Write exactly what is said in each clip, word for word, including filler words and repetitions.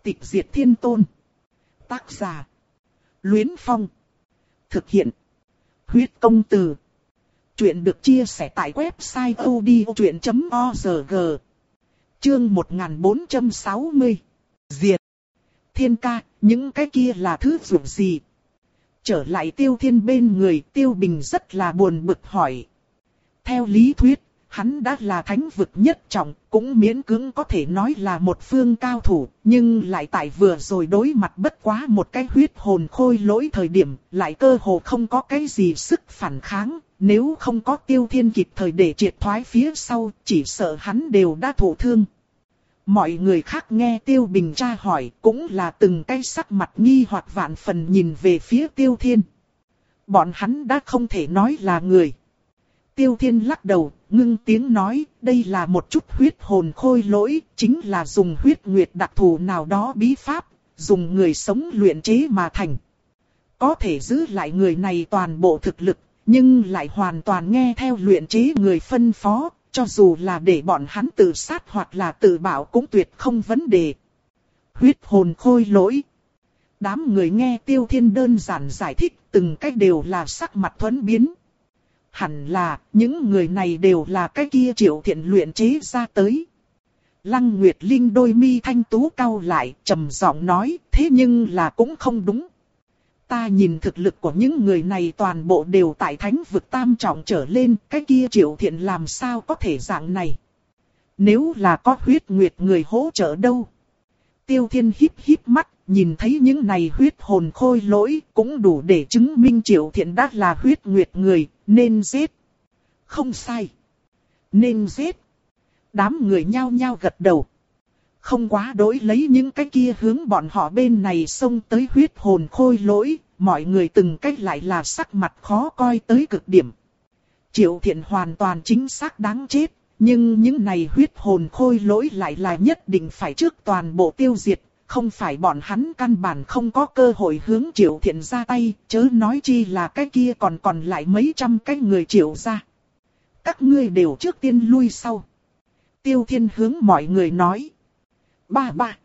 Tịch diệt thiên tôn. Tác giả. Luyến Phong. Thực hiện. Huyết công từ. Chuyện được chia sẻ tại website odchuyện chấm org. Chương một nghìn bốn trăm sáu mươi. Diệt. Thiên ca, những cái kia là thứ dụng gì? Trở lại Tiêu Thiên bên người, Tiêu Bình rất là buồn bực hỏi. Theo lý thuyết, hắn đã là thánh vực nhất trọng, cũng miễn cưỡng có thể nói là một phương cao thủ, nhưng lại tại vừa rồi đối mặt bất quá một cái huyết hồn khôi lỗi thời điểm, lại cơ hồ không có cái gì sức phản kháng, nếu không có Tiêu Thiên kịp thời để triệt thoái phía sau, chỉ sợ hắn đều đã thụ thương. Mọi người khác nghe Tiêu Bình tra hỏi, cũng là từng cái sắc mặt nghi hoặc vạn phần nhìn về phía Tiêu Thiên. Bọn hắn đã không thể nói là người. Tiêu Thiên lắc đầu, ngưng tiếng nói, đây là một chút huyết hồn khôi lỗi, chính là dùng huyết nguyệt đặc thù nào đó bí pháp, dùng người sống luyện chế mà thành. Có thể giữ lại người này toàn bộ thực lực, nhưng lại hoàn toàn nghe theo luyện chế người phân phó, cho dù là để bọn hắn tự sát hoặc là tự bảo cũng tuyệt không vấn đề. Huyết hồn khôi lỗi. Đám người nghe Tiêu Thiên đơn giản giải thích, từng cách đều là sắc mặt thuẫn biến. Hẳn là, những người này đều là cái kia Triệu Thiện luyện chế ra tới. Lăng Nguyệt Linh đôi mi thanh tú cau lại, trầm giọng nói, thế nhưng là cũng không đúng. Ta nhìn thực lực của những người này toàn bộ đều tại thánh vực tam trọng trở lên, cái kia Triệu Thiện làm sao có thể dạng này. Nếu là có huyết nguyệt người hỗ trợ đâu. Tiêu Thiên híp híp mắt, nhìn thấy những này huyết hồn khôi lỗi cũng đủ để chứng minh Triệu Thiện đã là huyết nguyệt người, nên giết. Không sai. Nên giết. Đám người nhao nhao gật đầu. Không quá đối lấy những cái kia hướng bọn họ bên này xông tới huyết hồn khôi lỗi, mọi người từng cách lại là sắc mặt khó coi tới cực điểm. Triệu Thiện hoàn toàn chính xác đáng chết, nhưng những này huyết hồn khôi lỗi lại là nhất định phải trước toàn bộ tiêu diệt, không phải bọn hắn căn bản không có cơ hội hướng Triệu Thiện ra tay, chớ nói chi là cái kia còn còn lại mấy trăm cái người Triệu ra. Các ngươi đều trước tiên lui sau. Tiêu Thiên hướng mọi người nói. Ba ba.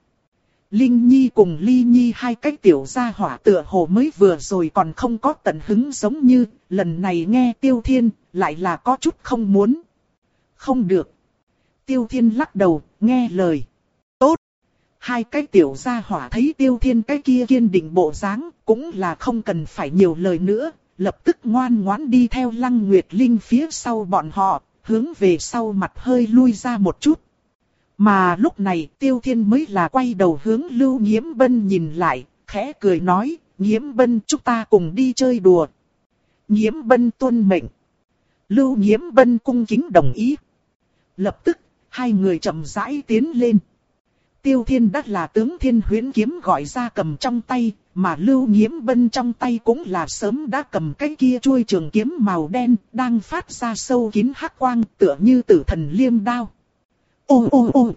Linh Nhi cùng Ly Nhi hai cái tiểu gia hỏa tựa hồ mới vừa rồi còn không có tận hứng giống như, lần này nghe Tiêu Thiên, lại là có chút không muốn. Không được. Tiêu Thiên lắc đầu, nghe lời. Tốt. Hai cái tiểu gia hỏa thấy Tiêu Thiên cái kia kiên định bộ dáng, cũng là không cần phải nhiều lời nữa, lập tức ngoan ngoãn đi theo Lăng Nguyệt Linh phía sau bọn họ, hướng về sau mặt hơi lui ra một chút. Mà lúc này Tiêu Thiên mới là quay đầu hướng Lưu Nhiễm Bân nhìn lại, khẽ cười nói, Nhiễm Bân chúng ta cùng đi chơi đùa. Nhiễm Bân tuân mệnh. Lưu Nhiễm Bân cung kính đồng ý. Lập tức, hai người chậm rãi tiến lên. Tiêu Thiên đắt là tướng Thiên Huyễn kiếm gọi ra cầm trong tay, mà Lưu Nhiễm Bân trong tay cũng là sớm đã cầm cái kia chuôi trường kiếm màu đen, đang phát ra sâu kín hắc quang tựa như tử thần liêm đao. Ô ô ô!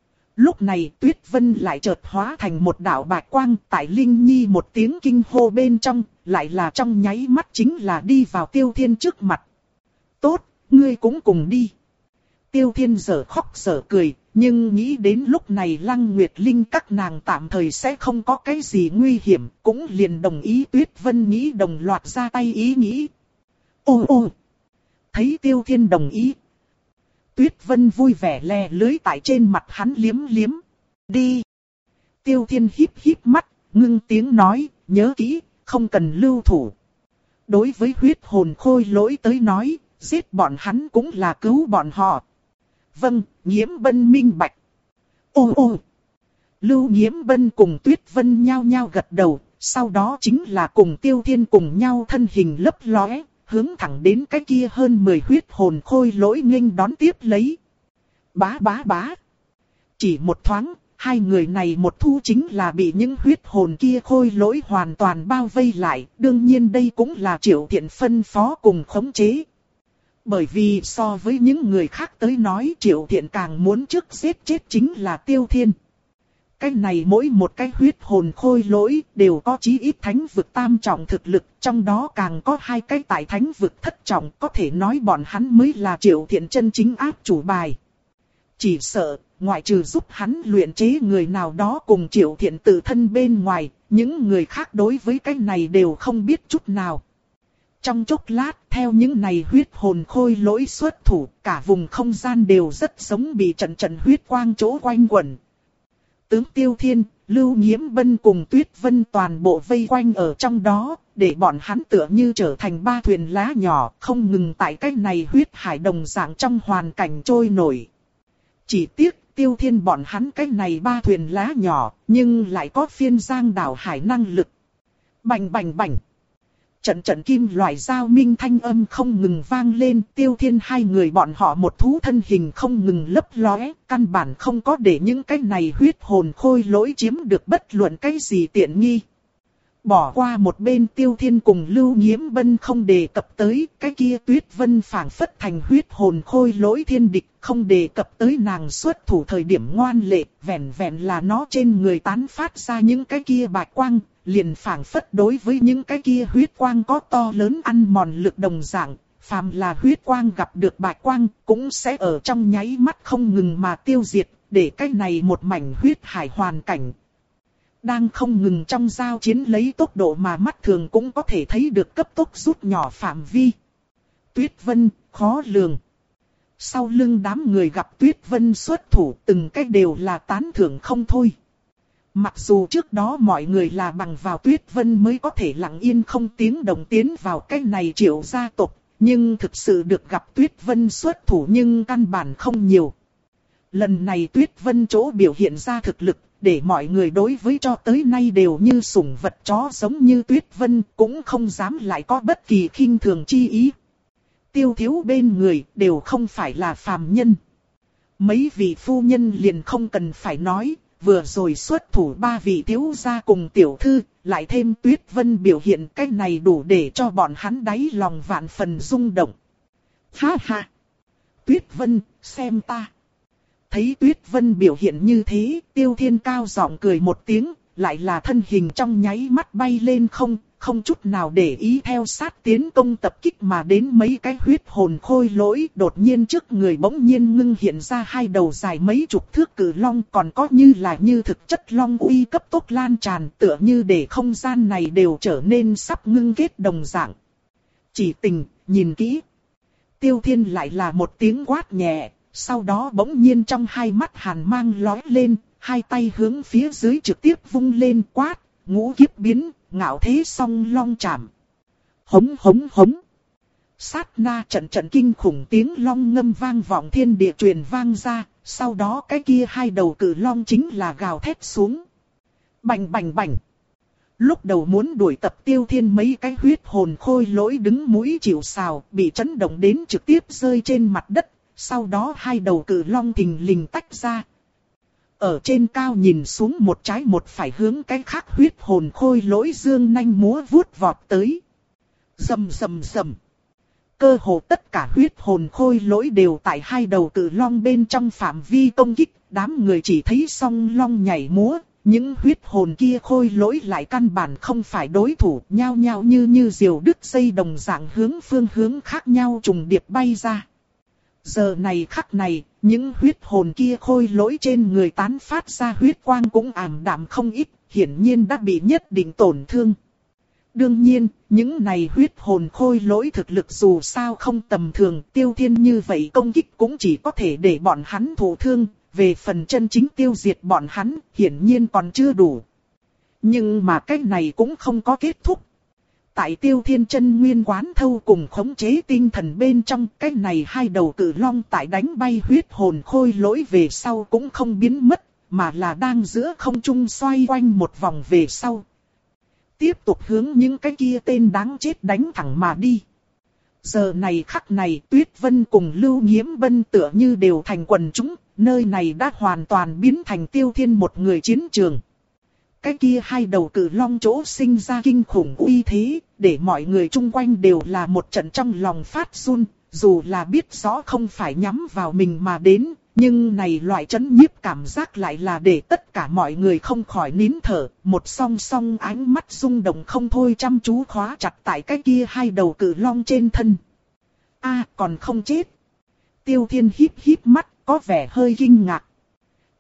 Lúc này Tuyết Vân lại chợt hóa thành một đạo bạch quang, tại Linh Nhi một tiếng kinh hô bên trong, lại là trong nháy mắt chính là đi vào Tiêu Thiên trước mặt. Tốt, ngươi cũng cùng đi. Tiêu Thiên giở khóc giở cười, nhưng nghĩ đến lúc này Lăng Nguyệt Linh các nàng tạm thời sẽ không có cái gì nguy hiểm, cũng liền đồng ý Tuyết Vân nghĩ đồng loạt ra tay ý nghĩ. Ô ô! Thấy Tiêu Thiên đồng ý. Tuyết Vân vui vẻ lè lưới tại trên mặt hắn liếm liếm. Đi! Tiêu Thiên híp híp mắt, ngưng tiếng nói, nhớ kỹ, không cần lưu thủ. Đối với huyết hồn khôi lỗi tới nói, giết bọn hắn cũng là cứu bọn họ. Vâng, Nhiễm Bân minh bạch. Ô ô! Lưu Nhiễm Bân cùng Tuyết Vân nhao nhao gật đầu, sau đó chính là cùng Tiêu Thiên cùng nhau thân hình lấp lóe, hướng thẳng đến cái kia hơn mười huyết hồn khôi lỗi nghênh đón tiếp lấy. Bá bá bá! Chỉ một thoáng, hai người này một thu chính là bị những huyết hồn kia khôi lỗi hoàn toàn bao vây lại, đương nhiên đây cũng là Triệu Thiện phân phó cùng khống chế. Bởi vì so với những người khác tới nói Triệu Thiện càng muốn trước giết chết chính là Tiêu Thiên. Cái này mỗi một cái huyết hồn khôi lỗi đều có chí ít thánh vực tam trọng thực lực, trong đó càng có hai cái tại thánh vực thất trọng, có thể nói bọn hắn mới là Triệu Thiện chân chính áp chủ bài. Chỉ sợ, ngoại trừ giúp hắn luyện chế người nào đó cùng Triệu Thiện tự thân bên ngoài, những người khác đối với cái này đều không biết chút nào. Trong chốc lát, theo những này huyết hồn khôi lỗi xuất thủ, cả vùng không gian đều rất giống bị trận trận huyết quang chỗ quanh quẩn. Tướng Tiêu Thiên, Lưu Nhiễm Bân cùng Tuyết Vân toàn bộ vây quanh ở trong đó, để bọn hắn tựa như trở thành ba thuyền lá nhỏ, không ngừng tại cái này huyết hải đồng dạng trong hoàn cảnh trôi nổi. Chỉ tiếc, Tiêu Thiên bọn hắn cái này ba thuyền lá nhỏ, nhưng lại có phiên giang đảo hải năng lực. Bành bành bành. Trận trận kim loại giao minh thanh âm không ngừng vang lên, Tiêu Thiên hai người bọn họ một thú thân hình không ngừng lấp lóe, căn bản không có để những cái này huyết hồn khôi lỗi chiếm được bất luận cái gì tiện nghi. Bỏ qua một bên Tiêu Thiên cùng Lưu Nhiễm Bân không đề cập tới, cái kia Tuyết Vân phảng phất thành huyết hồn khôi lỗi thiên địch, không đề cập tới nàng xuất thủ thời điểm ngoan lệ, vẹn vẹn là nó trên người tán phát ra những cái kia bạch quang, liền phảng phất đối với những cái kia huyết quang có to lớn ăn mòn lực đồng dạng, phàm là huyết quang gặp được bạch quang, cũng sẽ ở trong nháy mắt không ngừng mà tiêu diệt, để cái này một mảnh huyết hải hoàn cảnh. Đang không ngừng trong giao chiến lấy tốc độ mà mắt thường cũng có thể thấy được cấp tốc rút nhỏ phạm vi. Tuyết Vân, khó lường. Sau lưng đám người gặp Tuyết Vân xuất thủ từng cách đều là tán thưởng không thôi. Mặc dù trước đó mọi người là bằng vào Tuyết Vân mới có thể lặng yên không tiếng động tiến vào cái này Triệu gia tộc, nhưng thực sự được gặp Tuyết Vân xuất thủ nhưng căn bản không nhiều. Lần này Tuyết Vân chỗ biểu hiện ra thực lực, để mọi người đối với cho tới nay đều như sủng vật chó giống như Tuyết Vân cũng không dám lại có bất kỳ khinh thường chi ý. Tiêu thiếu bên người đều không phải là phàm nhân. Mấy vị phu nhân liền không cần phải nói, vừa rồi xuất thủ ba vị thiếu gia cùng tiểu thư, lại thêm Tuyết Vân biểu hiện cái này đủ để cho bọn hắn đáy lòng vạn phần rung động. Ha ha! Tuyết Vân, xem ta! Thấy Tuyết Vân biểu hiện như thế, Tiêu Thiên cao giọng cười một tiếng, lại là thân hình trong nháy mắt bay lên không, không chút nào để ý theo sát tiến công tập kích mà đến mấy cái huyết hồn khôi lỗi. Đột nhiên trước người bỗng nhiên ngưng hiện ra hai đầu dài mấy chục thước cử long, còn có như là như thực chất long uy cấp tốc lan tràn, tựa như để không gian này đều trở nên sắp ngưng kết đồng dạng. Chỉ tình, nhìn kỹ. Tiêu Thiên lại là một tiếng quát nhẹ. Sau đó bỗng nhiên trong hai mắt hàn mang lóe lên, hai tay hướng phía dưới trực tiếp vung lên quát, ngũ kiếp biến, ngạo thế song long chạm. Hống hống hống. Sát na trận trận kinh khủng tiếng long ngâm vang vọng thiên địa truyền vang ra, sau đó cái kia hai đầu cử long chính là gào thét xuống. Bành bành bành. Lúc đầu muốn đuổi tập Tiêu Thiên mấy cái huyết hồn khôi lỗi đứng mũi chịu sào, bị chấn động đến trực tiếp rơi trên mặt đất. Sau đó hai đầu cự long thình lình tách ra. Ở trên cao nhìn xuống một trái một phải hướng cái khác huyết hồn khôi lỗi dương nanh múa vuốt vọt tới. Rầm rầm rầm. Cơ hồ tất cả huyết hồn khôi lỗi đều tại hai đầu cự long bên trong phạm vi công kích. Đám người chỉ thấy song long nhảy múa. Những huyết hồn kia khôi lỗi lại căn bản không phải đối thủ. Nhao nhao như như diều đứt dây đồng dạng hướng phương hướng khác nhau trùng điệp bay ra. Giờ này khắc này, những huyết hồn kia khôi lỗi trên người tán phát ra huyết quang cũng ảm đạm không ít, hiển nhiên đã bị nhất định tổn thương. Đương nhiên, những này huyết hồn khôi lỗi thực lực dù sao không tầm thường, Tiêu Thiên như vậy công kích cũng chỉ có thể để bọn hắn thụ thương, về phần chân chính tiêu diệt bọn hắn, hiển nhiên còn chưa đủ. Nhưng mà cái này cũng không có kết thúc. Tại Tiêu Thiên chân nguyên quán thâu cùng khống chế tinh thần bên trong, cái này hai đầu cự long tại đánh bay huyết hồn khôi lỗi về sau cũng không biến mất, mà là đang giữa không trung xoay quanh một vòng về sau. Tiếp tục hướng những cái kia tên đáng chết đánh thẳng mà đi. Giờ này khắc này Tuyết Vân cùng Lưu Nhiễm Bân tựa như đều thành quần chúng, nơi này đã hoàn toàn biến thành Tiêu Thiên một người chiến trường. Cái kia hai đầu cự long chỗ sinh ra kinh khủng uy thế, để mọi người chung quanh đều là một trận trong lòng phát run, dù là biết rõ không phải nhắm vào mình mà đến, nhưng này loại chấn nhiếp cảm giác lại là để tất cả mọi người không khỏi nín thở, một song song ánh mắt rung động không thôi chăm chú khóa chặt tại cái kia hai đầu cự long trên thân. A, còn không chết. Tiêu Thiên híp híp mắt, có vẻ hơi kinh ngạc.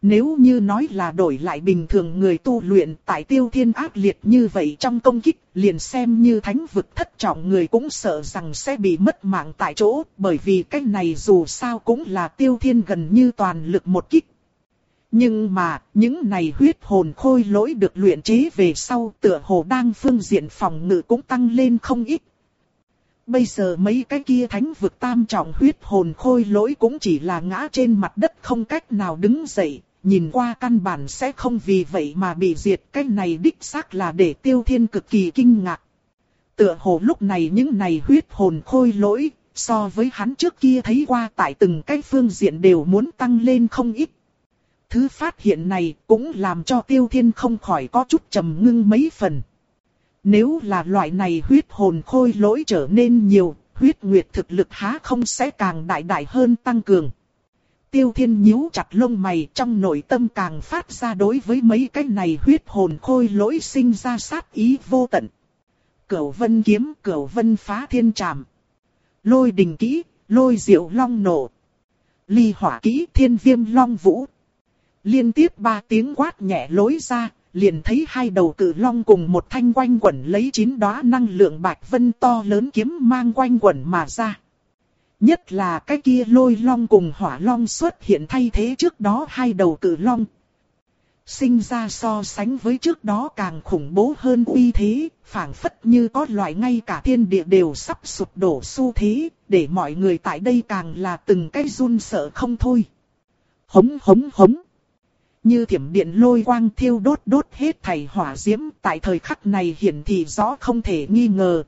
Nếu như nói là đổi lại bình thường người tu luyện tại Tiêu Thiên ác liệt như vậy trong công kích, liền xem như thánh vực thất trọng người cũng sợ rằng sẽ bị mất mạng tại chỗ, bởi vì cái này dù sao cũng là Tiêu Thiên gần như toàn lực một kích. Nhưng mà, những này huyết hồn khôi lỗi được luyện chế về sau tựa hồ đang phương diện phòng ngự cũng tăng lên không ít. Bây giờ mấy cái kia thánh vực tam trọng huyết hồn khôi lỗi cũng chỉ là ngã trên mặt đất không cách nào đứng dậy, nhìn qua căn bản sẽ không vì vậy mà bị diệt. Cái này đích xác là để Tiêu Thiên cực kỳ kinh ngạc. Tựa hồ lúc này những này huyết hồn khôi lỗi, so với hắn trước kia thấy qua tại từng cái phương diện đều muốn tăng lên không ít. Thứ phát hiện này cũng làm cho Tiêu Thiên không khỏi có chút trầm ngưng mấy phần. Nếu là loại này huyết hồn khôi lỗi trở nên nhiều, huyết nguyệt thực lực há không sẽ càng đại đại hơn tăng cường. Tiêu Thiên nhíu chặt lông mày, trong nội tâm càng phát ra đối với mấy cái này huyết hồn khôi lỗi sinh ra sát ý vô tận. Cửu vân kiếm, cửu vân phá thiên trảm. Lôi đình kỹ, lôi diệu long nổ. Ly hỏa kỹ, thiên viêm long vũ. Liên tiếp ba tiếng quát nhẹ lối ra, liền thấy hai đầu cự long cùng một thanh quanh quẩn lấy chín đóa năng lượng bạch vân to lớn kiếm mang quanh quẩn mà ra. Nhất là cái kia lôi long cùng hỏa long xuất hiện thay thế trước đó hai đầu cự long. Sinh ra so sánh với trước đó càng khủng bố hơn uy thế, phảng phất như có loại ngay cả thiên địa đều sắp sụp đổ xu thế, để mọi người tại đây càng là từng cái run sợ không thôi. Hống hống hống. Như thiểm điện lôi quang thiêu đốt đốt hết thảy hỏa diễm tại thời khắc này hiển thị rõ không thể nghi ngờ.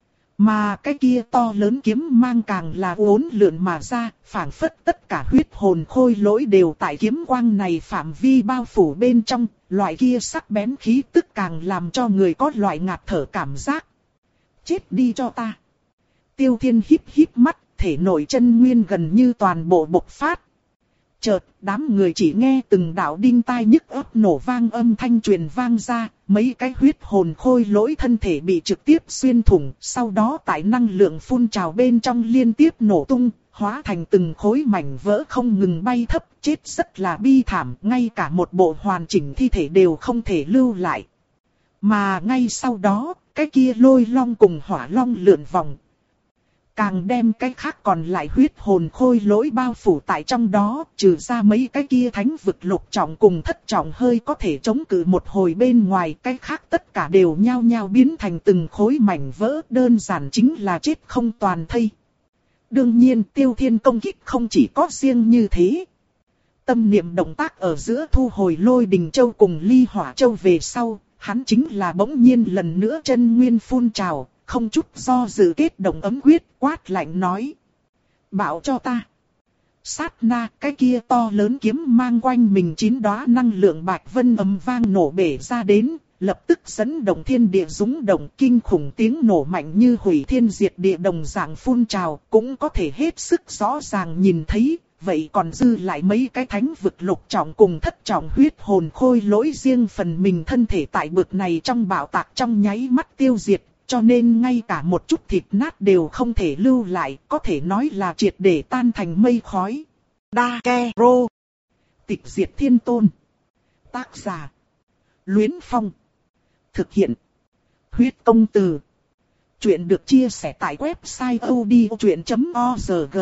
Mà cái kia to lớn kiếm mang càng là uốn lượn mà ra, phảng phất tất cả huyết hồn khôi lỗi đều tại kiếm quang này phạm vi bao phủ bên trong, loại kia sắc bén khí tức càng làm cho người có loại ngạt thở cảm giác. Chết đi cho ta. Tiêu Thiên híp híp mắt, thể nội chân nguyên gần như toàn bộ bộc phát. Chợt, đám người chỉ nghe từng đạo đinh tai nhức óc nổ vang âm thanh truyền vang ra, mấy cái huyết hồn khôi lỗi thân thể bị trực tiếp xuyên thủng, sau đó tại năng lượng phun trào bên trong liên tiếp nổ tung, hóa thành từng khối mảnh vỡ không ngừng bay thấp, chết rất là bi thảm, ngay cả một bộ hoàn chỉnh thi thể đều không thể lưu lại. Mà ngay sau đó, cái kia lôi long cùng hỏa long lượn vòng. Càng đem cái khác còn lại huyết hồn khôi lỗi bao phủ tại trong đó, trừ ra mấy cái kia thánh vực lục trọng cùng thất trọng hơi có thể chống cự một hồi bên ngoài, cái khác tất cả đều nhao nhao biến thành từng khối mảnh vỡ, đơn giản chính là chết không toàn thây. Đương nhiên Tiêu Thiên công kích không chỉ có riêng như thế. Tâm niệm động tác ở giữa thu hồi lôi đình châu cùng ly hỏa châu về sau, hắn chính là bỗng nhiên lần nữa chân nguyên phun trào. Không chút do dự kết động ấm quyết, quát lạnh nói. Bảo cho ta. Sát na, cái kia to lớn kiếm mang quanh mình chín đóa năng lượng bạch vân ầm vang nổ bể ra đến, lập tức dẫn động thiên địa rúng động, kinh khủng tiếng nổ mạnh như hủy thiên diệt địa đồng dạng phun trào, cũng có thể hết sức rõ ràng nhìn thấy. Vậy còn dư lại mấy cái thánh vực lục trọng cùng thất trọng huyết hồn khôi lỗi riêng phần mình thân thể tại bực này trong bạo tạc trong nháy mắt tiêu diệt. Cho nên ngay cả một chút thịt nát đều không thể lưu lại, có thể nói là triệt để tan thành mây khói. Dakero. Tịch diệt thiên tôn. Tác giả. Luyến Phong. Thực hiện. Huyết công từ. Chuyện được chia sẻ tại website odchuyện chấm org.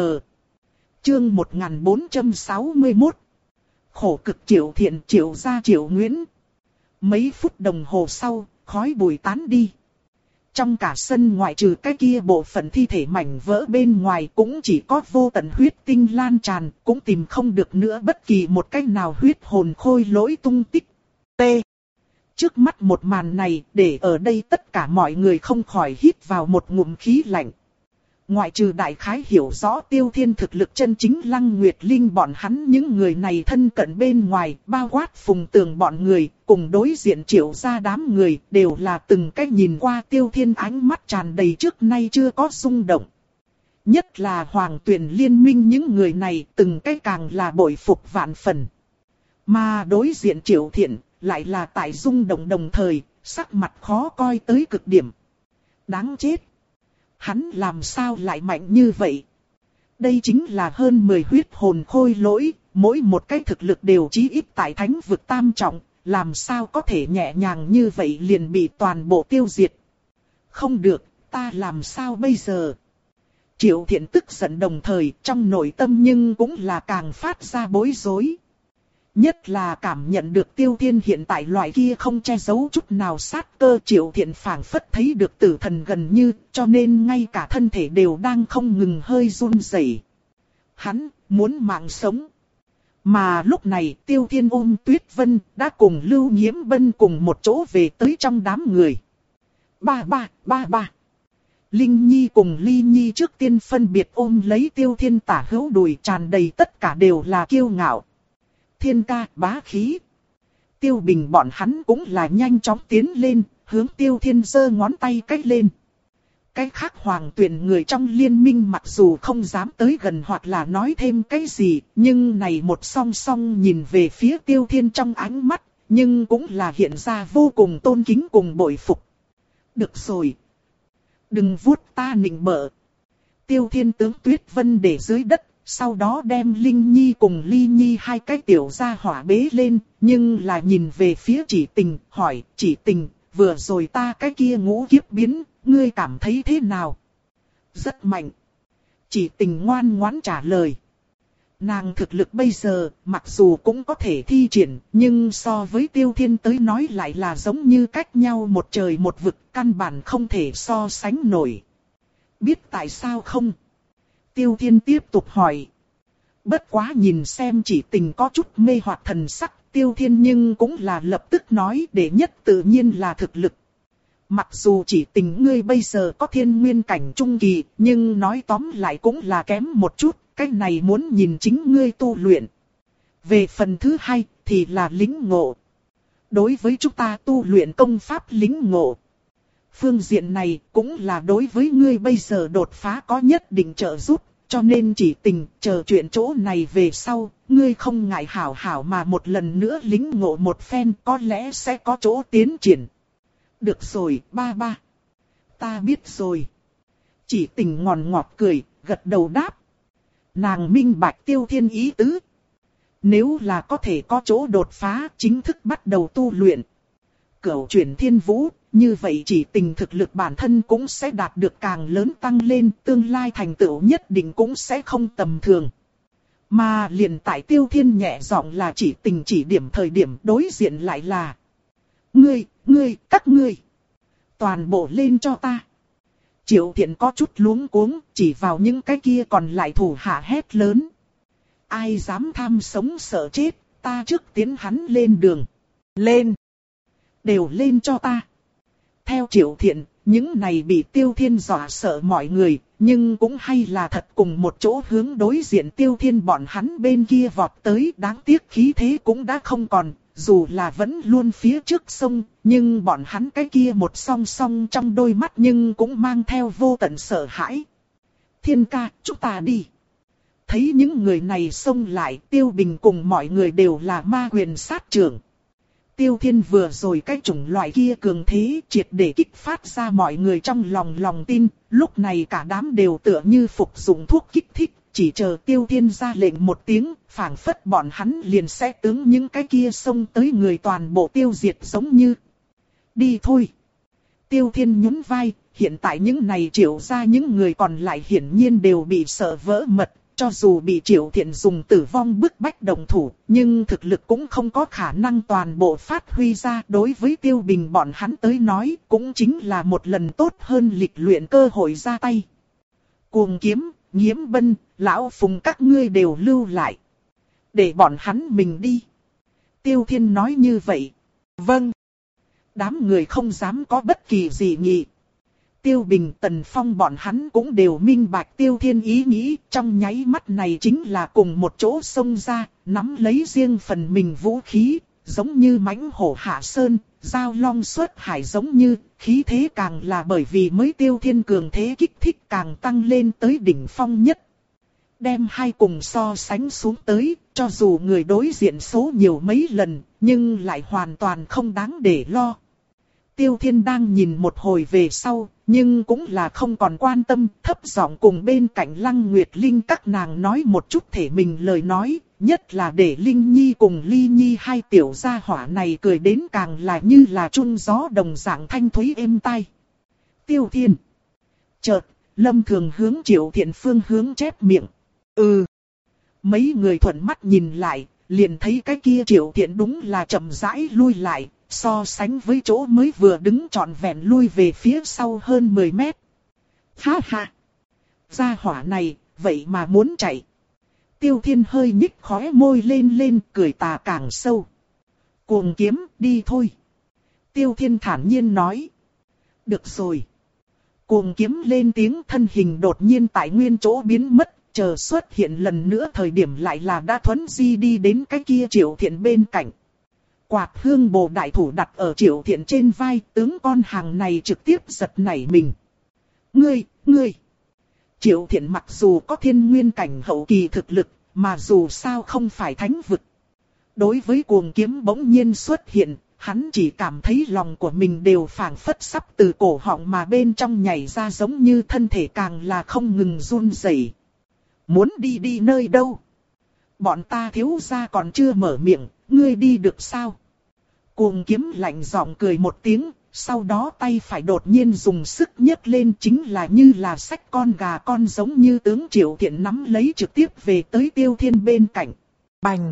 Chương một nghìn bốn trăm sáu mươi mốt. Khổ cực Triệu Thiện Triệu gia Triệu Nguyễn. Mấy phút đồng hồ sau, khói bụi tán đi. Trong cả sân ngoại trừ cái kia bộ phận thi thể mảnh vỡ bên ngoài cũng chỉ có vô tận huyết tinh lan tràn, cũng tìm không được nữa bất kỳ một cách nào huyết hồn khôi lỗi tung tích. T. Trước mắt một màn này, để ở đây tất cả mọi người không khỏi hít vào một ngụm khí lạnh. Ngoại trừ đại khái hiểu rõ Tiêu Thiên thực lực chân chính Lăng Nguyệt Linh bọn hắn những người này thân cận bên ngoài, bao quát Phùng Tường bọn người, cùng đối diện Triệu gia đám người, đều là từng cách nhìn qua Tiêu Thiên ánh mắt tràn đầy trước nay chưa có rung động. Nhất là Hoàng Tuyền Liên minh những người này, từng cách càng là bội phục vạn phần. Mà đối diện Triệu Thiện, lại là tại rung động đồng thời, sắc mặt khó coi tới cực điểm. Đáng chết! Hắn làm sao lại mạnh như vậy? Đây chính là hơn mười huyết hồn khôi lỗi, mỗi một cái thực lực đều chí ít tại thánh vực tam trọng, làm sao có thể nhẹ nhàng như vậy liền bị toàn bộ tiêu diệt. Không được, ta làm sao bây giờ? Triệu Thiện tức giận đồng thời trong nội tâm nhưng cũng là càng phát ra bối rối. Nhất là cảm nhận được Tiêu Thiên hiện tại loại kia không che giấu chút nào sát cơ, Triệu Thiện phảng phất thấy được tử thần gần như, cho nên ngay cả thân thể đều đang không ngừng hơi run rẩy. Hắn muốn mạng sống. Mà lúc này Tiêu Thiên ôm Tuyết Vân đã cùng Lưu Nhiễm Bân cùng một chỗ về tới trong đám người. Ba ba, ba ba. Linh Nhi cùng Ly Nhi trước tiên phân biệt ôm lấy Tiêu Thiên tả hữu đùi, tràn đầy tất cả đều là kiêu ngạo. Thiên ca, bá khí. Tiêu Bình bọn hắn cũng là nhanh chóng tiến lên, hướng Tiêu Thiên giơ ngón tay cách lên. Cái khác hoàng tuyển người trong liên minh mặc dù không dám tới gần hoặc là nói thêm cái gì, nhưng này một song song nhìn về phía Tiêu Thiên trong ánh mắt, nhưng cũng là hiện ra vô cùng tôn kính cùng bội phục. Được rồi. Đừng vuốt ta nịnh bợ. Tiêu Thiên tướng Tuyết Vân để dưới đất, sau đó đem Linh Nhi cùng Ly Nhi hai cái tiểu gia hỏa bế lên, nhưng là nhìn về phía Chỉ Tình, hỏi, Chỉ Tình, vừa rồi ta cái kia ngũ kiếp biến, ngươi cảm thấy thế nào? Rất mạnh. Chỉ Tình ngoan ngoãn trả lời. Nàng thực lực bây giờ, mặc dù cũng có thể thi triển, nhưng so với Tiêu Thiên tới nói lại là giống như cách nhau một trời một vực, căn bản không thể so sánh nổi. Biết tại sao không? Tiêu Thiên tiếp tục hỏi. Bất quá nhìn xem Chỉ Tình có chút mê hoặc thần sắc, Tiêu Thiên nhưng cũng là lập tức nói để nhất tự nhiên là thực lực. Mặc dù Chỉ Tình ngươi bây giờ có thiên nguyên cảnh trung kỳ, nhưng nói tóm lại cũng là kém một chút, cái này muốn nhìn chính ngươi tu luyện. Về phần thứ hai, thì là lĩnh ngộ. Đối với chúng ta tu luyện công pháp lĩnh ngộ, phương diện này cũng là đối với ngươi bây giờ đột phá có nhất định trợ giúp, cho nên Chỉ Tình chờ chuyện chỗ này về sau, ngươi không ngại hảo hảo mà một lần nữa lĩnh ngộ một phen, có lẽ sẽ có chỗ tiến triển. Được rồi, ba ba. Ta biết rồi. Chỉ Tình ngòn ngọt cười, gật đầu đáp. Nàng minh bạch Tiêu Thiên ý tứ. Nếu là có thể có chỗ đột phá, chính thức bắt đầu tu luyện Cửu chuyển thiên vũ, như vậy Chỉ Tình thực lực bản thân cũng sẽ đạt được càng lớn tăng lên, tương lai thành tựu nhất định cũng sẽ không tầm thường. Mà liền tại Tiêu Thiên nhẹ giọng là Chỉ Tình chỉ điểm thời điểm, đối diện lại là: Ngươi, ngươi, các ngươi, toàn bộ lên cho ta. Triệu Thiện có chút luống cuống, chỉ vào những cái kia còn lại thủ hạ hét lớn. Ai dám tham sống sợ chết, ta trước tiến hắn lên đường. Lên! Đều lên cho ta. Theo Triệu Thiện, những này bị Tiêu Thiên dọa sợ mọi người, nhưng cũng hay là thật cùng một chỗ hướng đối diện Tiêu Thiên bọn hắn bên kia vọt tới. Đáng tiếc khí thế cũng đã không còn, dù là vẫn luôn phía trước sông, nhưng bọn hắn cái kia một song song trong đôi mắt nhưng cũng mang theo vô tận sợ hãi. Thiên ca, chúng ta đi. Thấy những người này xông lại, Tiêu Bình cùng mọi người đều là ma quyền sát trưởng. Tiêu Thiên vừa rồi cái chủng loại kia cường thế triệt để kích phát ra mọi người trong lòng lòng tin, lúc này cả đám đều tựa như phục dụng thuốc kích thích, chỉ chờ Tiêu Thiên ra lệnh một tiếng, phảng phất bọn hắn liền sẽ tướng những cái kia xông tới người toàn bộ tiêu diệt giống như. Đi thôi. Tiêu Thiên nhún vai, hiện tại những này Triệu ra những người còn lại hiển nhiên đều bị sợ vỡ mật. Cho dù bị Triệu Thiện dùng tử vong bức bách đồng thủ, nhưng thực lực cũng không có khả năng toàn bộ phát huy ra. Đối với Tiêu Bình bọn hắn tới nói, cũng chính là một lần tốt hơn lịch luyện cơ hội ra tay. Cuồng Kiếm, Nhiễm Bân, Lão Phùng các ngươi đều lưu lại. Để bọn hắn mình đi. Tiêu Thiên nói như vậy. Vâng. Đám người không dám có bất kỳ gì nghị. Tiêu Bình, Tần Phong bọn hắn cũng đều minh bạch Tiêu Thiên ý nghĩ, trong nháy mắt này chính là cùng một chỗ xông ra, nắm lấy riêng phần mình vũ khí, giống như mãnh hổ hạ sơn, giao long xuất hải giống như, khí thế càng là bởi vì mới Tiêu Thiên cường thế kích thích càng tăng lên tới đỉnh phong nhất. Đem hai cùng so sánh xuống tới, cho dù người đối diện số nhiều mấy lần, nhưng lại hoàn toàn không đáng để lo. Tiêu Thiên đang nhìn một hồi về sau, nhưng cũng là không còn quan tâm, thấp giọng cùng bên cạnh Lăng Nguyệt Linh các nàng nói một chút thể mình lời nói, nhất là để Linh Nhi cùng Ly Nhi hai tiểu gia hỏa này cười đến càng là như là trung gió đồng dạng thanh thúy êm tai. Tiêu Thiên. Chợt, Lâm Thường hướng Triệu Thiện phương hướng chép miệng. Ừ. Mấy người thuận mắt nhìn lại, liền thấy cái kia Triệu Thiện đúng là chậm rãi lui lại, so sánh với chỗ mới vừa đứng trọn vẹn lui về phía sau hơn mười mét. Ha ha! Gia hỏa này, vậy mà muốn chạy. Tiêu Thiên hơi nhích khóe môi lên lên, cười tà càng sâu. Cuồng kiếm, đi thôi. Tiêu Thiên thản nhiên nói. Được rồi. Cuồng kiếm lên tiếng, thân hình đột nhiên tại nguyên chỗ biến mất, chờ xuất hiện lần nữa thời điểm lại là đã thuấn di đi đến cái kia Triệu Thiện bên cạnh. Quạt hương bồ đại thủ đặt ở Triệu Thiện trên vai, tướng con hàng này trực tiếp giật nảy mình. Ngươi, ngươi! Triệu Thiện mặc dù có thiên nguyên cảnh hậu kỳ thực lực, mà dù sao không phải thánh vực. Đối với cuồng kiếm bỗng nhiên xuất hiện, hắn chỉ cảm thấy lòng của mình đều phảng phất sắp từ cổ họng mà bên trong nhảy ra, giống như thân thể càng là không ngừng run rẩy. Muốn đi đi nơi đâu? Bọn ta thiếu gia còn chưa mở miệng, ngươi đi được sao? Cuồng kiếm lạnh giọng cười một tiếng, sau đó tay phải đột nhiên dùng sức nhấc lên, chính là như là xách con gà con giống như tướng Triệu Thiện nắm lấy trực tiếp về tới Tiêu Thiên bên cạnh. Bành!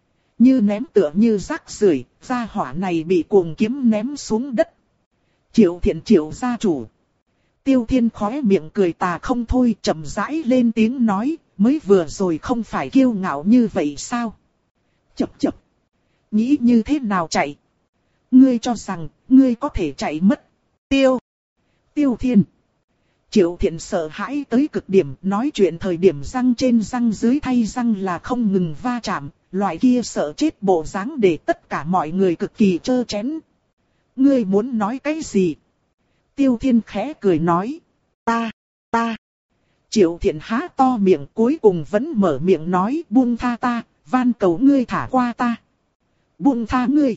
Như ném tựa như rác rưởi, gia hỏa này bị cuồng kiếm ném xuống đất. Triệu Thiện Triệu gia chủ. Tiêu Thiên khóe miệng cười tà không thôi, chậm rãi lên tiếng nói, mới vừa rồi không phải kiêu ngạo như vậy sao? Chập chập! Nghĩ như thế nào chạy? Ngươi cho rằng, ngươi có thể chạy mất. Tiêu! Tiêu Thiên! Triệu Thiện sợ hãi tới cực điểm, nói chuyện thời điểm răng trên răng dưới thay răng là không ngừng va chạm, loại kia sợ chết bộ dáng để tất cả mọi người cực kỳ trơ chén. Ngươi muốn nói cái gì? Tiêu Thiên khẽ cười nói. Ta, ta. Triệu Thiện há to miệng, cuối cùng vẫn mở miệng nói, buông tha ta, van cầu ngươi thả qua ta. Buông tha ngươi.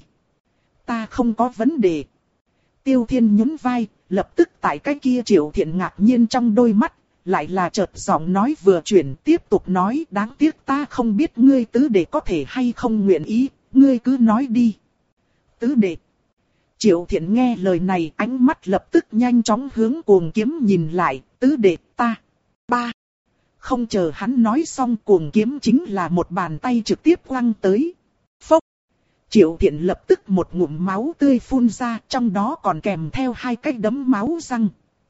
Ta không có vấn đề. Tiêu Thiên nhún vai, lập tức tại cái kia Triệu Thiện ngạc nhiên trong đôi mắt, lại là chợt giọng nói vừa chuyển, tiếp tục nói, đáng tiếc ta không biết ngươi tứ đệ có thể hay không nguyện ý, ngươi cứ nói đi. Tứ đệ. Triệu Thiện nghe lời này, ánh mắt lập tức nhanh chóng hướng cuồng kiếm nhìn lại, tứ đệ ta. Ba. Không chờ hắn nói xong, cuồng kiếm chính là một bàn tay trực tiếp quăng tới. Phốc. Triệu Thiện lập tức một ngụm máu tươi phun ra, trong đó còn kèm theo hai cái đấm máu răng.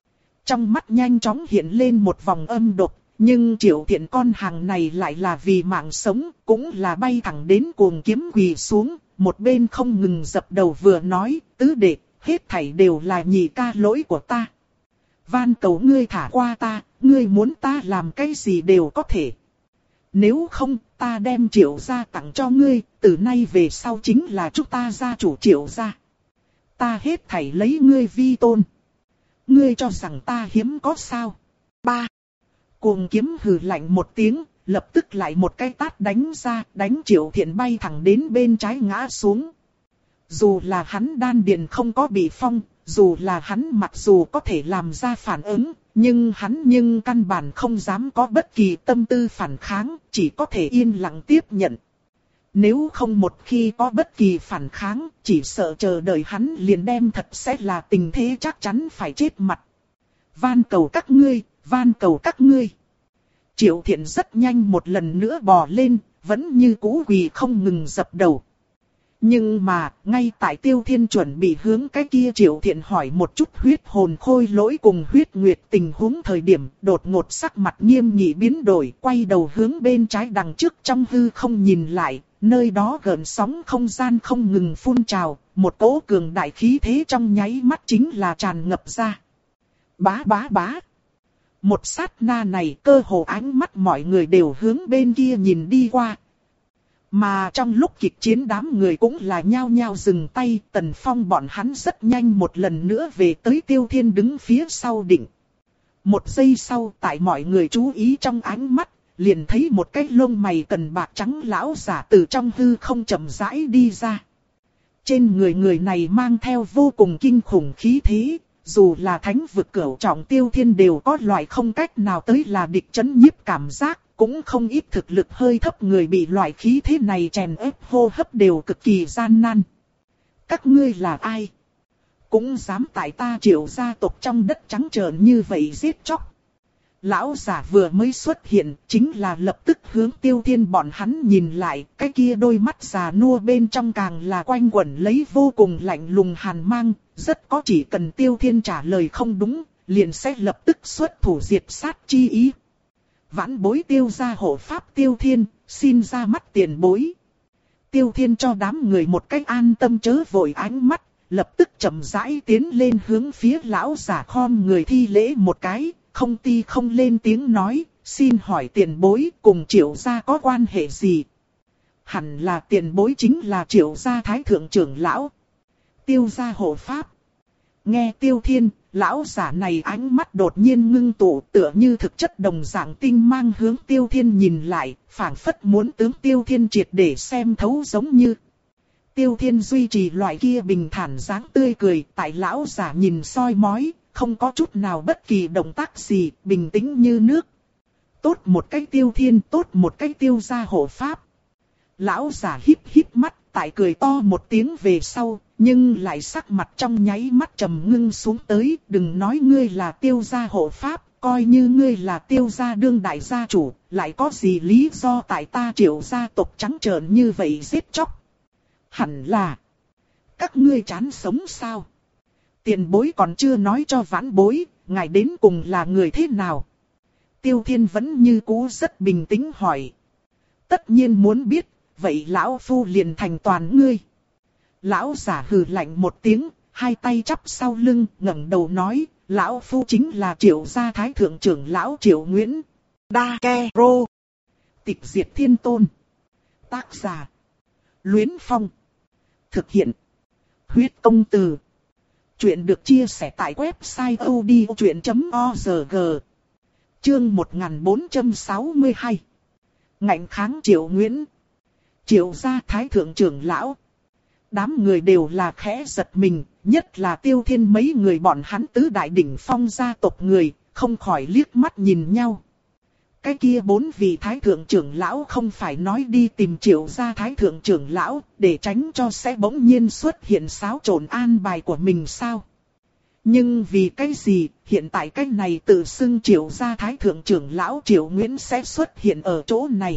Trong mắt nhanh chóng hiện lên một vòng âm độc, nhưng Triệu Thiện con hàng này lại là vì mạng sống, cũng là bay thẳng đến cuồng kiếm quỳ xuống, một bên không ngừng dập đầu vừa nói, tứ đệ, hết thảy đều là nhị ca lỗi của ta. Van cầu ngươi thả qua ta, ngươi muốn ta làm cái gì đều có thể. Nếu không, ta đem Triệu gia tặng cho ngươi, từ nay về sau chính là chúng ta gia chủ Triệu gia. Ta hết thảy lấy ngươi vi tôn. Ngươi cho rằng ta hiếm có sao? Ba. Cuồng kiếm hừ lạnh một tiếng, lập tức lại một cái tát đánh ra, đánh Triệu Thiện bay thẳng đến bên trái ngã xuống. Dù là hắn đan điền không có bị phong, dù là hắn mặc dù có thể làm ra phản ứng, nhưng hắn nhưng căn bản không dám có bất kỳ tâm tư phản kháng, chỉ có thể yên lặng tiếp nhận. Nếu không một khi có bất kỳ phản kháng, chỉ sợ chờ đợi hắn liền đem thật sẽ là tình thế chắc chắn phải chết mặt. Van cầu các ngươi, van cầu các ngươi. Triệu Thiện rất nhanh một lần nữa bò lên, vẫn như cũ quỳ không ngừng dập đầu. Nhưng mà, ngay tại Tiêu Thiên chuẩn bị hướng cái kia Triệu Thiện hỏi một chút huyết hồn khôi lỗi cùng huyết nguyệt tình huống thời điểm, đột ngột sắc mặt nghiêm nghị biến đổi, quay đầu hướng bên trái đằng trước trong hư không nhìn lại, nơi đó gợn sóng không gian không ngừng phun trào, một cỗ cường đại khí thế trong nháy mắt chính là tràn ngập ra. Bá bá bá. Một sát na này cơ hồ ánh mắt mọi người đều hướng bên kia nhìn đi qua. Mà trong lúc kịch chiến đám người cũng là nhao nhao dừng tay, Tần Phong bọn hắn rất nhanh một lần nữa về tới Tiêu Thiên đứng phía sau đỉnh. Một giây sau tại mọi người chú ý trong ánh mắt, liền thấy một cái lông mày cần bạc trắng lão giả từ trong hư không chậm rãi đi ra. Trên người người này mang theo vô cùng kinh khủng khí thế, dù là thánh vực cửu trọng Tiêu Thiên đều có loại không cách nào tới là địch chấn nhiếp cảm giác, cũng không ít thực lực hơi thấp người bị loại khí thế này chèn ép hô hấp đều cực kỳ gian nan. Các ngươi là ai? Cũng dám tại ta Triệu gia tộc trong đất trắng trợn như vậy giết chóc. Lão giả vừa mới xuất hiện, chính là lập tức hướng Tiêu Thiên bọn hắn nhìn lại, cái kia đôi mắt già nua bên trong càng là quanh quẩn lấy vô cùng lạnh lùng hàn mang, rất có chỉ cần Tiêu Thiên trả lời không đúng, liền sẽ lập tức xuất thủ diệt sát chi ý. Vãn bối Tiêu gia hộ pháp Tiêu Thiên, xin ra mắt tiền bối. Tiêu Thiên cho đám người một cách an tâm chớ vội ánh mắt, lập tức chậm rãi tiến lên hướng phía lão giả khom người thi lễ một cái. Không ti không lên tiếng nói, xin hỏi tiền bối cùng Triệu gia có quan hệ gì? Hẳn là tiền bối chính là Triệu gia thái thượng trưởng lão. Tiêu gia hộ pháp. Nghe Tiêu Thiên, lão giả này ánh mắt đột nhiên ngưng tụ tựa như thực chất đồng dạng tinh mang hướng Tiêu Thiên nhìn lại, phảng phất muốn tướng Tiêu Thiên triệt để xem thấu giống như. Tiêu Thiên duy trì loại kia bình thản dáng tươi cười tại lão giả nhìn soi mói. Không có chút nào bất kỳ động tác gì, bình tĩnh như nước. Tốt một cái Tiêu Thiên, tốt một cái Tiêu gia hộ pháp. Lão giả híp híp mắt, tại cười to một tiếng về sau, nhưng lại sắc mặt trong nháy mắt trầm ngưng xuống tới. Đừng nói ngươi là Tiêu gia hộ pháp, coi như ngươi là Tiêu gia đương đại gia chủ, lại có gì lý do tại ta Triệu gia tộc trắng trợn như vậy giết chóc? Hẳn là các ngươi chán sống sao? Tiền bối còn chưa nói cho vãn bối, ngài đến cùng là người thế nào? Tiêu Thiên vẫn như cũ rất bình tĩnh hỏi. Tất nhiên muốn biết, vậy lão phu liền thành toàn ngươi. Lão giả hừ lạnh một tiếng, hai tay chắp sau lưng, ngẩng đầu nói, lão phu chính là Triệu gia thái thượng trưởng lão Triệu Nguyễn. Đa Ke Rô. Tịch diệt thiên tôn. Tác giả. Luyến Phong. Thực hiện. Huyết công từ. Chuyện được chia sẻ tại website odchuyện chấm org. Chương một nghìn bốn trăm sáu mươi hai. Ngạnh kháng Triệu Nguyễn. Triệu gia thái thượng trưởng lão. Đám người đều là khẽ giật mình, nhất là Tiêu Thiên mấy người bọn hắn tứ đại đỉnh phong gia tộc người, không khỏi liếc mắt nhìn nhau. Cái kia bốn vị thái thượng trưởng lão không phải nói đi tìm Triệu gia thái thượng trưởng lão, để tránh cho sẽ bỗng nhiên xuất hiện xáo trộn an bài của mình sao? Nhưng vì cái gì, hiện tại cái này tự xưng Triệu gia thái thượng trưởng lão Triệu Nguyễn sẽ xuất hiện ở chỗ này?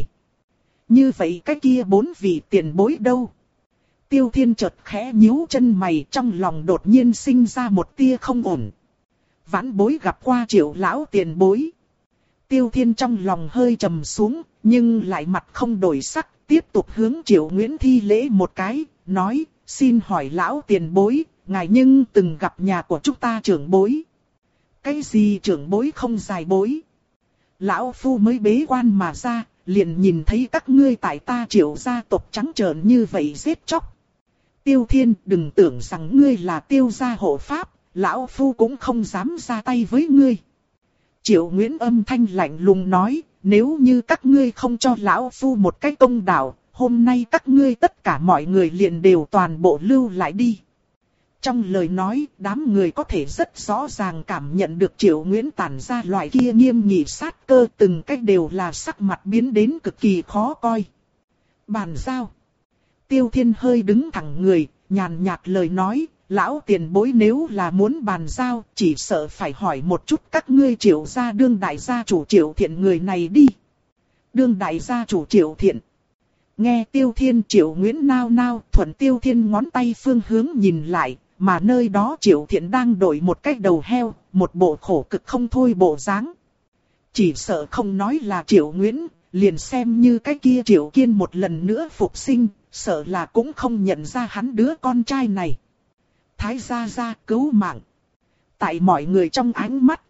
Như vậy cái kia bốn vị tiền bối đâu? Tiêu Thiên chợt khẽ nhíu chân mày, trong lòng đột nhiên sinh ra một tia không ổn. Vãn bối gặp qua Triệu lão tiền bối. Tiêu Thiên trong lòng hơi trầm xuống, nhưng lại mặt không đổi sắc, tiếp tục hướng Triệu Nguyễn thi lễ một cái, nói, xin hỏi lão tiền bối, ngài nhưng từng gặp nhà của chúng ta trưởng bối. Cái gì trưởng bối không dài bối? Lão phu mới bế quan mà ra, liền nhìn thấy các ngươi tại ta Triệu gia tộc trắng trợn như vậy giết chóc. Tiêu Thiên, đừng tưởng rằng ngươi là Tiêu gia hộ pháp, lão phu cũng không dám ra tay với ngươi. Triệu Nguyễn âm thanh lạnh lùng nói, nếu như các ngươi không cho lão phu một cái công đạo, hôm nay các ngươi tất cả mọi người liền đều toàn bộ lưu lại đi. Trong lời nói, đám người có thể rất rõ ràng cảm nhận được Triệu Nguyễn tản ra loại kia nghiêm nghị sát cơ, từng cách đều là sắc mặt biến đến cực kỳ khó coi. Bàn giao. Tiêu Thiên hơi đứng thẳng người, nhàn nhạt lời nói, lão tiền bối nếu là muốn bàn giao, chỉ sợ phải hỏi một chút các ngươi Triệu gia đương đại gia chủ Triệu Thiện người này đi. Đương đại gia chủ Triệu Thiện. Nghe Tiêu Thiên Triệu Nguyễn nao nao, thuận Tiêu Thiên ngón tay phương hướng nhìn lại, mà nơi đó Triệu Thiện đang đổi một cái đầu heo, một bộ khổ cực không thôi bộ dáng. Chỉ sợ không nói là Triệu Nguyễn, liền xem như cái kia Triệu Kiên một lần nữa phục sinh, sợ là cũng không nhận ra hắn đứa con trai này. Thái gia gia cứu mạng. Tại mọi người trong ánh mắt,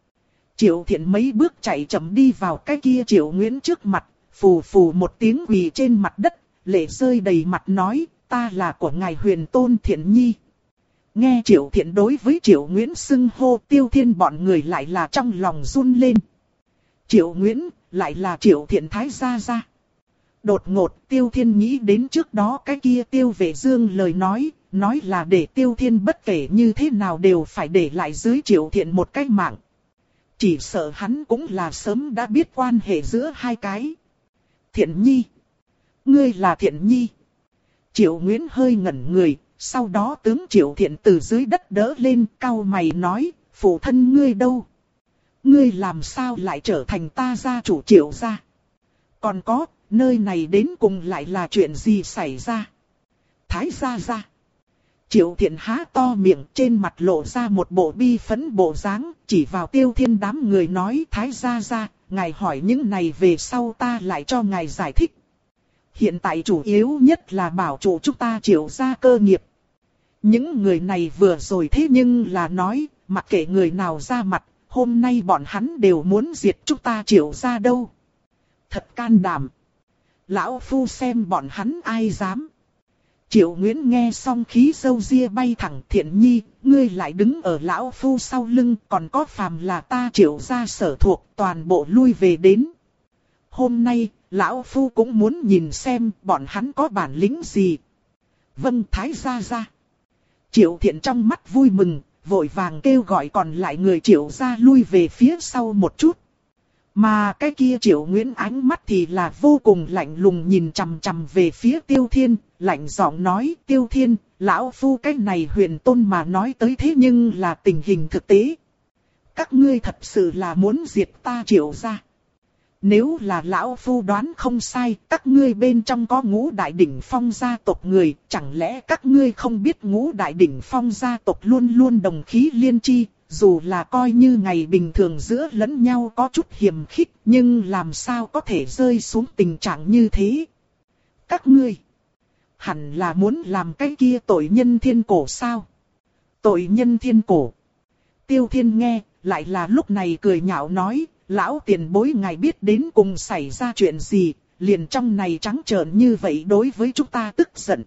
Triệu Thiện mấy bước chạy chậm đi vào cái kia Triệu Nguyễn trước mặt, phù phù một tiếng quỳ trên mặt đất, lệ rơi đầy mặt nói, ta là của ngài Huyền Tôn Thiện Nhi. Nghe Triệu Thiện đối với Triệu Nguyễn xưng hô, Tiêu Thiên bọn người lại là trong lòng run lên. Triệu Nguyễn, lại là Triệu Thiện thái gia gia. Đột ngột Tiêu Thiên nghĩ đến trước đó cái kia Tiêu Vệ Dương lời nói, nói là để Tiêu Thiên bất kể như thế nào đều phải để lại dưới Triệu Thiện một cái mạng. Chỉ sợ hắn cũng là sớm đã biết quan hệ giữa hai cái. Thiện Nhi. Ngươi là Thiện Nhi. Triệu Nguyễn hơi ngẩn người, sau đó tướng Triệu Thiện từ dưới đất đỡ lên, cau mày nói, phụ thân ngươi đâu? Ngươi làm sao lại trở thành ta gia chủ Triệu gia? Còn có, nơi này đến cùng lại là chuyện gì xảy ra? Thái gia gia. Triệu Thiện há to miệng, trên mặt lộ ra một bộ bi phẫn bộ dáng, chỉ vào Tiêu Thiên đám người nói, Thái gia gia, ngài hỏi những này về sau ta lại cho ngài giải thích. Hiện tại chủ yếu nhất là bảo chủ chúng ta Triệu gia cơ nghiệp. Những người này vừa rồi thế nhưng là nói, mặc kệ người nào ra mặt, hôm nay bọn hắn đều muốn diệt chúng ta Triệu gia đâu. Thật can đảm. Lão phu xem bọn hắn ai dám. Triệu Nguyễn nghe xong khí râu ria bay thẳng, Thiện Nhi, ngươi lại đứng ở lão phu sau lưng, còn có phàm là ta Triệu gia sở thuộc, toàn bộ lui về đến. Hôm nay, lão phu cũng muốn nhìn xem bọn hắn có bản lĩnh gì. Vâng, Thái gia gia. Triệu Thiện trong mắt vui mừng, vội vàng kêu gọi còn lại người Triệu gia lui về phía sau một chút. Mà cái kia Triệu Nguyễn ánh mắt thì là vô cùng lạnh lùng nhìn chằm chằm về phía Tiêu Thiên, lạnh giọng nói, Tiêu Thiên, lão phu cái này huyền tôn mà nói tới thế nhưng là tình hình thực tế. Các ngươi thật sự là muốn diệt ta Triệu gia. Nếu là lão phu đoán không sai, các ngươi bên trong có ngũ đại đỉnh phong gia tộc người, chẳng lẽ các ngươi không biết ngũ đại đỉnh phong gia tộc luôn luôn đồng khí liên chi, dù là coi như ngày bình thường giữa lẫn nhau có chút hiềm khích, nhưng làm sao có thể rơi xuống tình trạng như thế? Các ngươi, hẳn là muốn làm cái kia tội nhân thiên cổ sao? Tội nhân thiên cổ. Tiêu Thiên nghe, lại là lúc này cười nhạo nói, lão tiền bối ngài biết đến cùng xảy ra chuyện gì, liền trong này trắng trợn như vậy đối với chúng ta tức giận.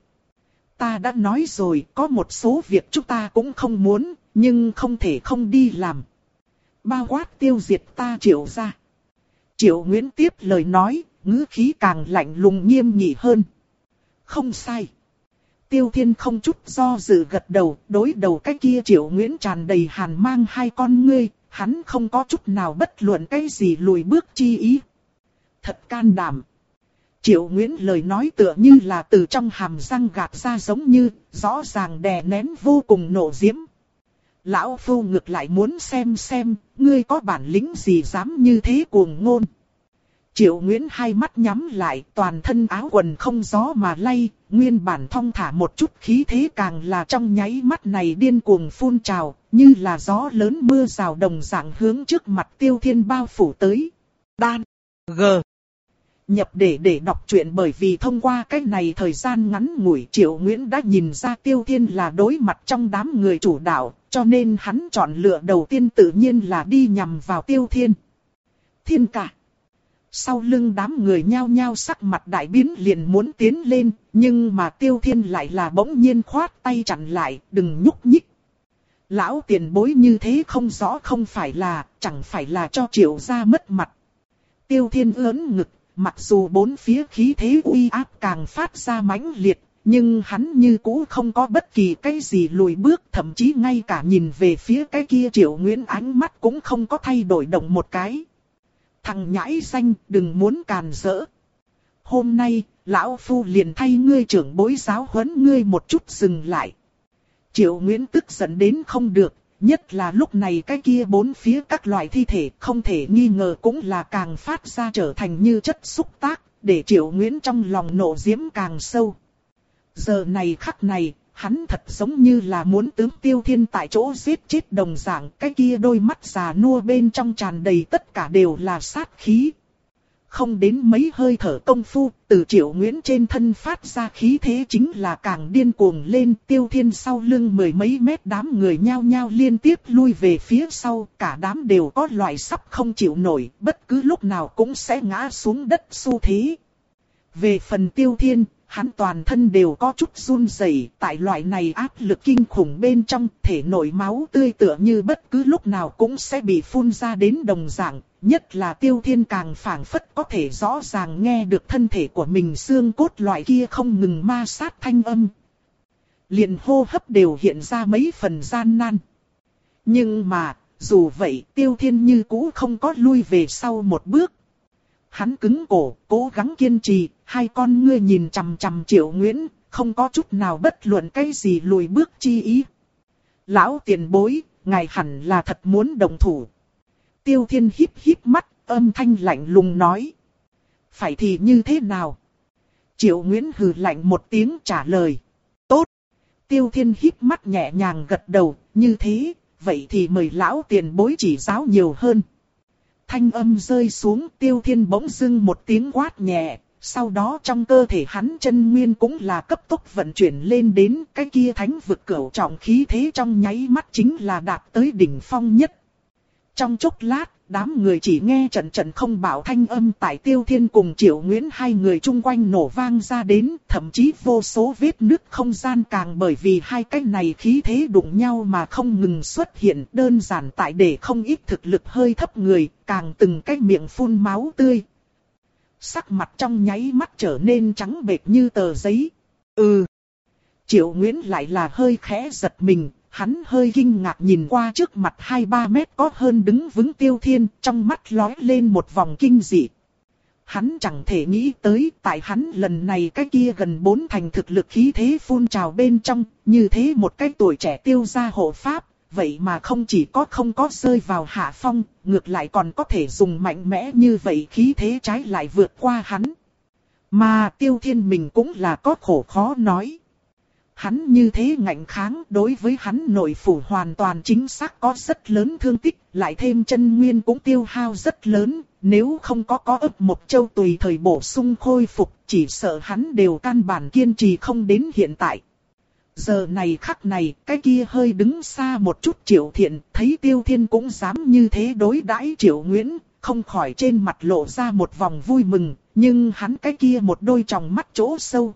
Ta đã nói rồi, có một số việc chúng ta cũng không muốn, nhưng không thể không đi làm. Bao quát tiêu diệt ta Triệu gia. Triệu Nguyễn tiếp lời nói, ngữ khí càng lạnh lùng nghiêm nghị hơn. Không sai. Tiêu Thiên không chút do dự gật đầu, đối đầu cái kia Triệu Nguyễn tràn đầy hàn mang hai con ngươi, hắn không có chút nào bất luận cái gì lùi bước chi ý. Thật can đảm. Triệu Nguyễn lời nói tựa như là từ trong hàm răng gạt ra giống như, rõ ràng đè nén vô cùng nộ diễm. Lão phu ngược lại muốn xem xem, ngươi có bản lĩnh gì dám như thế cuồng ngôn. Triệu Nguyễn hai mắt nhắm lại, toàn thân áo quần không gió mà lay, nguyên bản thong thả một chút khí thế càng là trong nháy mắt này điên cuồng phun trào, như là gió lớn mưa rào đồng dạng hướng trước mặt Tiêu Thiên bao phủ tới. Đan, G. Nhập để để đọc truyện bởi vì thông qua cái này thời gian ngắn ngủi Triệu Nguyễn đã nhìn ra Tiêu Thiên là đối mặt trong đám người chủ đạo, cho nên hắn chọn lựa đầu tiên tự nhiên là đi nhằm vào Tiêu Thiên. Thiên ca. Sau lưng đám người nhao nhao sắc mặt đại biến liền muốn tiến lên, nhưng mà Tiêu Thiên lại là bỗng nhiên khoát tay chặn lại, đừng nhúc nhích. Lão tiền bối như thế không rõ không phải là, chẳng phải là cho Triệu gia mất mặt. Tiêu Thiên ưỡn ngực, mặc dù bốn phía khí thế uy áp càng phát ra mãnh liệt, nhưng hắn như cũ không có bất kỳ cái gì lùi bước, thậm chí ngay cả nhìn về phía cái kia Triệu Nguyễn ánh mắt cũng không có thay đổi động một cái. Thằng nhãi xanh, đừng muốn càn rỡ. Hôm nay, lão phu liền thay ngươi trưởng bối giáo huấn ngươi một chút dừng lại. Triệu Nguyễn tức giận đến không được, nhất là lúc này cái kia bốn phía các loại thi thể không thể nghi ngờ cũng là càng phát ra trở thành như chất xúc tác, để Triệu Nguyễn trong lòng nộ diễm càng sâu. Giờ này khắc này, hắn thật giống như là muốn tướng Tiêu Thiên tại chỗ giết chết đồng dạng, cái kia đôi mắt già nua bên trong tràn đầy tất cả đều là sát khí. Không đến mấy hơi thở công phu, từ Triệu Nguyễn trên thân phát ra khí thế chính là càng điên cuồng lên. Tiêu Thiên sau lưng mười mấy mét đám người nhao nhao liên tiếp lui về phía sau, cả đám đều có loại sắp không chịu nổi, bất cứ lúc nào cũng sẽ ngã xuống đất xu thế. Về phần Tiêu Thiên, hắn toàn thân đều có chút run rẩy. Tại loại này áp lực kinh khủng bên trong, thể nội máu tươi tựa như bất cứ lúc nào cũng sẽ bị phun ra đến đồng dạng. Nhất là Tiêu Thiên càng phảng phất có thể rõ ràng nghe được thân thể của mình xương cốt loại kia không ngừng ma sát thanh âm. Liền hô hấp đều hiện ra mấy phần gian nan. Nhưng mà, dù vậy Tiêu Thiên như cũ không có lui về sau một bước. Hắn cứng cổ, cố gắng kiên trì, hai con ngươi nhìn chằm chằm Triệu Nguyễn, không có chút nào bất luận cái gì lùi bước chi ý. Lão tiền bối, ngài hẳn là thật muốn động thủ. Tiêu Thiên híp híp mắt, âm thanh lạnh lùng nói. Phải thì như thế nào? Triệu Nguyễn hừ lạnh một tiếng trả lời. Tốt. Tiêu Thiên híp mắt nhẹ nhàng gật đầu, như thế, vậy thì mời lão tiền bối chỉ giáo nhiều hơn. Thanh âm rơi xuống, Tiêu Thiên bỗng dưng một tiếng quát nhẹ, sau đó trong cơ thể hắn chân nguyên cũng là cấp tốc vận chuyển lên đến cái kia thánh vực cửu trọng khí thế trong nháy mắt chính là đạt tới đỉnh phong nhất. Trong chốc lát, đám người chỉ nghe trận trận không bảo thanh âm tại Tiêu Thiên cùng Triệu Nguyễn hai người chung quanh nổ vang ra đến, thậm chí vô số vết nứt không gian càng bởi vì hai cái này khí thế đụng nhau mà không ngừng xuất hiện, đơn giản tại để không ít thực lực hơi thấp người, càng từng cái miệng phun máu tươi. Sắc mặt trong nháy mắt trở nên trắng bệch như tờ giấy. Ừ. Triệu Nguyễn lại là hơi khẽ giật mình. Hắn hơi kinh ngạc nhìn qua trước mặt hai ba mét có hơn đứng vững Tiêu Thiên, trong mắt lóe lên một vòng kinh dị. Hắn chẳng thể nghĩ tới tại hắn lần này cái kia gần bốn thành thực lực khí thế phun trào bên trong, như thế một cái tuổi trẻ Tiêu gia hộ pháp, vậy mà không chỉ có không có rơi vào hạ phong, ngược lại còn có thể dùng mạnh mẽ như vậy khí thế trái lại vượt qua hắn. Mà Tiêu Thiên mình cũng là có khổ khó nói. Hắn như thế ngạnh kháng đối với hắn nội phủ hoàn toàn chính xác có rất lớn thương tích, lại thêm chân nguyên cũng tiêu hao rất lớn, nếu không có có ấp một châu tùy thời bổ sung khôi phục, chỉ sợ hắn đều căn bản kiên trì không đến hiện tại. Giờ này khắc này, cái kia hơi đứng xa một chút Triệu Thiện, thấy Tiêu Thiên cũng dám như thế đối đãi Triệu Nguyễn, không khỏi trên mặt lộ ra một vòng vui mừng, nhưng hắn cái kia một đôi tròng mắt chỗ sâu.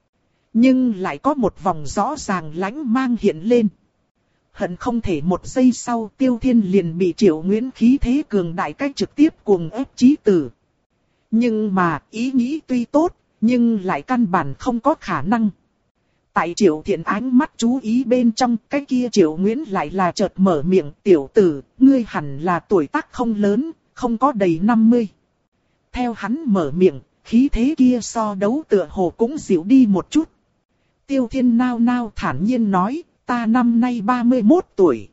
Nhưng lại có một vòng rõ ràng lãnh mang hiện lên. Hận không thể một giây sau Tiêu Thiên liền bị Triệu Nguyễn khí thế cường đại cách trực tiếp cuồng ép chí tử. Nhưng mà ý nghĩ tuy tốt, nhưng lại căn bản không có khả năng. Tại Triệu Thiện ánh mắt chú ý bên trong, cái kia Triệu Nguyễn lại là chợt mở miệng, tiểu tử, ngươi hẳn là tuổi tác không lớn, không có đầy năm mươi. Theo hắn mở miệng, khí thế kia so đấu tựa hồ cũng dịu đi một chút. Tiêu Thiên nao nao thản nhiên nói, ta năm nay ba mươi mốt tuổi.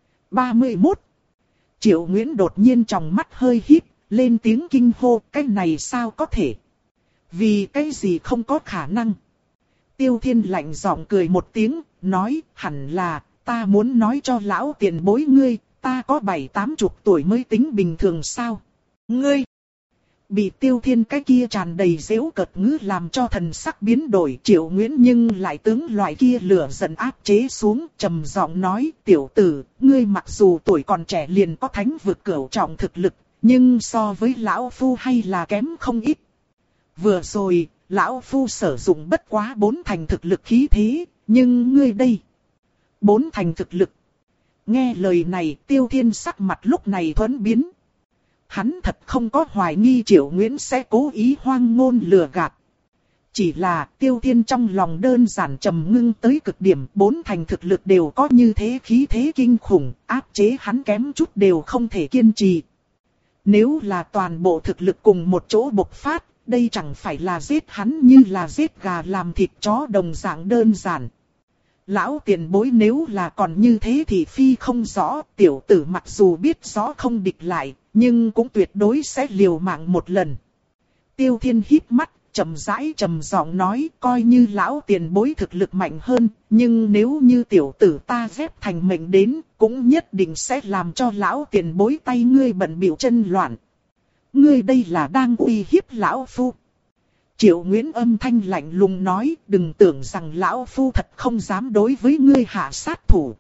ba mươi mốt. Triệu Nguyễn đột nhiên trong mắt hơi híp, lên tiếng kinh hô, cái này sao có thể? Vì cái gì không có khả năng? Tiêu Thiên lạnh giọng cười một tiếng, nói, hẳn là, ta muốn nói cho lão tiền bối ngươi, ta có bảy tám chục tuổi mới tính bình thường sao? Ngươi! Bị Tiêu Thiên cái kia tràn đầy giễu cợt ngữ làm cho thần sắc biến đổi, Triệu Nguyễn nhưng lại tướng loại kia lửa giận áp chế xuống, trầm giọng nói, tiểu tử, ngươi mặc dù tuổi còn trẻ liền có thánh vực cửu trọng thực lực, nhưng so với lão phu hay là kém không ít. Vừa rồi, lão phu sử dụng bất quá bốn thành thực lực khí thế, nhưng ngươi đây, bốn thành thực lực. Nghe lời này, Tiêu Thiên sắc mặt lúc này thuẫn biến. Hắn thật không có hoài nghi Triệu Nguyễn sẽ cố ý hoang ngôn lừa gạt. Chỉ là Tiêu Thiên trong lòng đơn giản trầm ngưng tới cực điểm, bốn thành thực lực đều có như thế khí thế kinh khủng, áp chế hắn kém chút đều không thể kiên trì. Nếu là toàn bộ thực lực cùng một chỗ bộc phát, đây chẳng phải là giết hắn như là giết gà làm thịt chó đồng dạng đơn giản. Lão tiền bối nếu là còn như thế thì phi không rõ, tiểu tử mặc dù biết rõ không địch lại, nhưng cũng tuyệt đối sẽ liều mạng một lần. Tiêu Thiên híp mắt, trầm rãi trầm giọng nói, coi như lão tiền bối thực lực mạnh hơn, nhưng nếu như tiểu tử ta dép thành mệnh đến, cũng nhất định sẽ làm cho lão tiền bối tay ngươi bận bịu chân loạn. Ngươi đây là đang uy hiếp lão phu. Triệu Nguyễn âm thanh lạnh lùng nói, đừng tưởng rằng lão phu thật không dám đối với ngươi hạ sát thủ.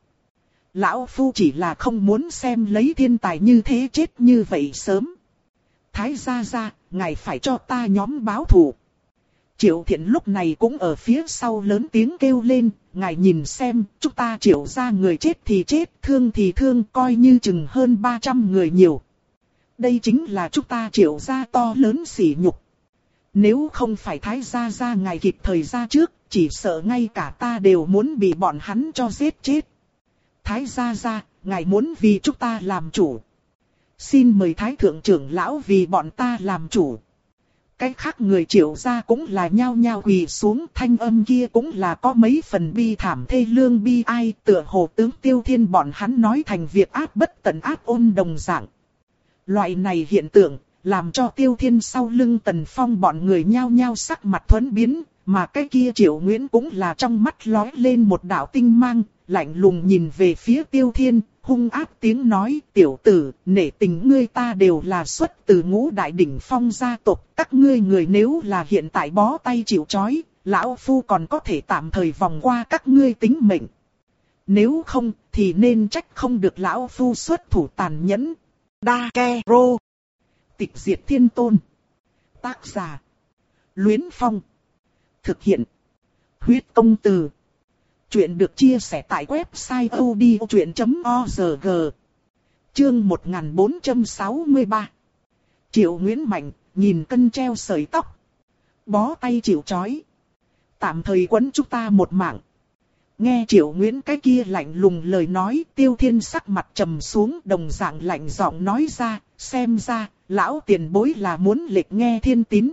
Lão phu chỉ là không muốn xem lấy thiên tài như thế chết như vậy sớm. Thái gia gia, ngài phải cho ta nhóm báo thù. Triệu Thiện lúc này cũng ở phía sau lớn tiếng kêu lên, ngài nhìn xem, chúng ta Triệu gia người chết thì chết, thương thì thương, coi như chừng hơn ba trăm người nhiều. Đây chính là chúng ta Triệu gia to lớn sỉ nhục. Nếu không phải Thái gia gia ngài kịp thời ra trước, chỉ sợ ngay cả ta đều muốn bị bọn hắn cho giết chết. Thái gia gia, ngài muốn vì chúng ta làm chủ. Xin mời Thái thượng trưởng lão vì bọn ta làm chủ. Cái khác người Triệu gia cũng là nhao nhao quỳ xuống, thanh âm kia cũng là có mấy phần bi thảm thê lương bi ai, tựa hồ tướng Tiêu Thiên bọn hắn nói thành việc áp bất tận áp ôn đồng dạng. Loại này hiện tượng, làm cho Tiêu Thiên sau lưng Tần Phong bọn người nhao nhao sắc mặt thuẫn biến, mà cái kia Triệu Nguyễn cũng là trong mắt lóe lên một đạo tinh mang, lạnh lùng nhìn về phía Tiêu Thiên, hung ác tiếng nói, tiểu tử, nể tình ngươi ta đều là xuất từ ngũ đại đỉnh phong gia tộc, các ngươi người nếu là hiện tại bó tay chịu trói, lão phu còn có thể tạm thời vòng qua các ngươi tính mệnh. Nếu không, thì nên trách không được lão phu xuất thủ tàn nhẫn. Đa Ke Rô. Tịch diệt thiên tôn. Tác giả. Luyến Phong. Thực hiện. Huyết công từ. Chuyện được chia sẻ tại website odchuyện chấm org. Chương một nghìn bốn trăm sáu mươi ba. Triệu Nguyễn Mạnh, nhìn cân treo sợi tóc. Bó tay chịu trói. Tạm thời quấn chúng ta một mạng. Nghe Triệu Nguyễn cái kia lạnh lùng lời nói, Tiêu Thiên sắc mặt trầm xuống, đồng dạng lạnh giọng nói ra, xem ra, lão tiền bối là muốn lệch nghe thiên tín.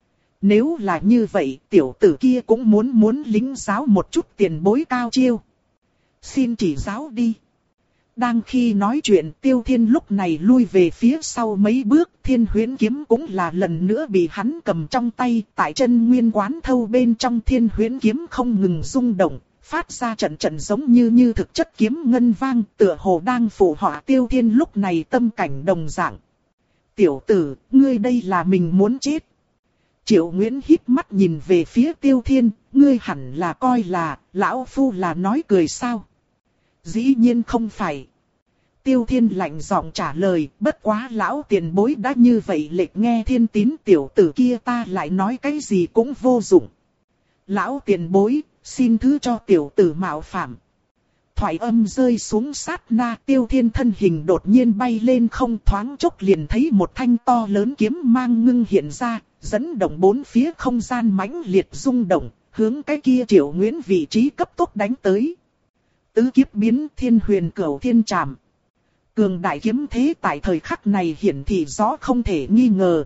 Nếu là như vậy, tiểu tử kia cũng muốn muốn lính giáo một chút tiền bối cao chiêu. Xin chỉ giáo đi. Đang khi nói chuyện, Tiêu Thiên lúc này lui về phía sau mấy bước, Thiên Huyễn kiếm cũng là lần nữa bị hắn cầm trong tay, tại chân nguyên quán thâu bên trong Thiên Huyễn kiếm không ngừng rung động, phát ra trận trận giống như như thực chất kiếm ngân vang, tựa hồ đang phụ họa Tiêu Thiên lúc này tâm cảnh đồng dạng. Tiểu tử, ngươi đây là mình muốn chết. Triệu Nguyễn híp mắt nhìn về phía Tiêu Thiên, ngươi hẳn là coi là, lão phu là nói cười sao? Dĩ nhiên không phải. Tiêu Thiên lạnh giọng trả lời, bất quá lão tiền bối đã như vậy lệch nghe thiên tín tiểu tử kia ta lại nói cái gì cũng vô dụng. Lão tiền bối, xin thứ cho tiểu tử mạo phạm. Thoại âm rơi xuống sát na, Tiêu Thiên thân hình đột nhiên bay lên không, thoáng chốc liền thấy một thanh to lớn kiếm mang ngưng hiện ra, dẫn động bốn phía không gian mãnh liệt rung động, hướng cái kia Triệu Nguyễn vị trí cấp tốc đánh tới. Tứ kiếp biến thiên huyền cửu thiên trảm. Cường đại kiếm thế tại thời khắc này hiển thị rõ không thể nghi ngờ.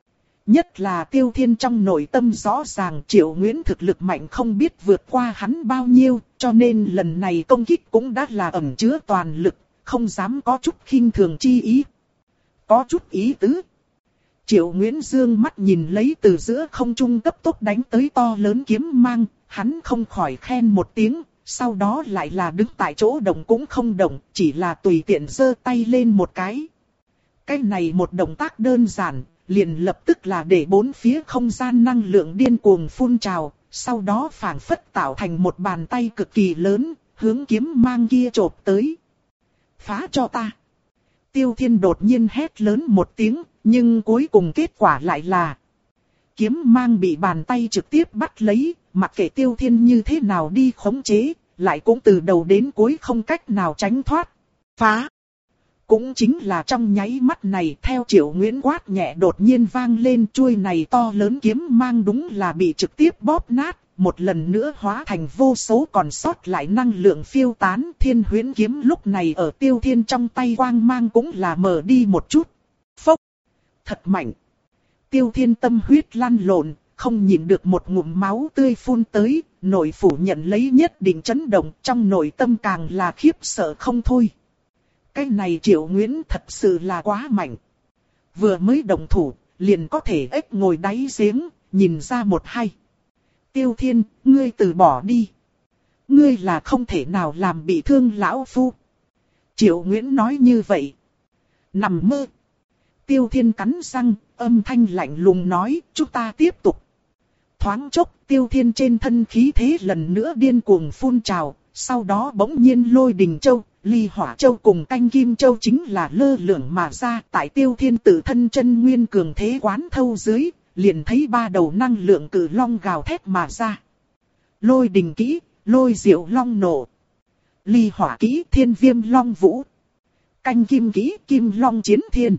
Nhất là Tiêu Thiên trong nội tâm rõ ràng Triệu Nguyễn thực lực mạnh không biết vượt qua hắn bao nhiêu, cho nên lần này công kích cũng đã là ẩn chứa toàn lực, không dám có chút khinh thường chi ý. Có chút ý tứ. Triệu Nguyễn dương mắt nhìn lấy từ giữa không trung cấp tốc đánh tới to lớn kiếm mang, hắn không khỏi khen một tiếng, sau đó lại là đứng tại chỗ động cũng không động, chỉ là tùy tiện giơ tay lên một cái. Cái này một động tác đơn giản, liền lập tức là để bốn phía không gian năng lượng điên cuồng phun trào, sau đó phảng phất tạo thành một bàn tay cực kỳ lớn, hướng kiếm mang kia chộp tới. Phá cho ta! Tiêu Thiên đột nhiên hét lớn một tiếng, nhưng cuối cùng kết quả lại là kiếm mang bị bàn tay trực tiếp bắt lấy, mặc kệ Tiêu Thiên như thế nào đi khống chế, lại cũng từ đầu đến cuối không cách nào tránh thoát. Phá! Cũng chính là trong nháy mắt này, theo Triệu Nguyễn quát nhẹ đột nhiên vang lên, chuôi này to lớn kiếm mang đúng là bị trực tiếp bóp nát, một lần nữa hóa thành vô số còn sót lại năng lượng phiêu tán. Thiên Huyễn kiếm lúc này ở Tiêu Thiên trong tay quang mang cũng là mở đi một chút. Phốc! Thật mạnh! Tiêu Thiên tâm huyết lăn lộn, không nhịn được một ngụm máu tươi phun tới, nội phủ nhận lấy nhất định chấn động, trong nội tâm càng là khiếp sợ không thôi. Cái này Triệu Nguyễn thật sự là quá mạnh. Vừa mới động thủ, liền có thể ếch ngồi đáy giếng, nhìn ra một hay. Tiêu Thiên, ngươi từ bỏ đi. Ngươi là không thể nào làm bị thương lão phu. Triệu Nguyễn nói như vậy. Nằm mơ. Tiêu Thiên cắn răng, âm thanh lạnh lùng nói, chúng ta tiếp tục. Thoáng chốc, Tiêu Thiên trên thân khí thế lần nữa điên cuồng phun trào, sau đó bỗng nhiên lôi đình châu, ly hỏa châu cùng canh kim châu chính là lơ lửng mà ra, tại Tiêu Thiên tự thân chân nguyên cường thế quán thâu dưới, liền thấy ba đầu năng lượng cự long gào thét mà ra. Lôi đình kỹ, lôi diệu long nổ. Ly hỏa kỹ, thiên viêm long vũ. Canh kim kỹ, kim long chiến thiên.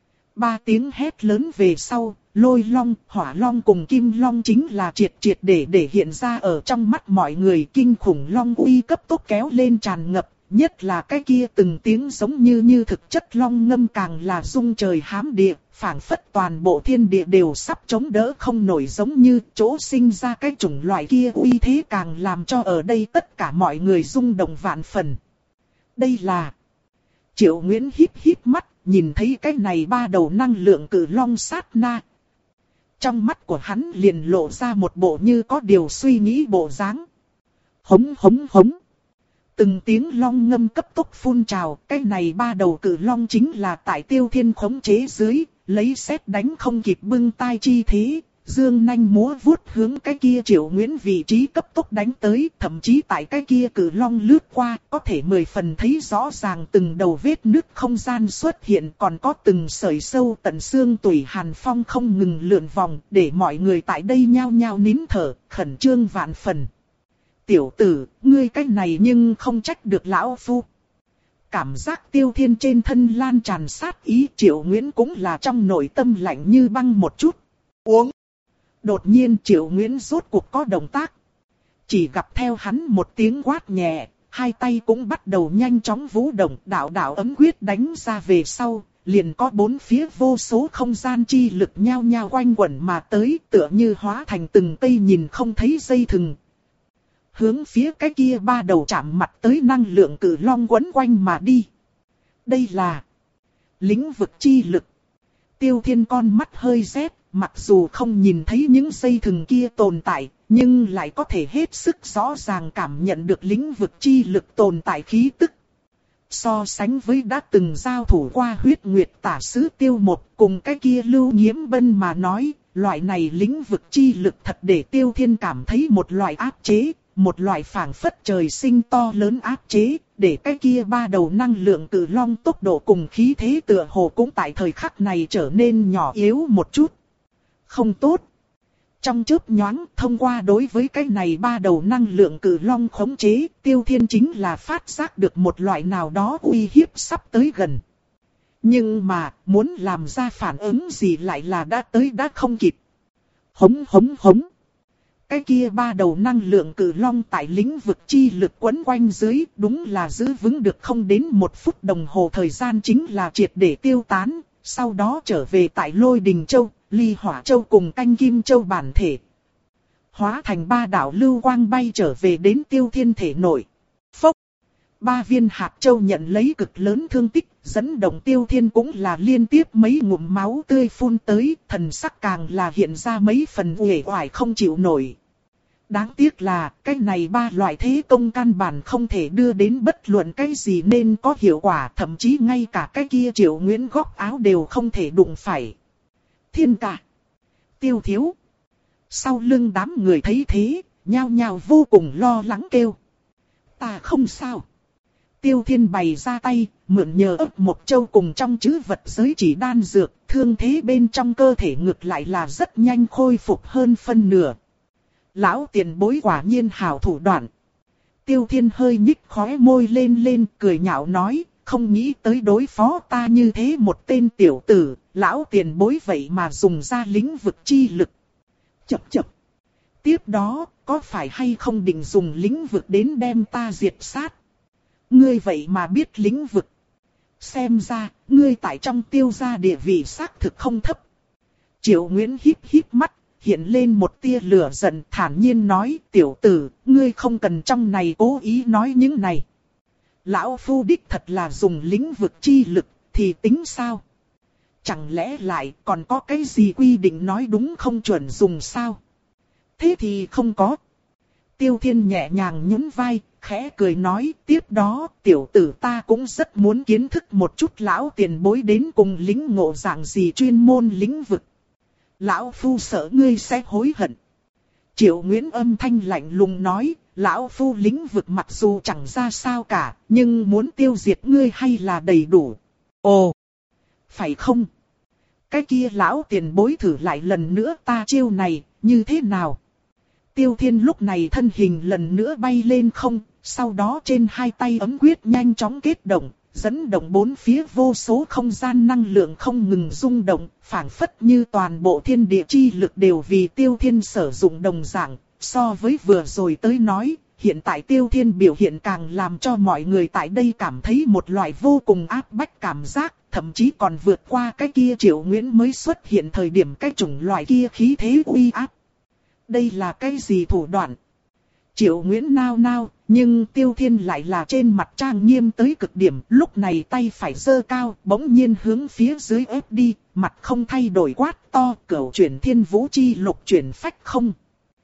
Ba tiếng hét lớn về sau, lôi long, hỏa long cùng kim long chính là triệt triệt để để hiện ra ở trong mắt mọi người. Kinh khủng long uy cấp tốc kéo lên tràn ngập, nhất là cái kia từng tiếng giống như như thực chất long ngâm càng là rung trời hám địa, phảng phất toàn bộ thiên địa đều sắp chống đỡ không nổi, giống như chỗ sinh ra cái chủng loại kia uy thế càng làm cho ở đây tất cả mọi người rung động vạn phần. Đây là... Triệu Nguyễn híp híp mắt, nhìn thấy cái này ba đầu năng lượng cự long sát na. Trong mắt của hắn liền lộ ra một bộ như có điều suy nghĩ bộ dáng. Hống hống hống. Từng tiếng long ngâm cấp tốc phun trào, cái này ba đầu cự long chính là tại Tiêu Thiên khống chế dưới, lấy sét đánh không kịp bưng tai chi thế, dương nanh múa vuốt hướng cái kia Triệu Nguyễn vị trí cấp tốc đánh tới, thậm chí tại cái kia cự long lướt qua, có thể mười phần thấy rõ ràng từng đầu vết nứt không gian xuất hiện, còn có từng sợi sâu tận xương tủy hàn phong không ngừng lượn vòng, để mọi người tại đây nhao nhao nín thở, khẩn trương vạn phần. Tiểu tử, ngươi cách này nhưng không trách được lão phu. Cảm giác Tiêu Thiên trên thân lan tràn sát ý, Triệu Nguyễn cũng là trong nội tâm lạnh như băng một chút. Uống. Đột nhiên Triệu Nguyễn rốt cuộc có động tác. Chỉ gặp theo hắn một tiếng quát nhẹ, hai tay cũng bắt đầu nhanh chóng vũ động, đạo đạo ấm quyết đánh ra về sau, liền có bốn phía vô số không gian chi lực nhao nhao quanh quẩn mà tới, tựa như hóa thành từng cây nhìn không thấy dây thừng. Hướng phía cái kia ba đầu chạm mặt tới năng lượng cự long quấn quanh mà đi. Đây là lĩnh vực chi lực. Tiêu Thiên con mắt hơi rét, mặc dù không nhìn thấy những dây thừng kia tồn tại, nhưng lại có thể hết sức rõ ràng cảm nhận được lĩnh vực chi lực tồn tại khí tức. So sánh với đã từng giao thủ qua huyết nguyệt tả sứ Tiêu Một cùng cái kia Lưu Nhiễm Bân mà nói, loại này lĩnh vực chi lực thật để Tiêu Thiên cảm thấy một loại áp chế. Một loại phảng phất trời sinh to lớn áp chế, để cái kia ba đầu năng lượng cự long tốc độ cùng khí thế tựa hồ cũng tại thời khắc này trở nên nhỏ yếu một chút. Không tốt. Trong chớp nhoáng, thông qua đối với cái này ba đầu năng lượng cự long khống chế, Tiêu Thiên chính là phát giác được một loại nào đó uy hiếp sắp tới gần. Nhưng mà, muốn làm ra phản ứng gì lại là đã tới đã không kịp. Hống hống hống. Cái kia ba đầu năng lượng cự long tại lĩnh vực chi lực quấn quanh dưới, đúng là giữ vững được không đến một phút đồng hồ thời gian chính là triệt để tiêu tán, sau đó trở về tại Lôi Đình Châu, Ly Hỏa Châu cùng Canh Kim Châu bản thể. Hóa thành ba đạo lưu quang bay trở về đến Tiêu Thiên thể nội. Phốc! Ba viên hạt châu nhận lấy cực lớn thương tích, dẫn động Tiêu Thiên cũng là liên tiếp mấy ngụm máu tươi phun tới, thần sắc càng là hiện ra mấy phần uể oải không chịu nổi. Đáng tiếc là, cái này ba loại thế công căn bản không thể đưa đến bất luận cái gì nên có hiệu quả, thậm chí ngay cả cái kia Triệu Nguyễn góc áo đều không thể đụng phải. Thiên ca! Tiêu thiếu! Sau lưng đám người thấy thế, nhao nhao vô cùng lo lắng kêu. Ta không sao! Tiêu Thiên bày ra tay, mượn nhờ ấp một châu cùng trong trữ vật giới chỉ đan dược, thương thế bên trong cơ thể ngược lại là rất nhanh khôi phục hơn phân nửa. Lão tiền bối quả nhiên hảo thủ đoạn. Tiêu Thiên hơi nhích khóe môi lên lên, cười nhạo nói, không nghĩ tới đối phó ta như thế một tên tiểu tử, lão tiền bối vậy mà dùng ra lĩnh vực chi lực. Chập chập. Tiếp đó, có phải hay không định dùng lĩnh vực đến đem ta diệt sát? Ngươi vậy mà biết lĩnh vực. Xem ra, ngươi tại trong Tiêu gia địa vị xác thực không thấp. Triệu Nguyễn híp híp mắt, hiện lên một tia lửa giận, thản nhiên nói, tiểu tử, ngươi không cần trong này cố ý nói những này. Lão phu đích thật là dùng lĩnh vực chi lực, thì tính sao? Chẳng lẽ lại còn có cái gì quy định nói đúng không chuẩn dùng sao? Thế thì không có. Tiêu Thiên nhẹ nhàng nhún vai, khẽ cười nói, tiếp đó, tiểu tử ta cũng rất muốn kiến thức một chút lão tiền bối đến cùng lĩnh ngộ dạng gì chuyên môn lĩnh vực. Lão phu sợ ngươi sẽ hối hận. Triệu Nguyễn âm thanh lạnh lùng nói, lão phu lĩnh vực mặc dù chẳng ra sao cả, nhưng muốn tiêu diệt ngươi hay là đầy đủ. Ồ, phải không? cái kia lão tiền bối thử lại lần nữa ta chiêu này, như thế nào? Tiêu Thiên lúc này thân hình lần nữa bay lên không, sau đó trên hai tay ấm quyết nhanh chóng kết động, dẫn động bốn phía vô số không gian năng lượng không ngừng rung động, phảng phất như toàn bộ thiên địa chi lực đều vì Tiêu Thiên sử dụng đồng dạng. So với vừa rồi tới nói, hiện tại Tiêu Thiên biểu hiện càng làm cho mọi người tại đây cảm thấy một loại vô cùng áp bách cảm giác, thậm chí còn vượt qua cái kia Triệu Nguyễn mới xuất hiện thời điểm cái chủng loại kia khí thế uy áp. Đây là cái gì thủ đoạn? Triệu Nguyễn nao nao, nhưng Tiêu Thiên lại là trên mặt trang nghiêm tới cực điểm, lúc này tay phải giơ cao, bỗng nhiên hướng phía dưới ép đi, mặt không thay đổi quát to, cửu chuyển thiên vũ chi lục chuyển phách không.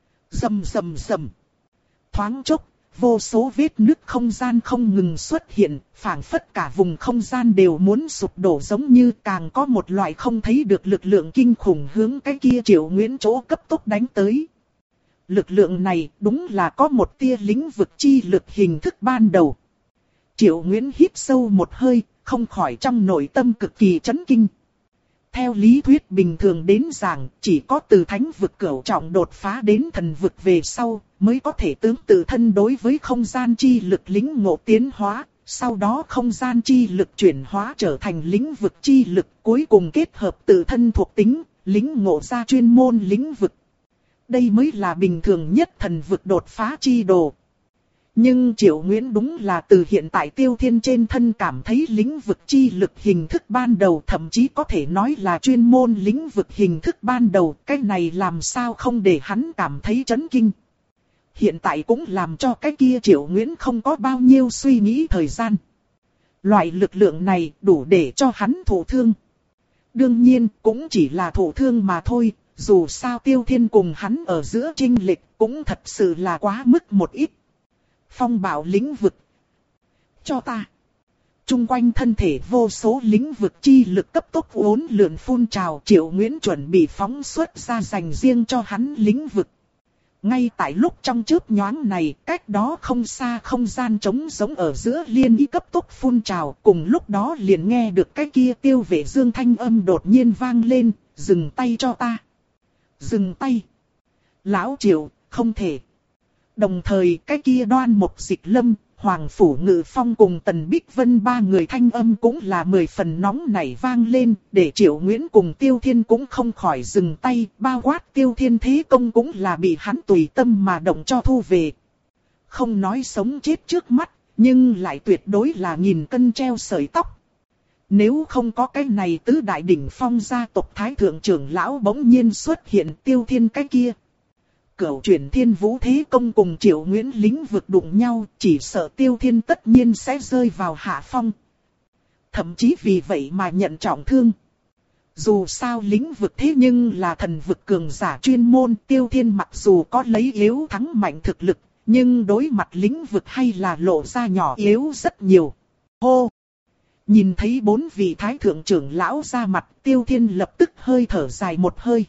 Rầm rầm rầm. Thoáng chốc, vô số vết nứt không gian không ngừng xuất hiện, phảng phất cả vùng không gian đều muốn sụp đổ giống như càng có một loại không thấy được lực lượng kinh khủng hướng cái kia Triệu Nguyễn chỗ cấp tốc đánh tới. Lực lượng này đúng là có một tia lĩnh vực chi lực hình thức ban đầu. Triệu Nguyễn hít sâu một hơi, không khỏi trong nội tâm cực kỳ chấn kinh. Theo lý thuyết bình thường đến giảng, chỉ có từ thánh vực cửu trọng đột phá đến thần vực về sau, mới có thể tướng tự thân đối với không gian chi lực lĩnh ngộ tiến hóa, sau đó không gian chi lực chuyển hóa trở thành lĩnh vực chi lực, cuối cùng kết hợp tự thân thuộc tính, lĩnh ngộ ra chuyên môn lĩnh vực. Đây mới là bình thường nhất thần vực đột phá chi đồ. Nhưng Triệu Nguyễn đúng là từ hiện tại Tiêu Thiên trên thân cảm thấy lĩnh vực chi lực hình thức ban đầu, thậm chí có thể nói là chuyên môn lĩnh vực hình thức ban đầu, cái này làm sao không để hắn cảm thấy chấn kinh. Hiện tại cũng làm cho cái kia Triệu Nguyễn không có bao nhiêu suy nghĩ thời gian. Loại lực lượng này đủ để cho hắn thụ thương. Đương nhiên cũng chỉ là thụ thương mà thôi, dù sao Tiêu Thiên cùng hắn ở giữa chênh lệch cũng thật sự là quá mức một ít. Phong bạo lĩnh vực. Cho ta. Trung quanh thân thể vô số lĩnh vực chi lực cấp tốc uốn lượn phun trào, Triệu Nguyễn chuẩn bị phóng xuất ra dành riêng cho hắn lĩnh vực. Ngay tại lúc trong chớp nhoáng này, cách đó không xa không gian trống giống ở giữa liên ý cấp tốc phun trào, cùng lúc đó liền nghe được cái kia Tiêu Vệ Dương thanh âm đột nhiên vang lên, dừng tay cho ta. Dừng tay. Lão Triệu, không thể. Đồng thời cái kia Đoan Mục Dịch Lâm, Hoàng Phủ Ngự Phong cùng Tần Bích Vân ba người thanh âm cũng là mười phần nóng nảy vang lên, để Triệu Nguyễn cùng Tiêu Thiên cũng không khỏi dừng tay, bao quát Tiêu Thiên thế công cũng là bị hắn tùy tâm mà động cho thu về. Không nói sống chết trước mắt, nhưng lại tuyệt đối là nghìn cân treo sợi tóc. Nếu không có cái này tứ đại đỉnh phong gia tộc Thái Thượng trưởng lão bỗng nhiên xuất hiện, Tiêu Thiên cái kia. Cửu chuyển thiên vũ thế công cùng Triệu Nguyễn lĩnh vực đụng nhau, chỉ sợ Tiêu Thiên tất nhiên sẽ rơi vào hạ phong. Thậm chí vì vậy mà nhận trọng thương. Dù sao lĩnh vực thế nhưng là thần vực cường giả chuyên môn, Tiêu Thiên mặc dù có lấy yếu thắng mạnh thực lực, nhưng đối mặt lĩnh vực hay là lộ ra nhỏ yếu rất nhiều. Hô! Nhìn thấy bốn vị Thái Thượng trưởng lão ra mặt, Tiêu Thiên lập tức hơi thở dài một hơi.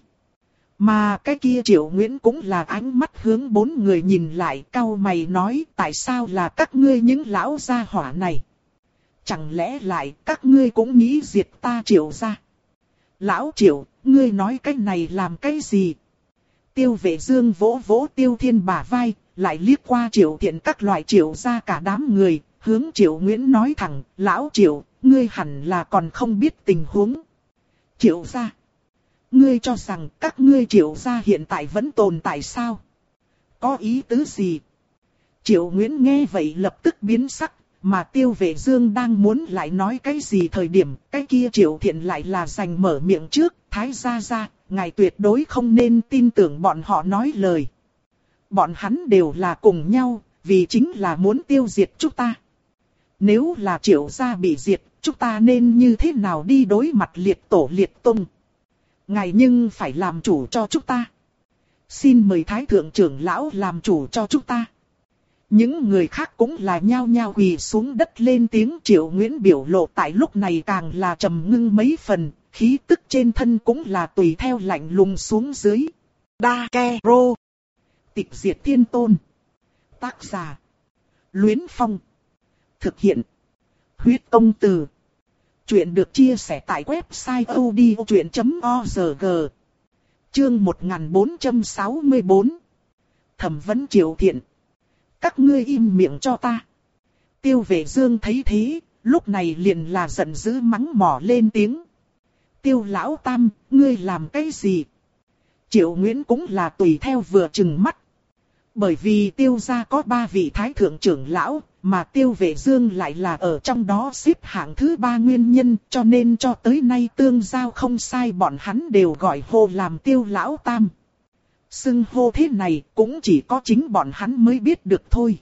Mà cái kia Triệu Nguyễn cũng là ánh mắt hướng bốn người nhìn lại, cau mày nói, tại sao là các ngươi những lão gia hỏa này? Chẳng lẽ lại các ngươi cũng nghĩ diệt ta Triệu gia? Lão Triệu, ngươi nói cái này làm cái gì? Tiêu Vệ Dương vỗ vỗ Tiêu Thiên bả vai, lại liếc qua Triệu Thiện các loại Triệu gia cả đám người, hướng Triệu Nguyễn nói thẳng, lão Triệu, ngươi hẳn là còn không biết tình huống. Triệu gia. Ngươi cho rằng các ngươi Triệu gia hiện tại vẫn tồn tại sao? Có ý tứ gì? Triệu Nguyễn nghe vậy lập tức biến sắc, mà Tiêu Vệ Dương đang muốn lại nói cái gì thời điểm, cái kia Triệu Thiện lại là giành mở miệng trước, Thái gia gia, ngài tuyệt đối không nên tin tưởng bọn họ nói lời. Bọn hắn đều là cùng nhau, vì chính là muốn tiêu diệt chúng ta. Nếu là Triệu gia bị diệt, chúng ta nên như thế nào đi đối mặt liệt tổ liệt tông? Ngài nhưng phải làm chủ cho chúng ta. Xin mời Thái Thượng trưởng lão làm chủ cho chúng ta. Những người khác cũng là nhao nhao quỳ xuống đất lên tiếng. Triệu Nguyễn biểu lộ tại lúc này càng là trầm ngưng mấy phần, khí tức trên thân cũng là tùy theo lạnh lùng xuống dưới. Đa Ke Rô. Tịch diệt thiên tôn. Tác giả. Luyến Phong. Thực hiện. Huyết công từ. Chuyện được chia sẻ tại website audiochuyện chấm org. Chương một nghìn bốn trăm sáu mươi tư. Thẩm vấn Triệu Thiện. Các ngươi im miệng cho ta. Tiêu Vệ Dương thấy thế, lúc này liền là giận dữ mắng mỏ lên tiếng. Tiêu lão tam, ngươi làm cái gì? Triệu Nguyễn cũng là tùy theo vừa chừng mắt. Bởi vì tiêu gia có ba vị thái thượng trưởng lão, mà Tiêu Vệ Dương lại là ở trong đó xếp hạng thứ ba nguyên nhân, cho nên cho tới nay tương giao không sai, bọn hắn đều gọi hô làm Tiêu lão tam. Xưng hô thế này cũng chỉ có chính bọn hắn mới biết được thôi.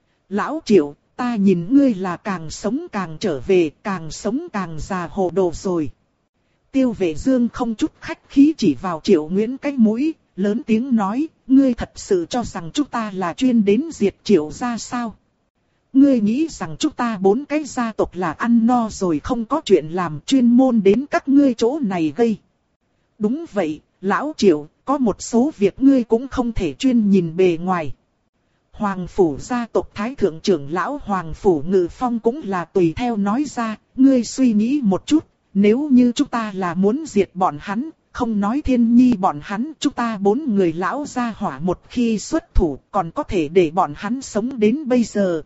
Lão Triệu, ta nhìn ngươi là càng sống càng trở về, càng sống càng già hồ đồ rồi. Tiêu Vệ Dương không chút khách khí chỉ vào Triệu Nguyễn cái mũi, lớn tiếng nói, ngươi thật sự cho rằng chúng ta là chuyên đến diệt Triệu gia sao? Ngươi nghĩ rằng chúng ta bốn cái gia tộc là ăn no rồi không có chuyện làm, chuyên môn đến các ngươi chỗ này gây. Đúng vậy, lão Triệu, có một số việc ngươi cũng không thể chuyên nhìn bề ngoài. Hoàng phủ gia tộc thái thượng trưởng lão Hoàng phủ Ngự Phong cũng là tùy theo nói ra, ngươi suy nghĩ một chút, nếu như chúng ta là muốn diệt bọn hắn, không nói Thiên Nhi bọn hắn, chúng ta bốn người lão gia hỏa một khi xuất thủ còn có thể để bọn hắn sống đến bây giờ.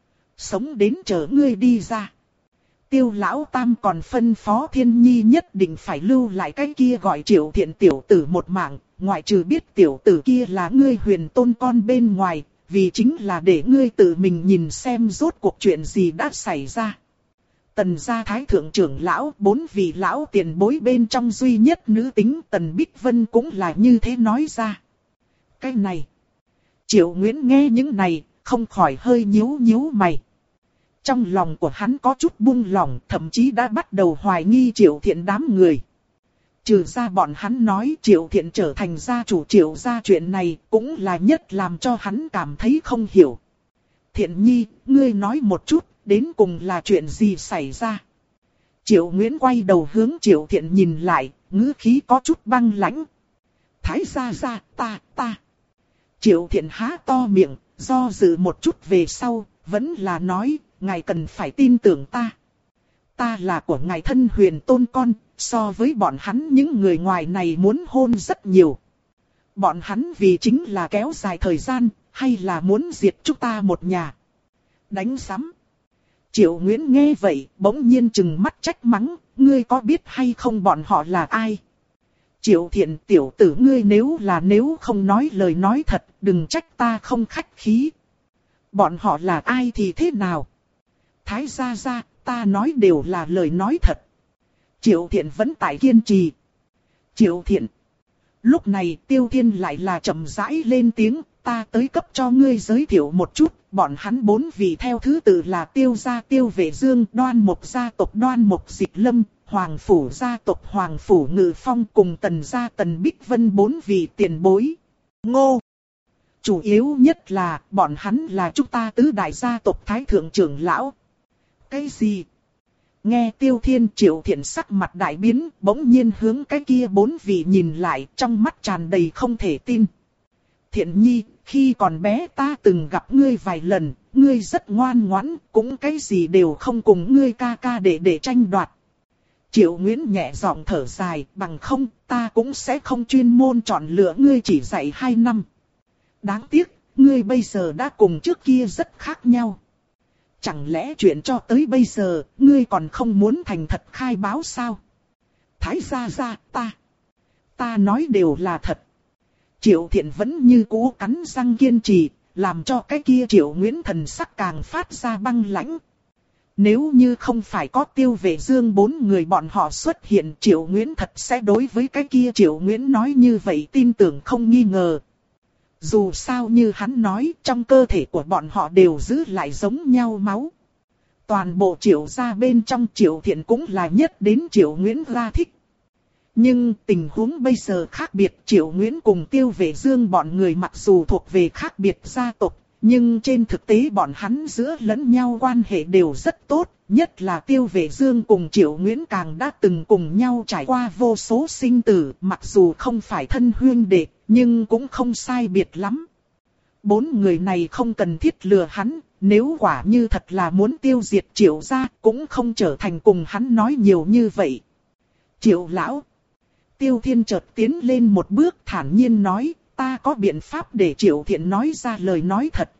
Sống đến chờ ngươi đi ra. Tiêu lão tam còn phân phó Thiên Nhi nhất định phải lưu lại cái kia gọi Triệu Thiện tiểu tử một mạng, ngoại trừ biết tiểu tử kia là ngươi Huyền Tôn con bên ngoài, vì chính là để ngươi tự mình nhìn xem rốt cuộc chuyện gì đã xảy ra. Tần gia thái thượng trưởng lão, bốn vị lão tiền bối bên trong duy nhất nữ tính Tần Bích Vân cũng là như thế nói ra. Cái này, Triệu Nguyễn nghe những này, không khỏi hơi nhíu nhíu mày. Trong lòng của hắn có chút buông lỏng, thậm chí đã bắt đầu hoài nghi Triệu Thiện đám người. Trừ ra bọn hắn nói Triệu Thiện trở thành gia chủ Triệu gia chuyện này cũng là nhất làm cho hắn cảm thấy không hiểu. Thiện Nhi, ngươi nói một chút, đến cùng là chuyện gì xảy ra? Triệu Nguyễn quay đầu hướng Triệu Thiện nhìn lại, ngữ khí có chút băng lãnh. Thái gia gia, ta, ta. Triệu Thiện há to miệng, do dự một chút về sau, vẫn là nói, ngài cần phải tin tưởng ta. Ta là của ngài thân Huyền Tôn con, so với bọn hắn những người ngoài này muốn hôn rất nhiều. Bọn hắn vì chính là kéo dài thời gian, hay là muốn diệt chúng ta một nhà. Đánh sắm. Triệu Nguyễn nghe vậy, bỗng nhiên trừng mắt trách mắng, ngươi có biết hay không bọn họ là ai? Triệu Thiện tiểu tử ngươi nếu là nếu không nói lời nói thật, đừng trách ta không khách khí. Bọn họ là ai thì thế nào? Thái gia gia, ta nói đều là lời nói thật. Triệu Thiện vẫn tại kiên trì. Triệu Thiện. Lúc này Tiêu Thiên lại là chậm rãi lên tiếng, ta tới cấp cho ngươi giới thiệu một chút. Bọn hắn bốn vị theo thứ tự là Tiêu gia Tiêu Vệ Dương, Đoan Mục gia tộc Đoan Mục Dịch Lâm, Hoàng phủ gia tộc Hoàng phủ Ngự Phong cùng Tần gia Tần Bích Vân bốn vị tiền bối. Ngô! Chủ yếu nhất là bọn hắn là chúng ta tứ đại gia tộc thái thượng trưởng lão. Cái gì? Nghe Tiêu Thiên Triệu Thiện sắc mặt đại biến, bỗng nhiên hướng cái kia bốn vị nhìn lại, trong mắt tràn đầy không thể tin. Thiện Nhi, khi còn bé ta từng gặp ngươi vài lần, ngươi rất ngoan ngoãn, cũng cái gì đều không cùng ngươi ca ca để để tranh đoạt. Triệu Nguyễn nhẹ giọng thở dài, bằng không, ta cũng sẽ không chuyên môn chọn lựa ngươi chỉ dạy hai năm. Đáng tiếc, ngươi bây giờ đã cùng trước kia rất khác nhau. Chẳng lẽ chuyện cho tới bây giờ, ngươi còn không muốn thành thật khai báo sao? Thái gia gia, ta, ta nói đều là thật. Triệu Thiện vẫn như cũ cắn răng kiên trì, làm cho cái kia Triệu Nguyễn thần sắc càng phát ra băng lãnh. Nếu như không phải có Tiêu Vệ Dương bốn người bọn họ xuất hiện, Triệu Nguyễn thật sẽ đối với cái kia Triệu Nguyễn nói như vậy tin tưởng không nghi ngờ. Dù sao như hắn nói, trong cơ thể của bọn họ đều giữ lại giống nhau máu. Toàn bộ Triệu gia bên trong Triệu Thiện cũng là nhất đến Triệu Nguyễn ra thích. Nhưng tình huống bây giờ khác biệt, Triệu Nguyễn cùng Tiêu Vệ Dương bọn người mặc dù thuộc về khác biệt gia tộc, nhưng trên thực tế bọn hắn giữa lẫn nhau quan hệ đều rất tốt, nhất là Tiêu Vệ Dương cùng Triệu Nguyễn càng đã từng cùng nhau trải qua vô số sinh tử, mặc dù không phải thân huynh đệ, nhưng cũng không sai biệt lắm. Bốn người này không cần thiết lừa hắn, nếu quả như thật là muốn tiêu diệt Triệu gia, cũng không trở thành cùng hắn nói nhiều như vậy. Triệu lão. Tiêu Thiên chợt tiến lên một bước thản nhiên nói, ta có biện pháp để Triệu Thiện nói ra lời nói thật.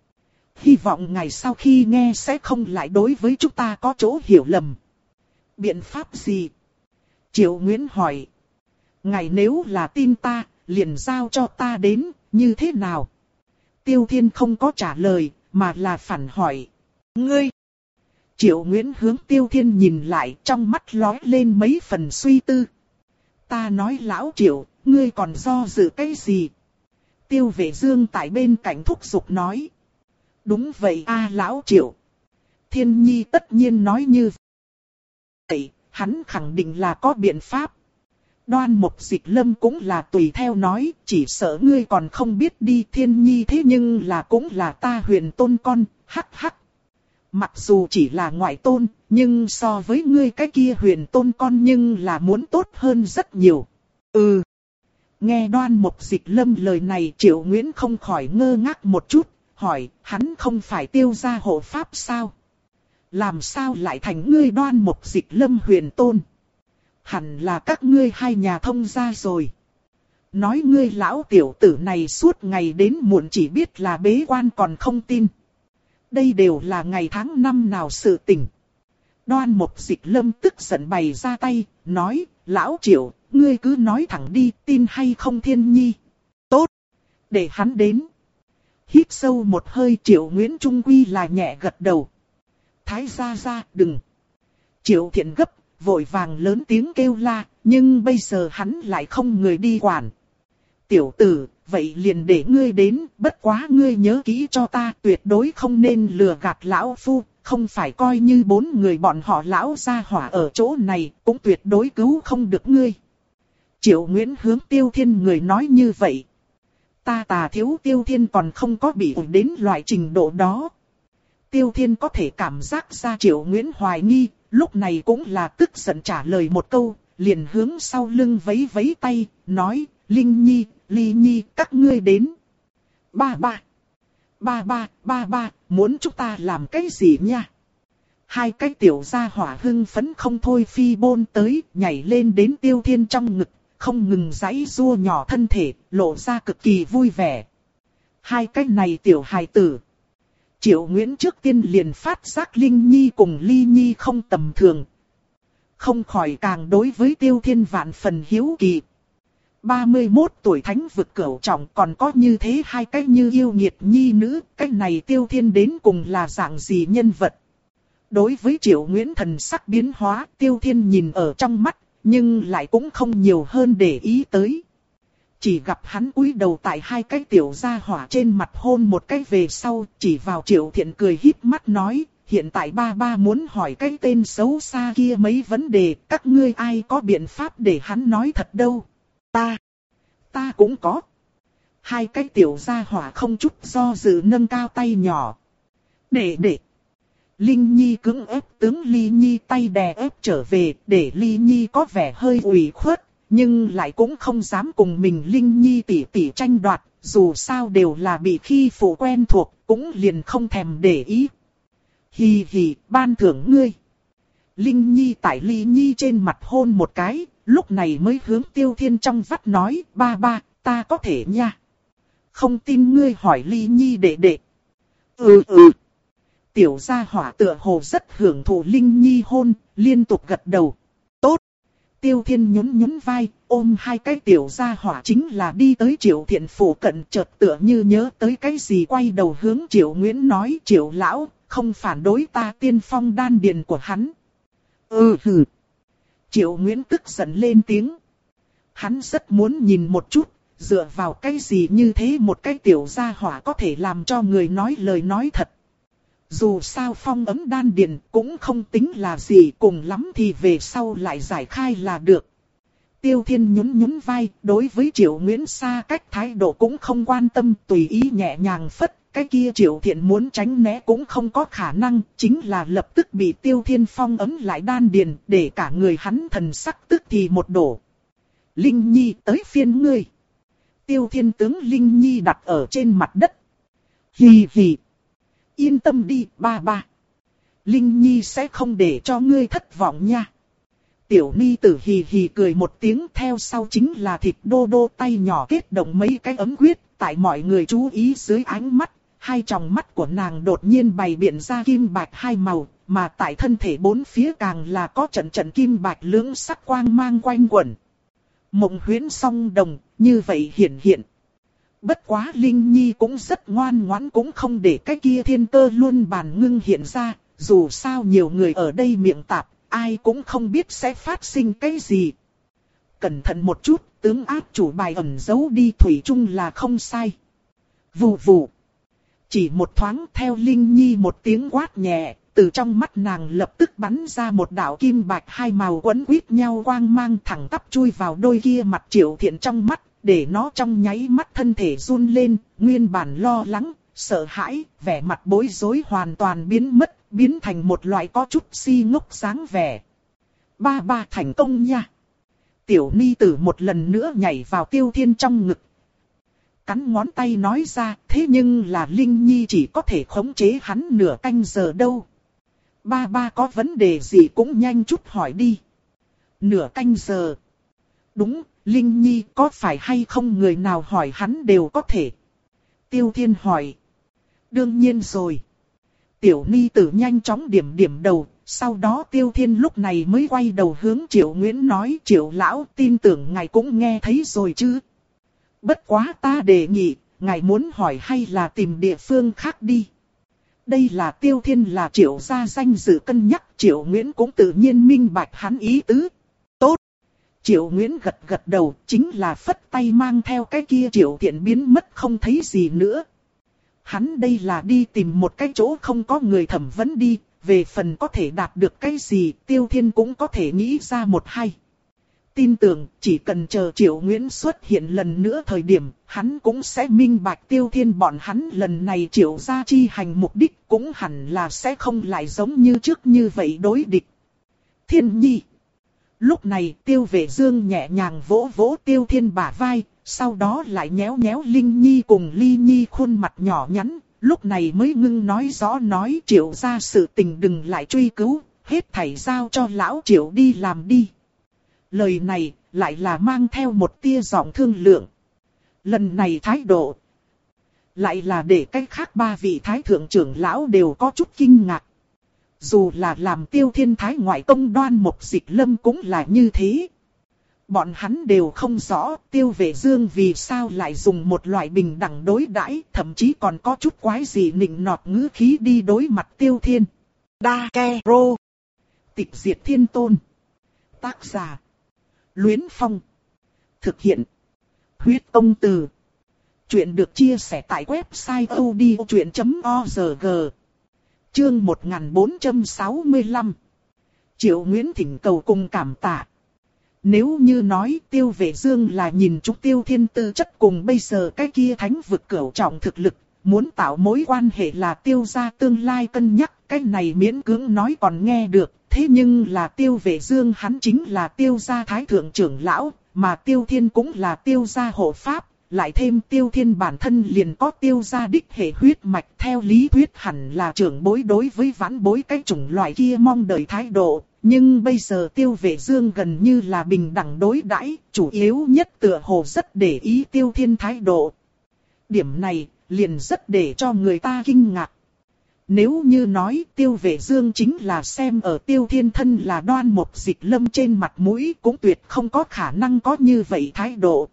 Hy vọng ngày sau khi nghe sẽ không lại đối với chúng ta có chỗ hiểu lầm. Biện pháp gì? Triệu Nguyễn hỏi. Ngài nếu là tin ta, liền giao cho ta đến, như thế nào? Tiêu Thiên không có trả lời, mà là phản hỏi. Ngươi! Triệu Nguyễn hướng Tiêu Thiên nhìn lại, trong mắt lóe lên mấy phần suy tư. Ta nói lão Triệu, ngươi còn do dự cái gì? Tiêu Vệ Dương tại bên cạnh thúc giục nói. Đúng vậy a lão Triệu. Thiên Nhi tất nhiên nói như vậy, hắn khẳng định là có biện pháp. Đoan Mục Dịch Lâm cũng là tùy theo nói, chỉ sợ ngươi còn không biết đi. Thiên Nhi thế nhưng là cũng là ta Huyền Tôn con, hắc hắc. Mặc dù chỉ là ngoại tôn, nhưng so với ngươi cái kia Huyền Tôn con nhưng là muốn tốt hơn rất nhiều. Ừ. Nghe Đoan Mục Dịch Lâm lời này, Triệu Nguyễn không khỏi ngơ ngác một chút, hỏi, hắn không phải Tiêu gia hộ pháp sao? Làm sao lại thành ngươi Đoan Mục Dịch Lâm Huyền Tôn? Hẳn là các ngươi hai nhà thông gia rồi. Nói ngươi lão tiểu tử này suốt ngày đến muộn chỉ biết là bế quan còn không tin. Đây đều là ngày tháng năm nào sự tình. Đoan Mục Dịch Lâm tức giận bày ra tay, nói, lão Triệu, ngươi cứ nói thẳng đi, tin hay không Thiên Nhi? Tốt, để hắn đến. Hít sâu một hơi, Triệu Nguyễn trung quy là nhẹ gật đầu. Thái gia gia, đừng. Triệu Thiện gấp, vội vàng lớn tiếng kêu la, nhưng bây giờ hắn lại không người đi quản. Tiểu tử, vậy liền để ngươi đến, bất quá ngươi nhớ kỹ cho ta, tuyệt đối không nên lừa gạt lão phu, không phải coi như bốn người bọn họ lão gia hỏa ở chỗ này, cũng tuyệt đối cứu không được ngươi. Triệu Nguyễn hướng Tiêu Thiên người nói như vậy. Ta Tà thiếu Tiêu Thiên còn không có bị ủi đến loại trình độ đó. Tiêu Thiên có thể cảm giác ra Triệu Nguyễn hoài nghi, lúc này cũng là tức giận trả lời một câu, liền hướng sau lưng vẫy vẫy tay, nói, Linh Nhi, Ly Nhi, các ngươi đến. Ba ba, ba ba, ba ba, muốn chúng ta làm cái gì nha? Hai cái tiểu gia hỏa hưng phấn không thôi phi bôn tới, nhảy lên đến Tiêu Thiên trong ngực, không ngừng giãy giụa nhỏ thân thể, lộ ra cực kỳ vui vẻ. Hai cái này tiểu hài tử. Triệu Nguyễn trước tiên liền phát giác Linh Nhi cùng Ly Nhi không tầm thường. Không khỏi càng đối với Tiêu Thiên vạn phần hiếu kỳ. ba mươi mốt tuổi thánh vực cửu trọng còn có như thế hai cái như yêu nghiệt nhi nữ, cái này Tiêu Thiên đến cùng là dạng gì nhân vật. Đối với Triệu Nguyễn thần sắc biến hóa, Tiêu Thiên nhìn ở trong mắt, nhưng lại cũng không nhiều hơn để ý tới. Chỉ gặp hắn cúi đầu tại hai cái tiểu gia hỏa trên mặt hôn một cái về sau, chỉ vào Triệu Thiện cười híp mắt nói, hiện tại ba ba muốn hỏi cái tên xấu xa kia mấy vấn đề, các ngươi ai có biện pháp để hắn nói thật đâu. Ta, ta cũng có. Hai cái tiểu gia hỏa không chút do dự nâng cao tay nhỏ. Để để. Linh Nhi cứng ép tướng Ly Nhi tay đè ép trở về, để Ly Nhi có vẻ hơi ủy khuất, nhưng lại cũng không dám cùng mình Linh Nhi tỉ tỉ tranh đoạt, dù sao đều là bị khi phụ quen thuộc, cũng liền không thèm để ý. Hì hì, ban thưởng ngươi. Linh Nhi tại Ly Nhi trên mặt hôn một cái, lúc này mới hướng Tiêu Thiên trong vắt nói, ba ba, ta có thể nha. Không tin ngươi hỏi Ly Nhi đệ đệ. Ừ ừ. Tiểu gia hỏa tựa hồ rất hưởng thụ Linh Nhi hôn, liên tục gật đầu. Tốt. Tiêu Thiên nhún nhún vai, ôm hai cái tiểu gia hỏa chính là đi tới Triệu Thiện phủ cận, chợt tựa như nhớ tới cái gì quay đầu hướng Triệu Nguyễn nói, Triệu lão, không phản đối ta tiên phong đan điền của hắn. Ừ hừ. Triệu Nguyễn tức giận lên tiếng. Hắn rất muốn nhìn một chút, dựa vào cái gì như thế một cái tiểu gia hỏa có thể làm cho người nói lời nói thật. Dù sao phong ấm đan điền cũng không tính là gì, cùng lắm thì về sau lại giải khai là được. Tiêu Thiên nhún nhún vai, đối với Triệu Nguyễn xa cách thái độ cũng không quan tâm, tùy ý nhẹ nhàng phất, cái kia Triệu Thiện muốn tránh né cũng không có khả năng, chính là lập tức bị Tiêu Thiên phong ấm lại đan điền, để cả người hắn thần sắc tức thì một đổ. Linh Nhi tới phiên ngươi. Tiêu Thiên tướng Linh Nhi đặt ở trên mặt đất. Hì hì. Yên tâm đi, ba ba. Linh Nhi sẽ không để cho ngươi thất vọng nha. Tiểu ni tử hì hì cười một tiếng, theo sau chính là thịt đô đô tay nhỏ kết động mấy cái ấm quyết, tại mọi người chú ý dưới ánh mắt, hai tròng mắt của nàng đột nhiên bày biện ra kim bạch hai màu, mà tại thân thể bốn phía càng là có trận trận kim bạch lưỡng sắc quang mang quanh quẩn. Mộng huyễn song đồng, như vậy hiển hiện. Bất quá Linh Nhi cũng rất ngoan ngoãn, cũng không để cái kia thiên cơ luôn bàn ngưng hiện ra, dù sao nhiều người ở đây miệng tạp, ai cũng không biết sẽ phát sinh cái gì. Cẩn thận một chút, tướng áp chủ bài ẩn giấu đi thủy chung là không sai. Vù vù. Chỉ một thoáng theo Linh Nhi một tiếng quát nhẹ, từ trong mắt nàng lập tức bắn ra một đạo kim bạch hai màu quấn quýt nhau quang mang thẳng tắp chui vào đôi kia mặt Triệu Thiện trong mắt, để nó trong nháy mắt thân thể run lên, nguyên bản lo lắng, sợ hãi, vẻ mặt bối rối hoàn toàn biến mất, biến thành một loại có chút si ngốc dáng vẻ. Ba ba thành công nha. Tiểu ni tử một lần nữa nhảy vào Tiêu Thiên trong ngực. Cắn ngón tay nói ra, thế nhưng là Linh Nhi chỉ có thể khống chế hắn nửa canh giờ đâu. Ba ba có vấn đề gì cũng nhanh chút hỏi đi. Nửa canh giờ. Đúng, Linh Nhi có phải hay không người nào hỏi hắn đều có thể. Tiêu Thiên hỏi. Đương nhiên rồi. Tiểu ni tử nhanh chóng điểm điểm đầu, sau đó Tiêu Thiên lúc này mới quay đầu hướng Triệu Nguyễn nói, Triệu lão tin tưởng ngài cũng nghe thấy rồi chứ. Bất quá ta đề nghị, ngài muốn hỏi hay là tìm địa phương khác đi. Đây là Tiêu Thiên là Triệu gia danh dự cân nhắc, Triệu Nguyễn cũng tự nhiên minh bạch hắn ý tứ. Tốt. Triệu Nguyễn gật gật đầu, chính là phất tay mang theo cái kia Triệu Thiện biến mất không thấy gì nữa. Hắn đây là đi tìm một cái chỗ không có người thẩm vấn đi, về phần có thể đạt được cái gì, Tiêu Thiên cũng có thể nghĩ ra một hai. Tin tưởng, chỉ cần chờ Triệu Nguyễn xuất hiện lần nữa thời điểm, hắn cũng sẽ minh bạch Tiêu Thiên bọn hắn lần này Triệu gia chi hành mục đích cũng hẳn là sẽ không lại giống như trước như vậy đối địch. Thiên Nhi. Lúc này Tiêu Vệ Dương nhẹ nhàng vỗ vỗ Tiêu Thiên bả vai, sau đó lại nhéo nhéo Linh Nhi cùng Ly Nhi khuôn mặt nhỏ nhắn, lúc này mới ngưng nói rõ nói Triệu gia sự tình đừng lại truy cứu, hết thảy giao cho lão Triệu đi làm đi. Lời này lại là mang theo một tia giọng thương lượng. Lần này thái độ lại là để cách khác ba vị thái thượng trưởng lão đều có chút kinh ngạc. Dù là làm Tiêu Thiên thái ngoại công Đoan Mục Dịch Lâm cũng là như thế. Bọn hắn đều không rõ Tiêu Vệ Dương vì sao lại dùng một loại bình đẳng đối đãi, thậm chí còn có chút quái gì nịnh nọt ngữ khí đi đối mặt Tiêu Thiên. Đa Ke Rô. Tịch diệt thiên tôn. Tác giả. Luyến Phong. Thực hiện. Huyết Công Từ. Chuyện được chia sẻ tại website odchuyện chấm org. Chương một nghìn bốn trăm sáu mươi lăm. Triệu Nguyễn thỉnh cầu cùng cảm tạ. Nếu như nói Tiêu Vệ Dương là nhìn chúng Tiêu Thiên tư chất cùng bây giờ cái kia thánh vực cửu trọng thực lực, muốn tạo mối quan hệ là Tiêu gia tương lai cân nhắc, cái này miễn cưỡng nói còn nghe được. Thế nhưng là Tiêu Vệ Dương hắn chính là Tiêu gia thái thượng trưởng lão, mà Tiêu Thiên cũng là Tiêu gia hộ pháp, lại thêm Tiêu Thiên bản thân liền có Tiêu gia đích hệ huyết mạch, theo lý thuyết hẳn là trưởng bối đối với vãn bối cái chủng loại kia mong đợi thái độ, nhưng bây giờ Tiêu Vệ Dương gần như là bình đẳng đối đãi, chủ yếu nhất tựa hồ rất để ý Tiêu Thiên thái độ. Điểm này liền rất để cho người ta kinh ngạc. Nếu như nói Tiêu Vệ Dương chính là xem ở Tiêu Thiên thân là Đoan Mục Dịch Lâm trên mặt mũi, cũng tuyệt không có khả năng có như vậy thái độ.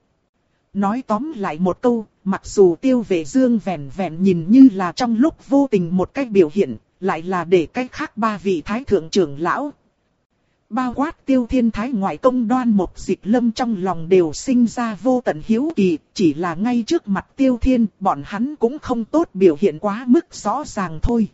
Nói tóm lại một câu, mặc dù Tiêu Vệ Dương vẹn vẹn nhìn như là trong lúc vô tình một cách biểu hiện, lại là để cách khác ba vị thái thượng trưởng lão. Bao quát Tiêu Thiên thái ngoại công Đoan Mục Dịch Lâm trong lòng đều sinh ra vô tận hiếu kỳ, chỉ là ngay trước mặt Tiêu Thiên, bọn hắn cũng không tốt biểu hiện quá mức rõ ràng thôi.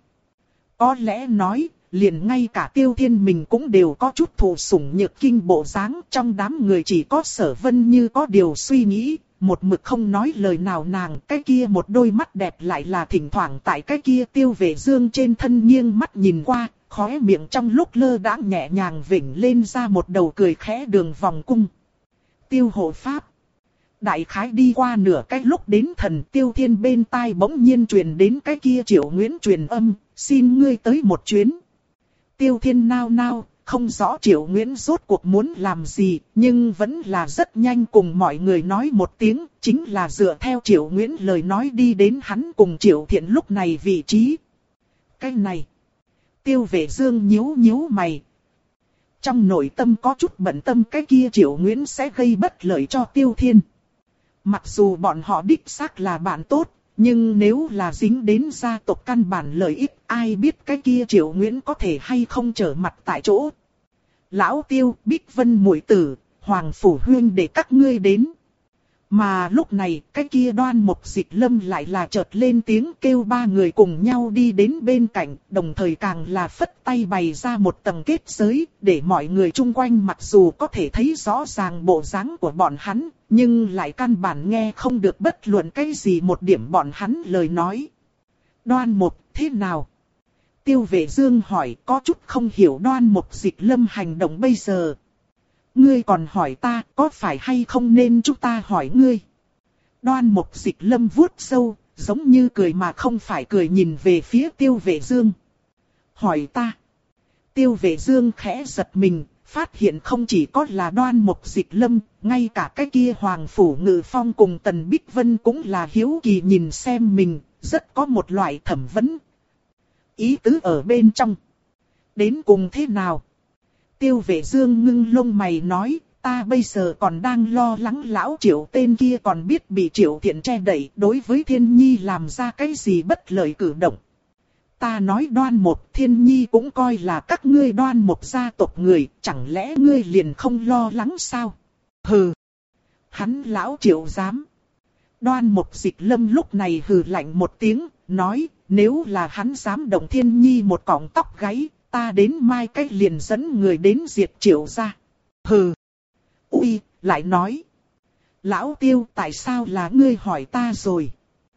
Có lẽ nói, liền ngay cả Tiêu Thiên mình cũng đều có chút thụ sủng nhược kinh bộ dáng, trong đám người chỉ có Sở Vân Như có điều suy nghĩ, một mực không nói lời nào nàng, cái kia một đôi mắt đẹp lại là thỉnh thoảng tại cái kia Tiêu Vệ Dương trên thân nghiêng mắt nhìn qua. Khóe miệng trong lúc lơ đãng nhẹ nhàng vểnh lên ra một đầu cười khẽ đường vòng cung. Tiêu hộ pháp. đại khái đi qua nửa cái lúc đến Thần Tiêu Thiên bên tai bỗng nhiên truyền đến cái kia Triệu Nguyễn truyền âm, xin ngươi tới một chuyến. Tiêu Thiên nao nao, không rõ Triệu Nguyễn rốt cuộc muốn làm gì, nhưng vẫn là rất nhanh cùng mọi người nói một tiếng, chính là dựa theo Triệu Nguyễn lời nói đi đến hắn cùng Triệu Thiện lúc này vị trí. Cái này, Tiêu Vệ Dương nhíu nhíu mày. Trong nội tâm có chút bận tâm cái kia Triệu Nguyễn sẽ gây bất lợi cho Tiêu Thiên. Mặc dù bọn họ đích xác là bạn tốt, nhưng nếu là dính đến gia tộc căn bản lợi ích, ai biết cái kia Triệu Nguyễn có thể hay không trở mặt tại chỗ. Lão Tiêu, Bích Vân muội tử, Hoàng Phủ Huyên để các ngươi đến. Mà lúc này, cái kia Đoan Mục Dịch Lâm lại là chợt lên tiếng kêu ba người cùng nhau đi đến bên cạnh, đồng thời càng là phất tay bày ra một tầng kết giới, để mọi người chung quanh mặc dù có thể thấy rõ ràng bộ dáng của bọn hắn, nhưng lại căn bản nghe không được bất luận cái gì một điểm bọn hắn lời nói. Đoan Mục, thế nào? Tiêu Vệ Dương hỏi, có chút không hiểu Đoan Mục Dịch Lâm hành động bây giờ. Ngươi còn hỏi ta, có phải hay không nên chúng ta hỏi ngươi? Đoan Mục Dịch Lâm vuốt râu, giống như cười mà không phải cười nhìn về phía Tiêu Vệ Dương. Hỏi ta. Tiêu Vệ Dương khẽ giật mình, phát hiện không chỉ có là Đoan Mục Dịch Lâm, ngay cả cái kia Hoàng Phủ Ngự Phong cùng Tần Bích Vân cũng là hiếu kỳ nhìn xem mình, rất có một loại thẩm vấn. Ý tứ ở bên trong. Đến cùng thế nào? Tiêu Vệ Dương ngưng lông mày nói, ta bây giờ còn đang lo lắng lão Triệu tên kia còn biết bị Triệu Thiện che đậy đối với Thiên Nhi làm ra cái gì bất lợi cử động. Ta nói Đoan Mục, Thiên Nhi cũng coi là các ngươi Đoan Mục gia tộc người, chẳng lẽ ngươi liền không lo lắng sao? Hừ! Hắn lão Triệu dám. Đoan Mục Dịch Lâm lúc này hừ lạnh một tiếng, nói, nếu là hắn dám động Thiên Nhi một cọng tóc gáy, ta đến mai cách liền dẫn người đến diệt Triệu gia. Hừ! Ui, lại nói. Lão Tiêu, tại sao là ngươi hỏi ta rồi?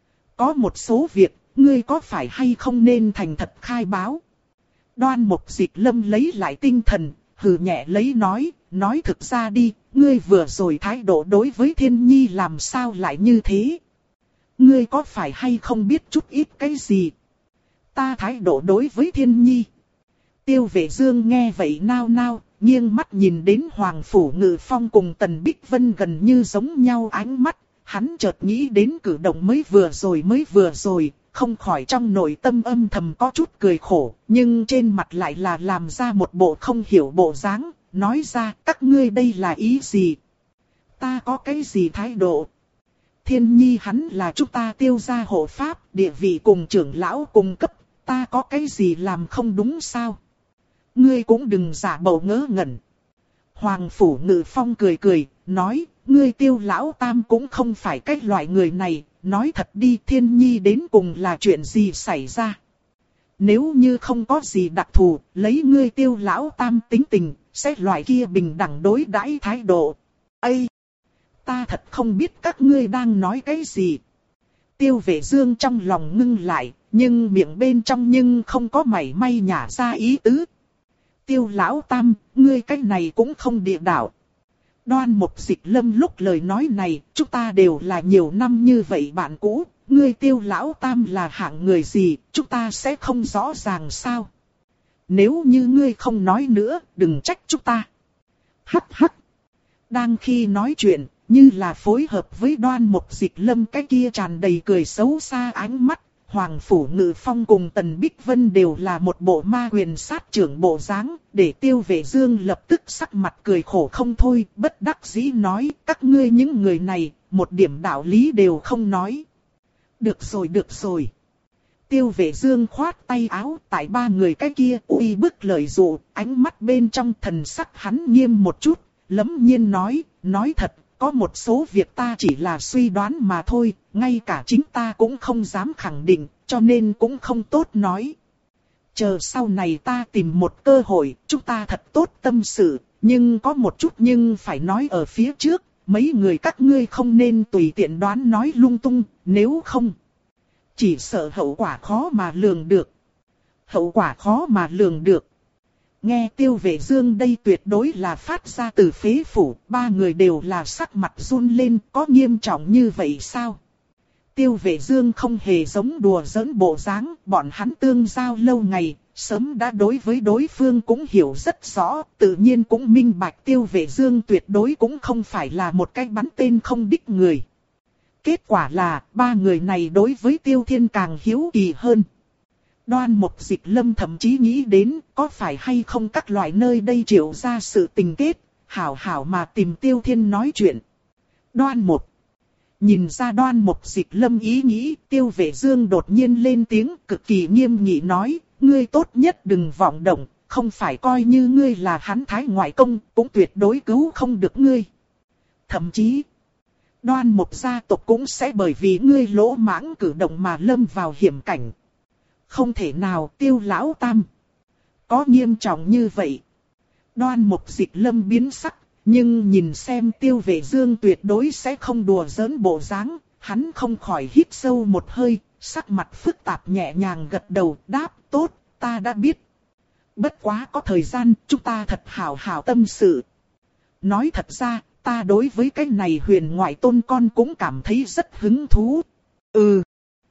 Có một số việc, ngươi có phải hay không nên thành thật khai báo? Đoan Mục Dịch Lâm lấy lại tinh thần, hừ nhẹ lấy nói, nói thực ra đi, ngươi vừa rồi thái độ đối với Thiên Nhi làm sao lại như thế? Ngươi có phải hay không biết chút ít cái gì? Ta thái độ đối với Thiên Nhi. Tiêu Vệ Dương nghe vậy nao nao, nghiêng mắt nhìn đến Hoàng Phủ Ngự Phong cùng Tần Bích Vân gần như giống nhau ánh mắt, hắn chợt nghĩ đến cử động mới vừa rồi mới vừa rồi, không khỏi trong nội tâm âm thầm có chút cười khổ, nhưng trên mặt lại là làm ra một bộ không hiểu bộ dáng, nói ra các ngươi đây là ý gì? Ta có cái gì thái độ? Thiên Nhi hắn là chúng ta Tiêu gia hộ pháp, địa vị cùng trưởng lão cùng cấp, ta có cái gì làm không đúng sao? Ngươi cũng đừng giả bộ ngớ ngẩn. Hoàng Phủ Ngự Phong cười cười, nói, ngươi Tiêu lão tam cũng không phải cái loại người này, nói thật đi Thiên Nhi đến cùng là chuyện gì xảy ra. Nếu như không có gì đặc thù, lấy ngươi Tiêu lão tam tính tình, sẽ loại kia bình đẳng đối đãi thái độ. Ây! Ta thật không biết các ngươi đang nói cái gì. Tiêu Vệ Dương trong lòng ngưng lại, nhưng miệng bên trong nhưng không có mảy may nhả ra ý tứ. Tiêu lão tam, ngươi cái này cũng không địa đạo. Đoan Mục Dịch Lâm lúc lời nói này, chúng ta đều là nhiều năm như vậy bạn cũ, ngươi Tiêu lão tam là hạng người gì, chúng ta sẽ không rõ ràng sao? Nếu như ngươi không nói nữa, đừng trách chúng ta. Hắc hắc. Đang khi nói chuyện, như là phối hợp với Đoan Mục Dịch Lâm cái kia tràn đầy cười xấu xa ánh mắt, Hoàng Phủ Ngự Phong cùng Tần Bích Vân đều là một bộ ma quyền sát trưởng bộ dáng, để Tiêu Vệ Dương lập tức sắc mặt cười khổ không thôi, bất đắc dĩ nói, các ngươi những người này, một điểm đạo lý đều không nói. Được rồi được rồi. Tiêu Vệ Dương khoát tay áo, tại ba người cái kia uy bức lời dụ, ánh mắt bên trong thần sắc hắn nghiêm một chút, lẫm nhiên nói, nói thật. Có một số việc ta chỉ là suy đoán mà thôi, ngay cả chính ta cũng không dám khẳng định, cho nên cũng không tốt nói. Chờ sau này ta tìm một cơ hội, chúng ta thật tốt tâm sự, nhưng có một chút nhưng phải nói ở phía trước, mấy người các ngươi không nên tùy tiện đoán nói lung tung, nếu không. Chỉ sợ hậu quả khó mà lường được. Hậu quả khó mà lường được. Nghe Tiêu Vệ Dương đây tuyệt đối là phát ra từ phế phủ, ba người đều là sắc mặt run lên, có nghiêm trọng như vậy sao? Tiêu Vệ Dương không hề giống đùa giỡn bộ dáng, bọn hắn tương giao lâu ngày, sớm đã đối với đối phương cũng hiểu rất rõ, tự nhiên cũng minh bạch Tiêu Vệ Dương tuyệt đối cũng không phải là một cái bắn tên không đích người. Kết quả là, ba người này đối với Tiêu Thiên càng hiếu kỳ hơn. Đoan Mục Dịch Lâm thậm chí nghĩ đến, có phải hay không các loại nơi đây triệu ra sự tình kết, hảo hảo mà tìm Tiêu Thiên nói chuyện. Đoan Mục. Nhìn ra Đoan Mục Dịch Lâm ý nghĩ, Tiêu Vệ Dương đột nhiên lên tiếng cực kỳ nghiêm nghị nói, ngươi tốt nhất đừng vọng động, không phải coi như ngươi là hắn thái ngoại công, cũng tuyệt đối cứu không được ngươi. Thậm chí, Đoan Mục gia tộc cũng sẽ bởi vì ngươi lỗ mãng cử động mà lâm vào hiểm cảnh. Không thể nào, Tiêu lão tam. Có nghiêm trọng như vậy. Đoan Mục Dịch Lâm biến sắc, nhưng nhìn xem Tiêu Vệ Dương tuyệt đối sẽ không đùa giỡn bộ dáng, hắn không khỏi hít sâu một hơi, sắc mặt phức tạp nhẹ nhàng gật đầu, đáp, tốt, ta đã biết. Bất quá có thời gian, chúng ta thật hảo hảo tâm sự. Nói thật ra, ta đối với cái này huyền ngoại tôn con cũng cảm thấy rất hứng thú. Ừ.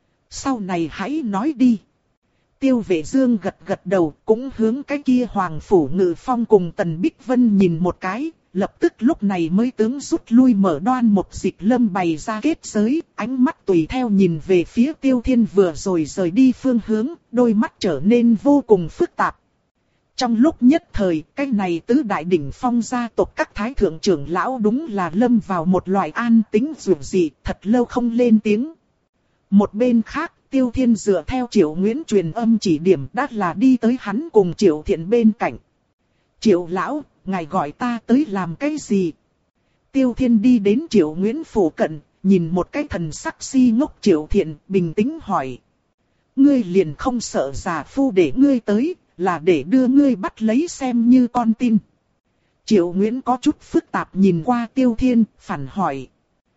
Sau này hãy nói đi. Tiêu Vệ Dương gật gật đầu, cũng hướng cái kia Hoàng Phủ Ngự Phong cùng Tần Bích Vân nhìn một cái, lập tức lúc này mới tướng rút lui mở Đoan Mục Dịch Lâm bày ra kết giới, ánh mắt tùy theo nhìn về phía Tiêu Thiên vừa rồi rời đi phương hướng, đôi mắt trở nên vô cùng phức tạp. Trong lúc nhất thời, cái này tứ đại đỉnh phong gia tộc các thái thượng trưởng lão đúng là lâm vào một loại an tĩnh dường dị, thật lâu không lên tiếng. Một bên khác, Tiêu Thiên dựa theo Triệu Nguyễn truyền âm chỉ điểm đã là đi tới hắn cùng Triệu Thiện bên cạnh. Triệu lão, ngài gọi ta tới làm cái gì? Tiêu Thiên đi đến Triệu Nguyễn phủ cận, nhìn một cái thần sắc si ngốc Triệu Thiện, bình tĩnh hỏi. Ngươi liền không sợ già phu để ngươi tới, là để đưa ngươi bắt lấy xem như con tin. Triệu Nguyễn có chút phức tạp nhìn qua Tiêu Thiên, phản hỏi.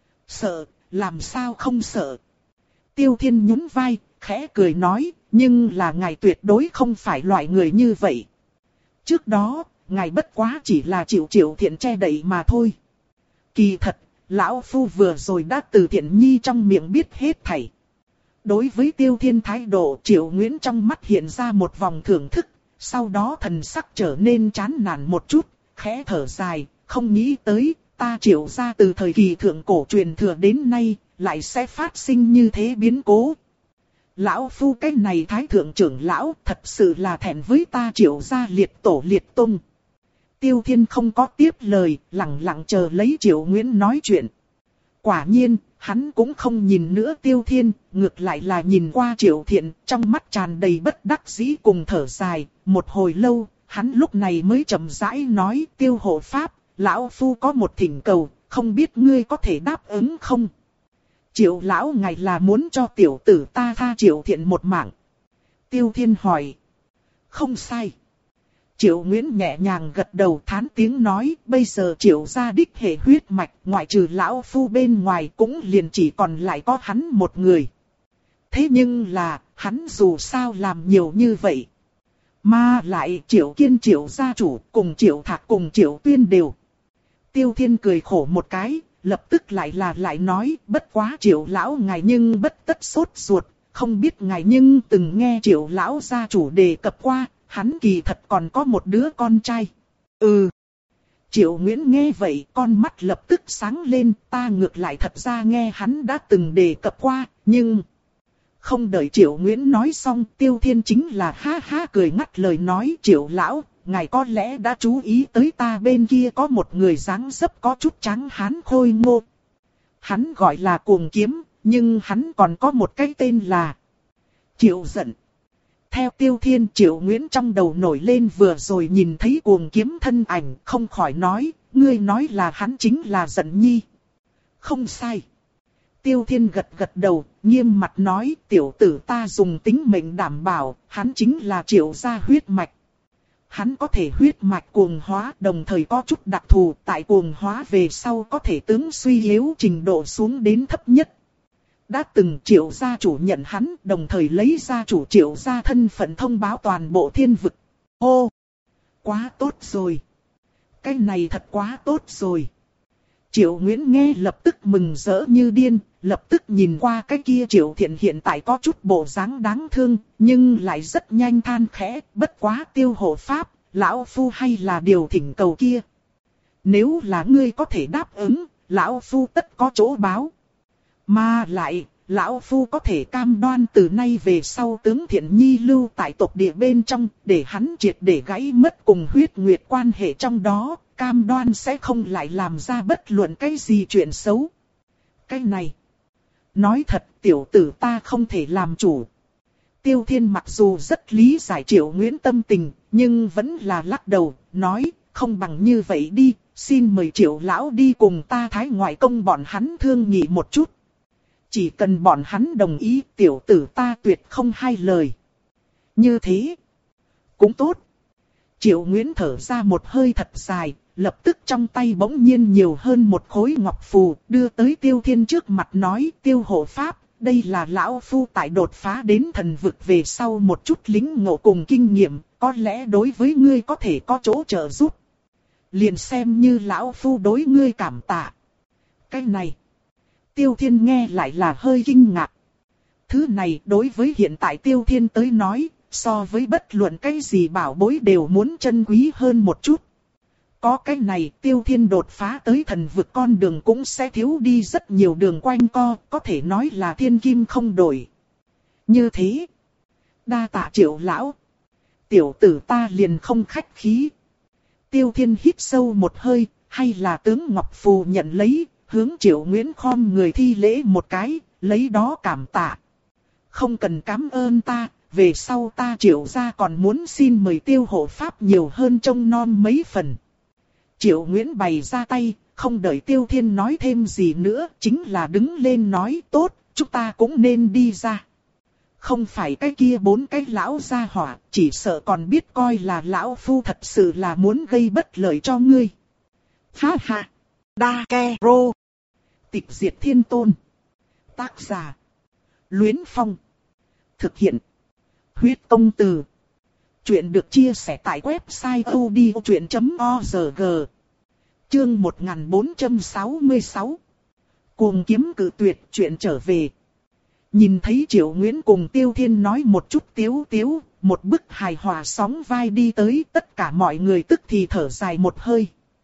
Sợ, làm sao không sợ? Tiêu Thiên nhún vai, khẽ cười nói, nhưng là ngài tuyệt đối không phải loại người như vậy. Trước đó, ngài bất quá chỉ là chịu Triệu Thiện che đậy mà thôi. Kỳ thật, lão phu vừa rồi đã từ Thiện Nhi trong miệng biết hết thảy. Đối với Tiêu Thiên thái độ, Triệu Nguyễn trong mắt hiện ra một vòng thưởng thức, sau đó thần sắc trở nên chán nản một chút, khẽ thở dài, không nghĩ tới, ta Triệu gia từ thời kỳ thượng cổ truyền thừa đến nay, lại sẽ phát sinh như thế biến cố. Lão phu cái này thái thượng trưởng lão thật sự là thẹn với ta Triệu gia liệt tổ liệt tông. Tiêu Thiên không có tiếp lời, lặng lặng chờ lấy Triệu Nguyễn nói chuyện. Quả nhiên, hắn cũng không nhìn nữa Tiêu Thiên, ngược lại là nhìn qua Triệu Thiện, trong mắt tràn đầy bất đắc dĩ cùng thở dài. Một hồi lâu, hắn lúc này mới chậm rãi nói, Tiêu hộ pháp, lão phu có một thỉnh cầu, không biết ngươi có thể đáp ứng không? Triệu lão ngài là muốn cho tiểu tử ta tha Triệu Thiện một mạng. Tiêu Thiên hỏi. Không sai. Triệu Nguyễn nhẹ nhàng gật đầu thán tiếng nói, bây giờ Triệu gia đích hệ huyết mạch, ngoại trừ lão phu bên ngoài cũng liền chỉ còn lại có hắn một người. Thế nhưng là, hắn dù sao làm nhiều như vậy. Mà lại Triệu Kiên Triệu gia chủ cùng Triệu Thạc cùng Triệu Tuyên đều. Tiêu Thiên cười khổ một cái, lập tức lại là lại nói, bất quá Triệu lão ngài nhưng bất tất sốt ruột, không biết ngài nhưng từng nghe Triệu lão gia chủ đề cập qua. Hắn kỳ thật còn có một đứa con trai. Ừ. Triệu Nguyễn nghe vậy, con mắt lập tức sáng lên, ta ngược lại thật ra nghe hắn đã từng đề cập qua, nhưng... Không đợi Triệu Nguyễn nói xong, Tiêu Thiên chính là ha ha cười ngắt lời nói, Triệu lão, ngài có lẽ đã chú ý tới ta bên kia có một người dáng dấp có chút trắng hán khôi ngô. Hắn gọi là Cuồng Kiếm, nhưng hắn còn có một cái tên là Triệu Giận. Theo Tiêu Thiên, Triệu Nguyễn trong đầu nổi lên vừa rồi nhìn thấy Cuồng Kiếm thân ảnh, không khỏi nói, ngươi nói là hắn chính là Giận Nhi. Không sai. Tiêu Thiên gật gật đầu, nghiêm mặt nói, tiểu tử ta dùng tính mệnh đảm bảo, hắn chính là Triệu gia huyết mạch. Hắn có thể huyết mạch cuồng hóa, đồng thời có chút đặc thù, tại cuồng hóa về sau có thể tướng suy yếu trình độ xuống đến thấp nhất. Đã từng Triệu gia chủ nhận hắn, đồng thời lấy gia chủ Triệu gia thân phận thông báo toàn bộ thiên vực. Ô! quá tốt rồi. Cái này thật quá tốt rồi. Triệu Nguyễn nghe lập tức mừng rỡ như điên, lập tức nhìn qua cái kia Triệu Thiện hiện tại có chút bộ dáng đáng thương, nhưng lại rất nhanh than khẽ, bất quá Tiêu hộ pháp, lão phu hay là điều thỉnh cầu kia. Nếu là ngươi có thể đáp ứng, lão phu tất có chỗ báo. Mà lại, lão phu có thể cam đoan từ nay về sau tướng Thiện Nhi lưu tại tộc địa bên trong, để hắn triệt để gãy mất cùng huyết nguyệt quan hệ trong đó, cam đoan sẽ không lại làm ra bất luận cái gì chuyện xấu. Cái này, nói thật tiểu tử ta không thể làm chủ. Tiêu Thiên mặc dù rất lý giải Triệu Nguyễn tâm tình, nhưng vẫn là lắc đầu, nói, không bằng như vậy đi, xin mời Triệu lão đi cùng ta Thái ngoại công bọn hắn thương nghị một chút. Chỉ cần bọn hắn đồng ý, tiểu tử ta tuyệt không hai lời. Như thế, cũng tốt. Triệu Nguyễn thở ra một hơi thật dài, lập tức trong tay bỗng nhiên nhiều hơn một khối ngọc phù, đưa tới Tiêu Thiên trước mặt nói, Tiêu hộ pháp, đây là lão phu tại đột phá đến thần vực về sau một chút lính ngộ cùng kinh nghiệm, có lẽ đối với ngươi có thể có chỗ trợ giúp. Liền xem như lão phu đối ngươi cảm tạ. Cái này, Tiêu Thiên nghe lại là hơi kinh ngạc. Thứ này đối với hiện tại Tiêu Thiên tới nói, so với bất luận cái gì bảo bối đều muốn trân quý hơn một chút. Có cái này Tiêu Thiên đột phá tới thần vực con đường cũng sẽ thiếu đi rất nhiều đường quanh co, có thể nói là thiên kim không đổi. Như thế, đa tạ Triệu lão. Tiểu tử ta liền không khách khí. Tiêu Thiên hít sâu một hơi, hay là tướng Ngọc Phù nhận lấy, hướng Triệu Nguyễn khom người thi lễ một cái, lấy đó cảm tạ. Không cần cảm ơn ta, về sau ta Triệu gia còn muốn xin mời Tiêu hộ pháp nhiều hơn trông non mấy phần. Triệu Nguyễn bày ra tay, không đợi Tiêu Thiên nói thêm gì nữa, chính là đứng lên nói tốt, chúng ta cũng nên đi ra. Không phải cái kia bốn cái lão gia hỏa, chỉ sợ còn biết coi là lão phu thật sự là muốn gây bất lợi cho ngươi. Ha ha! Đa ke rô! Tịch diệt thiên tôn. Tác giả: Luyến Phong. Thực hiện: Huyết Công Từ. Chuyện được chia sẻ tại website odchuyện chấm org. Chương một nghìn bốn trăm sáu mươi sáu. Cuồng kiếm cự tuyệt chuyện trở về. Nhìn thấy Triệu Nguyễn cùng Tiêu Thiên nói một chút tiếu tiếu, một bức hài hòa sóng vai đi tới, tất cả mọi người tức thì thở dài một hơi.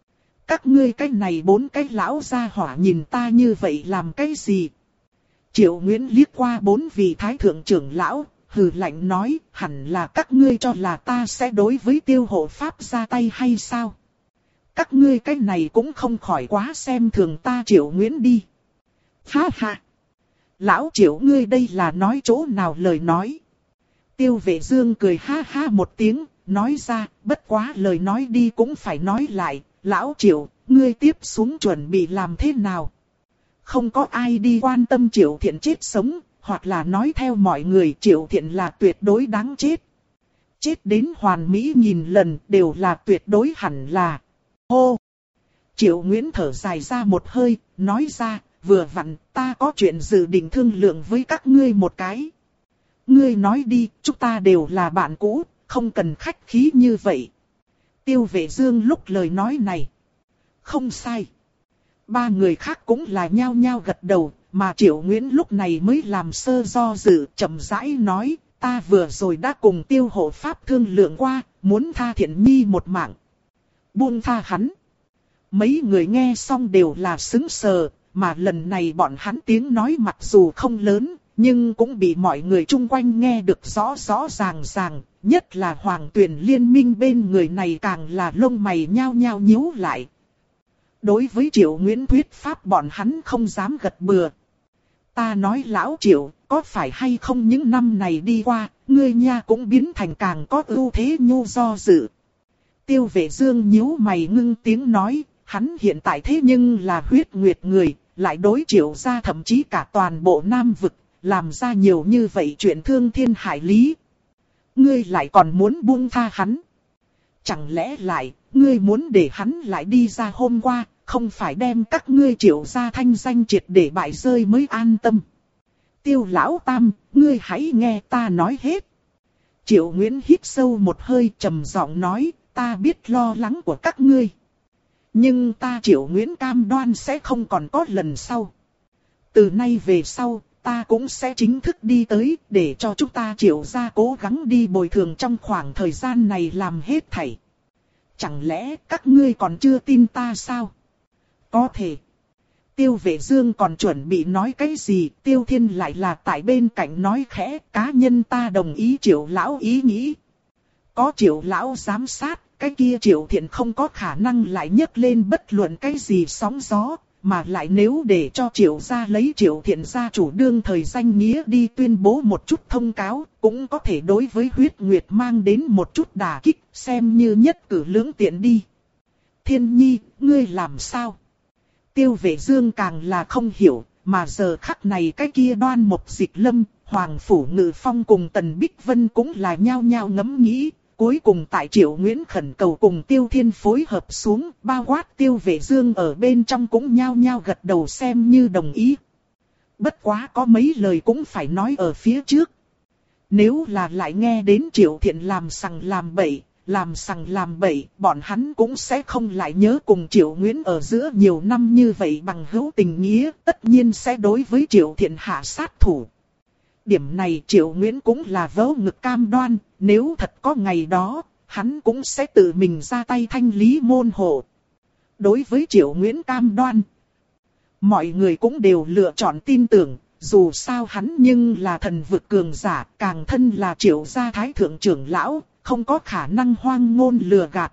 Các ngươi cái này bốn cái lão gia hỏa nhìn ta như vậy làm cái gì? Triệu Nguyễn liếc qua bốn vị thái thượng trưởng lão, hừ lạnh nói, hẳn là các ngươi cho là ta sẽ đối với Tiêu hộ pháp ra tay hay sao? Các ngươi cái này cũng không khỏi quá xem thường ta Triệu Nguyễn đi. Ha ha! Lão Triệu ngươi đây là nói chỗ nào lời nói? Tiêu Vệ Dương cười ha ha một tiếng, nói ra, bất quá lời nói đi cũng phải nói lại, Lão Triệu, ngươi tiếp xuống chuẩn bị làm thế nào? Không có ai đi quan tâm Triệu Thiện chết sống, hoặc là nói theo mọi người Triệu Thiện là tuyệt đối đáng chết. Chết đến hoàn mỹ nghìn lần đều là tuyệt đối hẳn là. Hô! Triệu Nguyễn thở dài ra một hơi, nói ra, vừa vặn ta có chuyện dự định thương lượng với các ngươi một cái. Ngươi nói đi, chúng ta đều là bạn cũ, không cần khách khí như vậy. Tiêu Vệ Dương lúc lời nói này. Không sai. Ba người khác cũng là nhao nhao gật đầu, mà Triệu Nguyễn lúc này mới làm sơ do dự, chậm rãi nói, ta vừa rồi đã cùng Tiêu hộ pháp thương lượng qua, muốn tha Thiện Nhi một mạng. Buông tha hắn. Mấy người nghe xong đều là sững sờ, mà lần này bọn hắn tiếng nói mặc dù không lớn, nhưng cũng bị mọi người chung quanh nghe được rõ rõ ràng ràng, nhất là Hoàng Tuyền liên minh bên người này càng là lông mày nhao nhao nhíu lại. Đối với Triệu Nguyễn thuyết pháp bọn hắn không dám gật bừa. Ta nói lão Triệu, có phải hay không những năm này đi qua, ngươi nha cũng biến thành càng có ưu thế nhu do dự. Tiêu Vệ Dương nhíu mày ngưng tiếng nói, hắn hiện tại thế nhưng là huyết nguyệt người, lại đối Triệu gia thậm chí cả toàn bộ Nam vực, làm ra nhiều như vậy chuyện thương thiên hại lý. Ngươi lại còn muốn buông tha hắn. Chẳng lẽ lại, ngươi muốn để hắn lại đi ra hôm qua, không phải đem các ngươi Triệu gia thanh danh triệt để bại rơi mới an tâm. Tiêu lão tam, ngươi hãy nghe ta nói hết. Triệu Nguyễn hít sâu một hơi trầm giọng nói, ta biết lo lắng của các ngươi. Nhưng ta Triệu Nguyễn cam đoan sẽ không còn có lần sau. Từ nay về sau, ta cũng sẽ chính thức đi tới để cho chúng ta Triệu gia cố gắng đi bồi thường trong khoảng thời gian này làm hết thảy. Chẳng lẽ các ngươi còn chưa tin ta sao? Có thể. Tiêu Vệ Dương còn chuẩn bị nói cái gì, Tiêu Thiên lại là tại bên cạnh nói khẽ, cá nhân ta đồng ý Triệu lão ý nghĩ. Có Triệu lão giám sát, cái kia Triệu Thiện không có khả năng lại nhấc lên bất luận cái gì sóng gió, mà lại nếu để cho Triệu gia lấy Triệu Thiện gia chủ đương thời danh nghĩa đi tuyên bố một chút thông cáo, cũng có thể đối với Huyết Nguyệt mang đến một chút đả kích, xem như nhất cử lưỡng tiện đi. Thiên Nhi, ngươi làm sao? Tiêu Vệ Dương càng là không hiểu, mà giờ khắc này cái kia Đoan Mộc Dịch Lâm, Hoàng Phủ Ngự Phong cùng Tần Bích Vân cũng là nhao nhao ngẫm nghĩ. Cuối cùng tại Triệu Nguyễn khẩn cầu cùng Tiêu Thiên phối hợp xuống, bao quát Tiêu Vệ Dương ở bên trong cũng nhao nhao gật đầu xem như đồng ý. Bất quá có mấy lời cũng phải nói ở phía trước. Nếu là lại nghe đến Triệu Thiện làm sằng làm bậy, làm sằng làm bậy, bọn hắn cũng sẽ không lại nhớ cùng Triệu Nguyễn ở giữa nhiều năm như vậy bằng hữu tình nghĩa, tất nhiên sẽ đối với Triệu Thiện hạ sát thủ. Điểm này Triệu Nguyễn cũng là vớ ngực cam đoan, nếu thật có ngày đó, hắn cũng sẽ tự mình ra tay thanh lý môn hộ. Đối với Triệu Nguyễn cam đoan, mọi người cũng đều lựa chọn tin tưởng, dù sao hắn nhưng là thần vực cường giả, càng thân là Triệu gia thái thượng trưởng lão, không có khả năng hoang ngôn lừa gạt.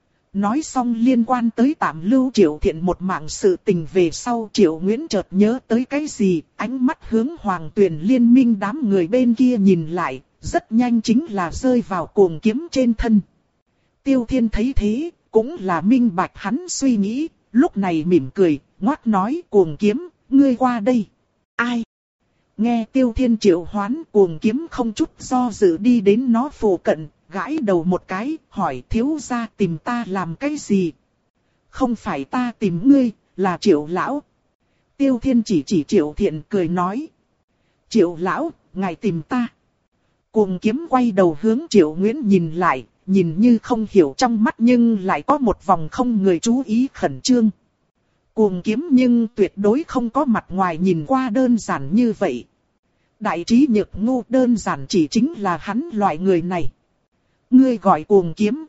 Nói xong liên quan tới tạm lưu Triệu Thiện một mạng sự tình về sau, Triệu Nguyễn chợt nhớ tới cái gì, ánh mắt hướng Hoàng Tuyền liên minh đám người bên kia nhìn lại, rất nhanh chính là rơi vào Cuồng Kiếm trên thân. Tiêu Thiên thấy thế, cũng là minh bạch hắn suy nghĩ, lúc này mỉm cười, ngoác nói: Cuồng Kiếm, ngươi qua đây. Ai? Nghe Tiêu Thiên triệu hoán, Cuồng Kiếm không chút do dự đi đến nó phụ cận, gãi đầu một cái, hỏi: thiếu gia tìm ta làm cái gì? Không phải ta tìm ngươi, là Triệu lão. Tiêu Thiên chỉ chỉ Triệu Thiện cười nói: Triệu lão, ngài tìm ta. Cuồng Kiếm quay đầu hướng Triệu Nguyễn nhìn lại, nhìn như không hiểu trong mắt nhưng lại có một vòng không người chú ý khẩn trương. Cuồng Kiếm nhưng tuyệt đối không có mặt ngoài nhìn qua đơn giản như vậy. Đại trí nhược ngu đơn giản chỉ chính là hắn loại người này. Ngươi gọi Cuồng Kiếm,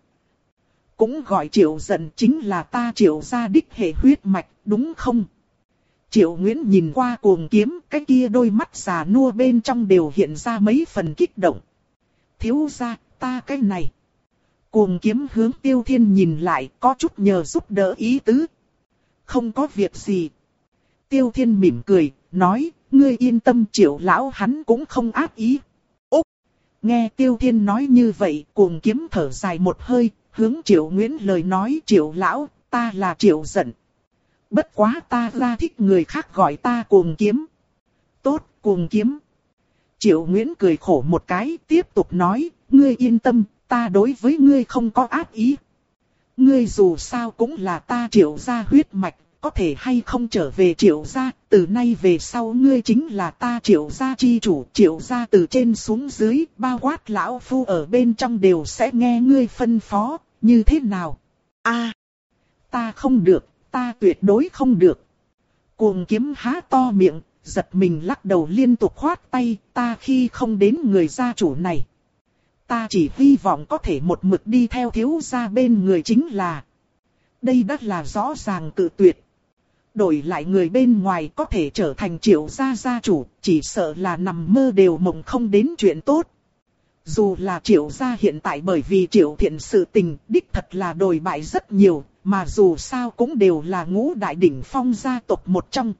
cũng gọi Triệu Giận, chính là ta Triệu gia đích hệ huyết mạch, đúng không? Triệu Nguyễn nhìn qua Cuồng Kiếm, cái kia đôi mắt già nua bên trong đều hiện ra mấy phần kích động. Thiếu gia, ta cái này. Cuồng Kiếm hướng Tiêu Thiên nhìn lại, có chút nhờ giúp đỡ ý tứ. Không có việc gì. Tiêu Thiên mỉm cười, nói: ngươi yên tâm, Triệu lão hắn cũng không ác ý. Úc! Nghe Tiêu Thiên nói như vậy, Cuồng Kiếm thở dài một hơi, hướng Triệu Nguyễn lời nói: Triệu lão, ta là Triệu Giận. Bất quá ta ra thích người khác gọi ta Cuồng Kiếm. Tốt, Cuồng Kiếm. Triệu Nguyễn cười khổ một cái, tiếp tục nói: ngươi yên tâm, ta đối với ngươi không có ác ý. Ngươi dù sao cũng là ta Triệu gia huyết mạch, có thể hay không trở về Triệu gia, từ nay về sau ngươi chính là ta Triệu gia chi chủ. Triệu gia từ trên xuống dưới, bao quát lão phu ở bên trong đều sẽ nghe ngươi phân phó, như thế nào? A, à, ta không được, ta tuyệt đối không được. Cuồng Kiếm há to miệng, giật mình lắc đầu liên tục khoát tay, ta khi không đến người gia chủ này. Ta chỉ hy vọng có thể một mực đi theo thiếu gia bên người chính là. Đây đã là rõ ràng cự tuyệt. Đổi lại người bên ngoài có thể trở thành Triệu gia gia chủ, chỉ sợ là nằm mơ đều mộng không đến chuyện tốt. Dù là Triệu gia hiện tại bởi vì Triệu Thiện sự tình, đích thật là đồi bại rất nhiều, mà dù sao cũng đều là ngũ đại đỉnh phong gia tộc một trong.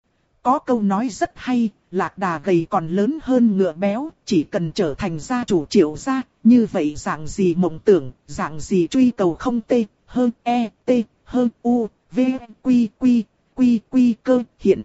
Có câu nói rất hay, lạc đà gầy còn lớn hơn ngựa béo, chỉ cần trở thành gia chủ Triệu gia, như vậy dạng gì mộng tưởng, dạng gì truy cầu không tê, hơn e, tê, hơn u, v, quy, quy, quy, quy cơ hiện.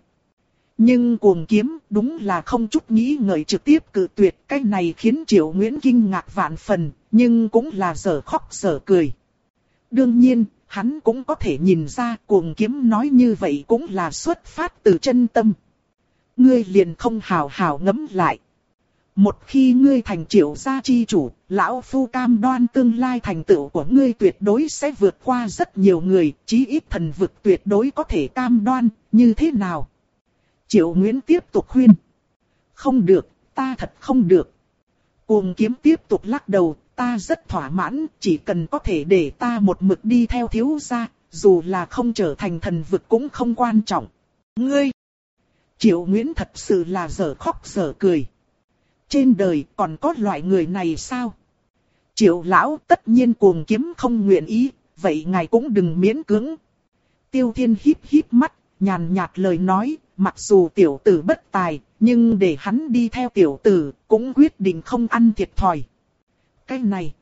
Nhưng Cuồng Kiếm đúng là không chút nghĩ ngợi trực tiếp cự tuyệt, cái này khiến Triệu Nguyễn kinh ngạc vạn phần, nhưng cũng là dở khóc dở cười. Đương nhiên, hắn cũng có thể nhìn ra Cuồng Kiếm nói như vậy cũng là xuất phát từ chân tâm. Ngươi liền không hào hào ngẫm lại. Một khi ngươi thành Triệu gia chi chủ, lão phu cam đoan tương lai thành tựu của ngươi tuyệt đối sẽ vượt qua rất nhiều người, chí ít thần vực tuyệt đối có thể cam đoan, như thế nào? Triệu Nguyễn tiếp tục khuyên. Không được, ta thật không được. Cuồng Kiếm tiếp tục lắc đầu, ta rất thỏa mãn, chỉ cần có thể để ta một mực đi theo thiếu gia, dù là không trở thành thần vực cũng không quan trọng. Ngươi! Triệu Nguyễn thật sự là dở khóc dở cười. Trên đời còn có loại người này sao? Triệu lão tất nhiên Cuồng Kiếm không nguyện ý, vậy ngài cũng đừng miễn cưỡng. Tiêu Thiên híp híp mắt, nhàn nhạt lời nói, mặc dù tiểu tử bất tài, nhưng để hắn đi theo tiểu tử, cũng quyết định không ăn thiệt thòi. Cái này,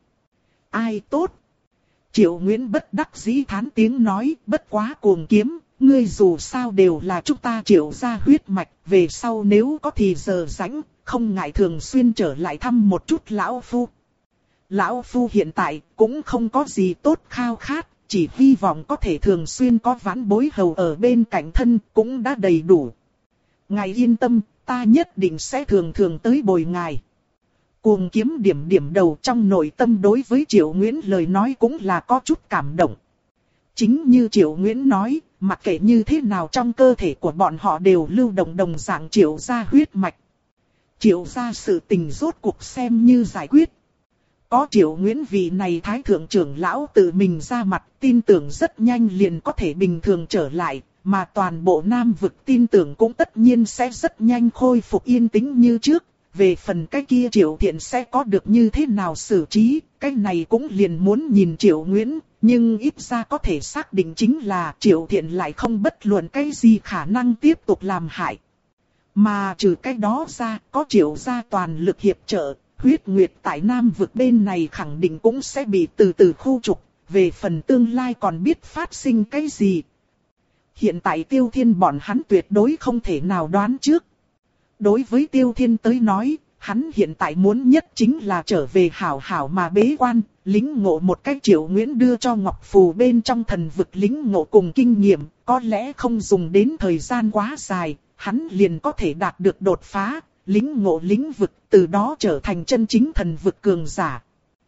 ai tốt? Triệu Nguyễn bất đắc dĩ thán tiếng nói, bất quá Cuồng Kiếm, ngươi dù sao đều là chúng ta Triệu gia huyết mạch, về sau nếu có thì giờ rảnh, không ngại thường xuyên trở lại thăm một chút lão phu. Lão phu hiện tại cũng không có gì tốt khao khát, chỉ hy vọng có thể thường xuyên có vãn bối hầu ở bên cạnh thân cũng đã đầy đủ. Ngài yên tâm, ta nhất định sẽ thường thường tới bồi ngài. Cuồng Kiếm điểm điểm đầu, trong nội tâm đối với Triệu Nguyễn lời nói cũng là có chút cảm động. Chính như Triệu Nguyễn nói, mặc kệ như thế nào trong cơ thể của bọn họ đều lưu động đồng dạng Triệu gia huyết mạch. Triệu gia sự tình rốt cuộc xem như giải quyết. Có Triệu Nguyễn vị này thái thượng trưởng lão tự mình ra mặt, tin tưởng rất nhanh liền có thể bình thường trở lại, mà toàn bộ Nam vực tin tưởng cũng tất nhiên sẽ rất nhanh khôi phục yên tĩnh như trước. Về phần cái kia Triệu Thiện sẽ có được như thế nào xử trí, cái này cũng liền muốn nhìn Triệu Nguyễn, nhưng ít ra có thể xác định chính là Triệu Thiện lại không bất luận cái gì khả năng tiếp tục làm hại. Mà trừ cái đó ra, có Triệu gia toàn lực hiệp trợ, huyết nguyệt tại Nam vực bên này khẳng định cũng sẽ bị từ từ khu trục, về phần tương lai còn biết phát sinh cái gì. Hiện tại Tiêu Thiên bọn hắn tuyệt đối không thể nào đoán trước. Đối với Tiêu Thiên tới nói, hắn hiện tại muốn nhất chính là trở về hảo hảo mà bế quan, lính ngộ một cách Triệu Nguyễn đưa cho Ngọc Phù bên trong thần vực lính ngộ cùng kinh nghiệm, có lẽ không dùng đến thời gian quá dài, hắn liền có thể đạt được đột phá, lính ngộ lĩnh vực, từ đó trở thành chân chính thần vực cường giả.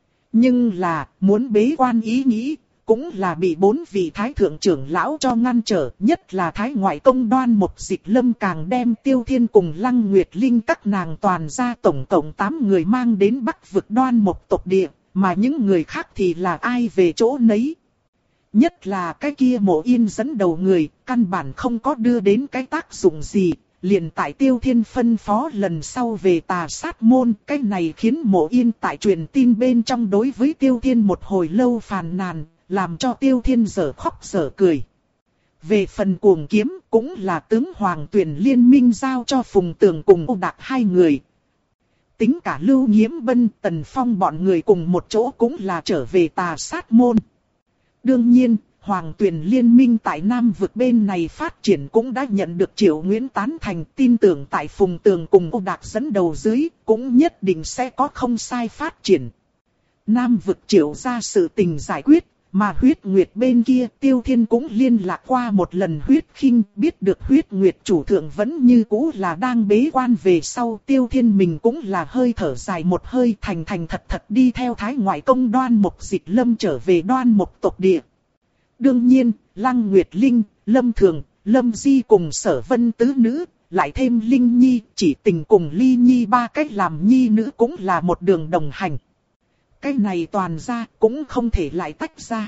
Nhưng là, muốn bế quan ý nghĩ, cũng là bị bốn vị thái thượng trưởng lão cho ngăn trở, nhất là thái ngoại công Đoan Mục Dịch Lâm càng đem Tiêu Thiên cùng Lăng Nguyệt Linh các nàng toàn ra tổng cộng tám người mang đến Bắc vực Đoan Mục tộc địa, mà những người khác thì là ai về chỗ nấy. Nhất là cái kia Mộ Yên dẫn đầu người, căn bản không có đưa đến cái tác dụng gì, liền tại Tiêu Thiên phân phó lần sau về Tà Sát môn, cái này khiến Mộ Yên tại truyền tin bên trong đối với Tiêu Thiên một hồi lâu phàn nàn, làm cho Tiêu Thiên dở khóc dở cười. Về phần Cuồng Kiếm, cũng là tướng Hoàng Tuyển liên minh giao cho Phùng Tường cùng Âu Đạc hai người. Tính cả Lưu Nhiễm Bân, Tần Phong bọn người cùng một chỗ cũng là trở về Tà Sát môn. Đương nhiên, Hoàng Tuyển liên minh tại Nam vực bên này phát triển cũng đã nhận được Triệu Nguyễn tán thành, tin tưởng tại Phùng Tường cùng Âu Đạc dẫn đầu dưới, cũng nhất định sẽ có không sai phát triển. Nam vực Triệu ra sự tình giải quyết, mà huyết nguyệt bên kia Tiêu Thiên cũng liên lạc qua một lần huyết khinh, biết được huyết nguyệt chủ thượng vẫn như cũ là đang bế quan về sau. Tiêu Thiên mình cũng là hơi thở dài một hơi, thành thành thật thật đi theo thái ngoại công Đoan Mục Dịch Lâm trở về Đoan Mục tộc địa. Đương nhiên, Lăng Nguyệt Linh, Lâm Thường, Lâm Di cùng Sở Vân tứ nữ, lại thêm Linh Nhi, Chỉ Tình cùng Ly Nhi ba cách làm nhi nữ cũng là một đường đồng hành. Cái này toàn ra cũng không thể lại tách ra.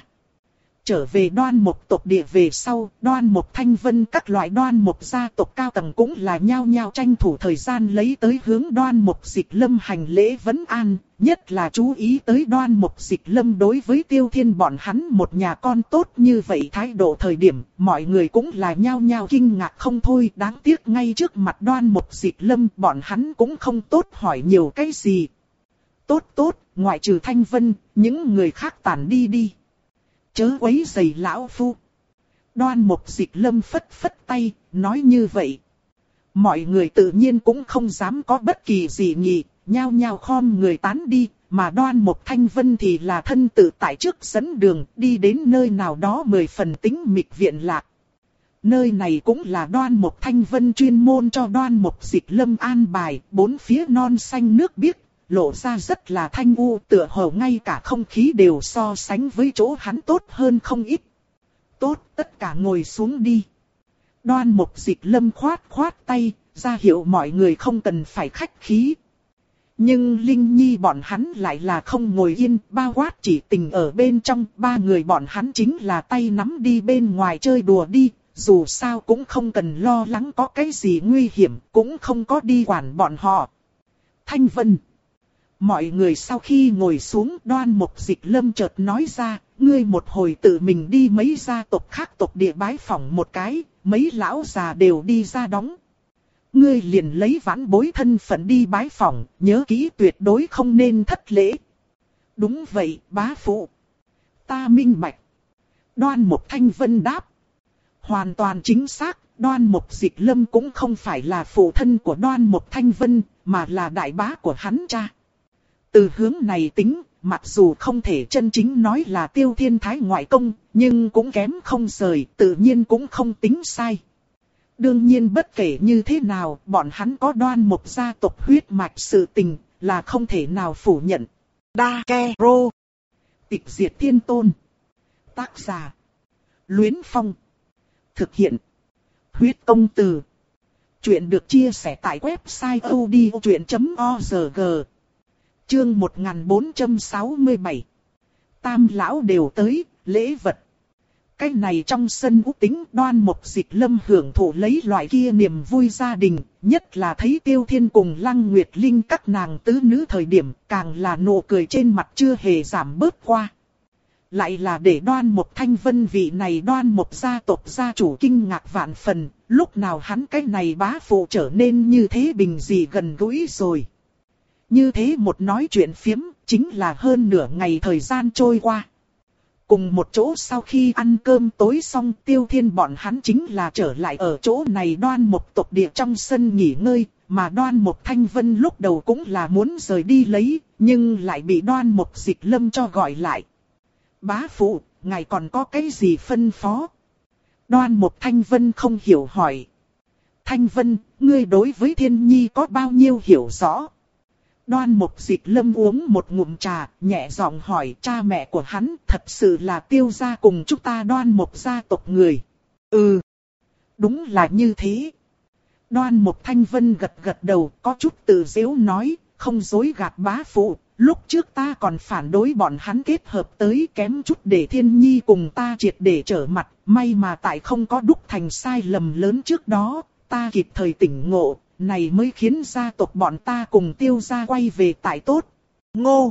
Trở về Đoan Mục tộc địa về sau, Đoan Mục Thanh Vân các loại Đoan Mục gia tộc cao tầng cũng là nhao nhao tranh thủ thời gian lấy tới hướng Đoan Mục Dịch Lâm hành lễ vấn an, nhất là chú ý tới Đoan Mục Dịch Lâm đối với Tiêu Thiên bọn hắn một nhà con tốt như vậy thái độ thời điểm, mọi người cũng là nhao nhao kinh ngạc không thôi. Đáng tiếc ngay trước mặt Đoan Mục Dịch Lâm bọn hắn cũng không tốt hỏi nhiều cái gì. Tốt tốt, ngoại trừ Thanh Vân, những người khác tản đi đi. Chớ quấy rầy lão phu. Đoan Mục Dịch Lâm phất phất tay, nói như vậy. Mọi người tự nhiên cũng không dám có bất kỳ gì nhị, nhao nhao khom người tán đi, mà Đoan Mục Thanh Vân thì là thân tự tại trước dẫn đường, đi đến nơi nào đó mười phần tính mịch viện lạc. Nơi này cũng là Đoan Mục Thanh Vân chuyên môn cho Đoan Mục Dịch Lâm an bài, bốn phía non xanh nước biếc, lộ ra rất là thanh u, tựa hồ ngay cả không khí đều so sánh với chỗ hắn tốt hơn không ít. Tốt, tất cả ngồi xuống đi. Đoan Mục Dịch Lâm khoát khoát tay, ra hiệu mọi người không cần phải khách khí. Nhưng Linh Nhi bọn hắn lại là không ngồi yên, bao quát chỉ tình ở bên trong, ba người bọn hắn chính là tay nắm đi bên ngoài chơi đùa đi, dù sao cũng không cần lo lắng có cái gì nguy hiểm, cũng không có đi quản bọn họ. Thanh Vân. Mọi người sau khi ngồi xuống, Đoan Mục Dịch Lâm chợt nói ra, ngươi một hồi tự mình đi mấy gia tộc khác tộc địa bái phỏng một cái, mấy lão già đều đi ra đóng. Ngươi liền lấy vãn bối thân phận đi bái phỏng, nhớ kỹ tuyệt đối không nên thất lễ. Đúng vậy, bá phụ. Ta minh bạch. Đoan Mục Thanh Vân đáp. Hoàn toàn chính xác, Đoan Mục Dịch Lâm cũng không phải là phụ thân của Đoan Mục Thanh Vân, mà là đại bá của hắn cha. Từ hướng này tính, mặc dù không thể chân chính nói là Tiêu Thiên Thái ngoại công, nhưng cũng kém không rời, tự nhiên cũng không tính sai. Đương nhiên bất kể như thế nào, bọn hắn có Đoan Mục gia tộc huyết mạch sự tình, là không thể nào phủ nhận. Đa Ke Rô. Tịch diệt thiên tôn. Tác giả. Luyến Phong. Thực hiện. Huyết công từ. Chuyện được chia sẻ tại website odchuyện chấm org. Chương một nghìn bốn trăm sáu mươi bảy. Tam lão đều tới, lễ vật. Cái này trong sân ú tính, Đoan Mục Dịch Lâm hưởng thụ lấy loại kia niềm vui gia đình, nhất là thấy Tiêu Thiên cùng Lăng Nguyệt Linh các nàng tứ nữ thời điểm, càng là nụ cười trên mặt chưa hề giảm bớt qua. Lại là để Đoan Mục Thanh Vân vị này Đoan Mục gia tộc gia chủ kinh ngạc vạn phần, lúc nào hắn cái này bá phụ trở nên như thế bình dị gần gũi rồi. Như thế một nói chuyện phiếm, chính là hơn nửa ngày thời gian trôi qua. Cùng một chỗ sau khi ăn cơm tối xong, Tiêu Thiên bọn hắn chính là trở lại ở chỗ này Đoan Mục tộc địa trong sân nghỉ ngơi, mà Đoan Mục Thanh Vân lúc đầu cũng là muốn rời đi lấy, nhưng lại bị Đoan Mục Dịch Lâm cho gọi lại. Bá phụ, ngài còn có cái gì phân phó? Đoan Mục Thanh Vân không hiểu hỏi. Thanh Vân, ngươi đối với Thiên Nhi có bao nhiêu hiểu rõ? Đoan Mục Dịch Lâm uống một ngụm trà, nhẹ giọng hỏi cha mẹ của hắn thật sự là Tiêu gia cùng chúng ta Đoan Mục gia tộc người. Ừ, đúng là như thế. Đoan Mục Thanh Vân gật gật đầu, có chút tự giễu nói, không dối gạt bá phụ. Lúc trước ta còn phản đối bọn hắn kết hợp tới kém chút để Thiên Nhi cùng ta triệt để trở mặt, may mà tại không có đúc thành sai lầm lớn trước đó, ta kịp thời tỉnh ngộ. Này mới khiến gia tộc bọn ta cùng Tiêu gia quay về tại tốt. Ngô!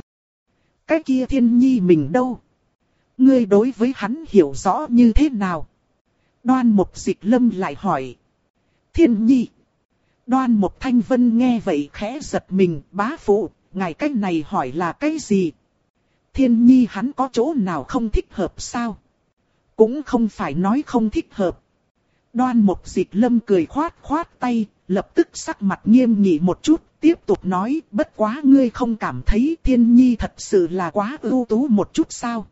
Cái kia Thiên Nhi mình đâu? Ngươi đối với hắn hiểu rõ như thế nào? Đoan Mục Dịch Lâm lại hỏi. Thiên Nhi! Đoan Mục Thanh Vân nghe vậy khẽ giật mình, bá phụ, ngài cách này hỏi là cái gì? Thiên Nhi hắn có chỗ nào không thích hợp sao? Cũng không phải nói không thích hợp. Đoan Mục Dịch Lâm cười khoát khoát tay, lập tức sắc mặt nghiêm nghị một chút, tiếp tục nói, bất quá ngươi không cảm thấy Thiên Nhi thật sự là quá ưu tú một chút sao?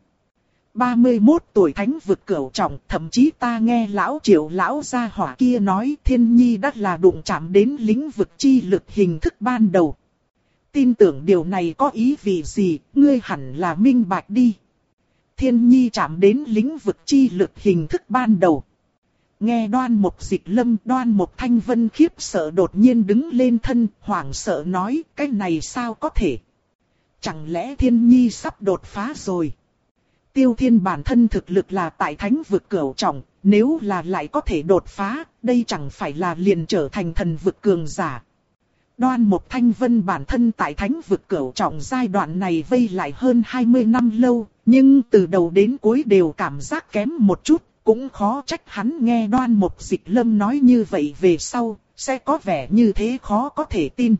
ba mươi mốt tuổi thánh vực cửu trọng, thậm chí ta nghe lão Triệu lão gia hỏa kia nói Thiên Nhi đã là đụng chạm đến lĩnh vực chi lực hình thức ban đầu. Tin tưởng điều này có ý vị gì, ngươi hẳn là minh bạch đi. Thiên Nhi chạm đến lĩnh vực chi lực hình thức ban đầu. Nghe Đoan Mục Dịch Lâm, Đoan Mục Thanh Vân khiếp sợ đột nhiên đứng lên thân, hoảng sợ nói, cái này sao có thể? Chẳng lẽ Thiên Nhi sắp đột phá rồi? Tiêu Thiên bản thân thực lực là tại thánh vực cửu trọng, nếu là lại có thể đột phá, đây chẳng phải là liền trở thành thần vực cường giả. Đoan Mục Thanh Vân bản thân tại thánh vực cửu trọng giai đoạn này vây lại hơn hai mươi năm lâu, nhưng từ đầu đến cuối đều cảm giác kém một chút. Cũng khó trách hắn nghe Đoan Mục Dịch Lâm nói như vậy về sau, sẽ có vẻ như thế khó có thể tin.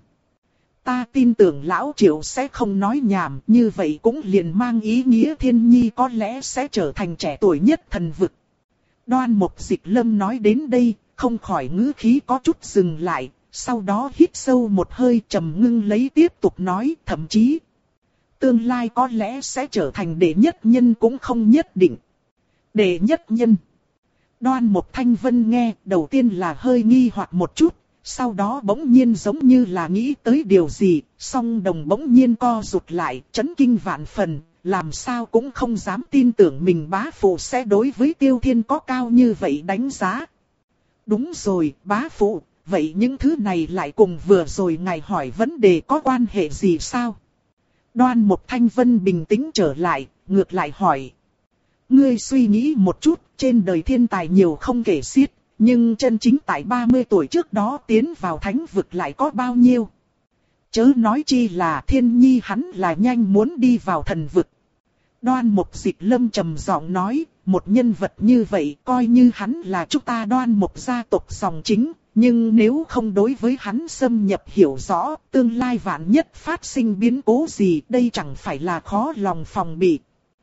Ta tin tưởng lão Triệu sẽ không nói nhảm, như vậy cũng liền mang ý nghĩa Thiên Nhi có lẽ sẽ trở thành trẻ tuổi nhất thần vực. Đoan Mục Dịch Lâm nói đến đây, không khỏi ngữ khí có chút dừng lại, sau đó hít sâu một hơi trầm ngưng lấy tiếp tục nói, thậm chí tương lai có lẽ sẽ trở thành đệ nhất nhân cũng không nhất định. Đệ nhất nhân. Đoan Mục Thanh Vân nghe, đầu tiên là hơi nghi hoặc một chút, sau đó bỗng nhiên giống như là nghĩ tới điều gì, song đồng bỗng nhiên co rụt lại, chấn kinh vạn phần, làm sao cũng không dám tin tưởng mình bá phụ sẽ đối với Tiêu Thiên có cao như vậy đánh giá. Đúng rồi, bá phụ, vậy những thứ này lại cùng vừa rồi ngài hỏi vấn đề có quan hệ gì sao? Đoan Mục Thanh Vân bình tĩnh trở lại, ngược lại hỏi. Ngươi suy nghĩ một chút, trên đời thiên tài nhiều không kể xiết, nhưng chân chính tại ba mươi tuổi trước đó tiến vào thánh vực lại có bao nhiêu? Chớ nói chi là Thiên Nhi hắn là nhanh muốn đi vào thần vực. Đoan Mục Dịch Lâm trầm giọng nói, một nhân vật như vậy coi như hắn là chúng ta Đoan Mục gia tộc dòng chính, nhưng nếu không đối với hắn xâm nhập hiểu rõ, tương lai vạn nhất phát sinh biến cố gì, đây chẳng phải là khó lòng phòng bị.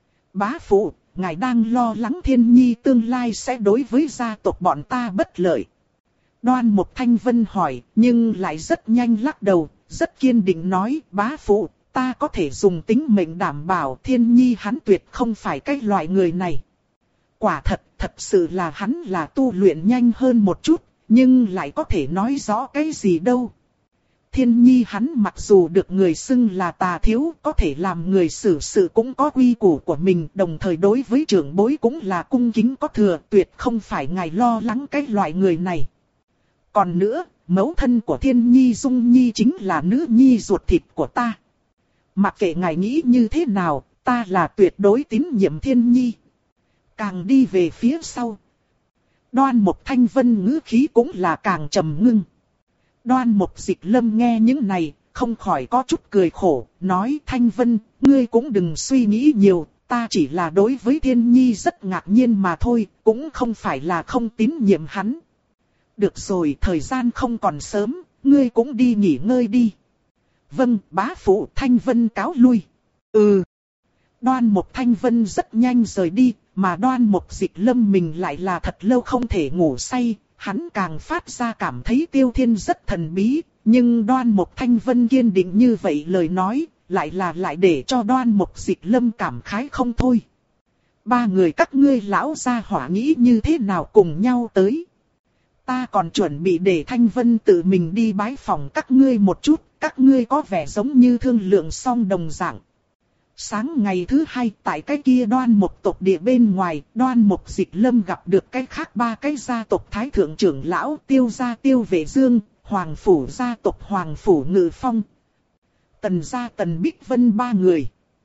Bá phụ, ngài đang lo lắng Thiên Nhi tương lai sẽ đối với gia tộc bọn ta bất lợi. Đoan Mục Thanh Vân hỏi, nhưng lại rất nhanh lắc đầu, rất kiên định nói, bá phụ, ta có thể dùng tính mệnh đảm bảo Thiên Nhi hắn tuyệt không phải cái loại người này. Quả thật, thật sự là hắn là tu luyện nhanh hơn một chút, nhưng lại có thể nói rõ cái gì đâu. Thiên Nhi hắn mặc dù được người xưng là tà thiếu, có thể làm người xử sự cũng có quy củ của mình, đồng thời đối với trưởng bối cũng là cung kính có thừa, tuyệt không phải ngài lo lắng cái loại người này. Còn nữa, mẫu thân của Thiên Nhi Dung Nhi chính là nữ nhi ruột thịt của ta. Mặc kệ ngài nghĩ như thế nào, ta là tuyệt đối tín nhiệm Thiên Nhi. Càng đi về phía sau, Đoan Mục Thanh Vân ngữ khí cũng là càng trầm ngưng. Đoan Mục Dịch Lâm nghe những này, không khỏi có chút cười khổ, nói Thanh Vân, ngươi cũng đừng suy nghĩ nhiều, ta chỉ là đối với Thiên Nhi rất ngạc nhiên mà thôi, cũng không phải là không tín nhiệm hắn. Được rồi, thời gian không còn sớm, ngươi cũng đi nghỉ ngơi đi. Vâng, bá phụ. Thanh Vân cáo lui. Ừ. Đoan Mục Thanh Vân rất nhanh rời đi, mà Đoan Mục Dịch Lâm mình lại là thật lâu không thể ngủ say, hắn càng phát ra cảm thấy Tiêu Thiên rất thần bí, nhưng Đoan Mục Thanh Vân kiên định như vậy lời nói, lại là lại để cho Đoan Mục Dịch Lâm cảm khái không thôi. Ba người các ngươi lão gia hỏa nghĩ như thế nào cùng nhau tới? Ta còn chuẩn bị để Thanh Vân tự mình đi bái phòng các ngươi một chút, các ngươi có vẻ giống như thương lượng xong đồng dạng. Sáng ngày thứ hai, tại cái kia Đoan Mục tộc địa bên ngoài, Đoan Mục Dịch Lâm gặp được cái khác ba cái gia tộc thái thượng trưởng lão, Tiêu gia Tiêu Vệ Dương, Hoàng phủ gia tộc Hoàng phủ Ngự Phong, Tần gia Tần Bích Vân ba người.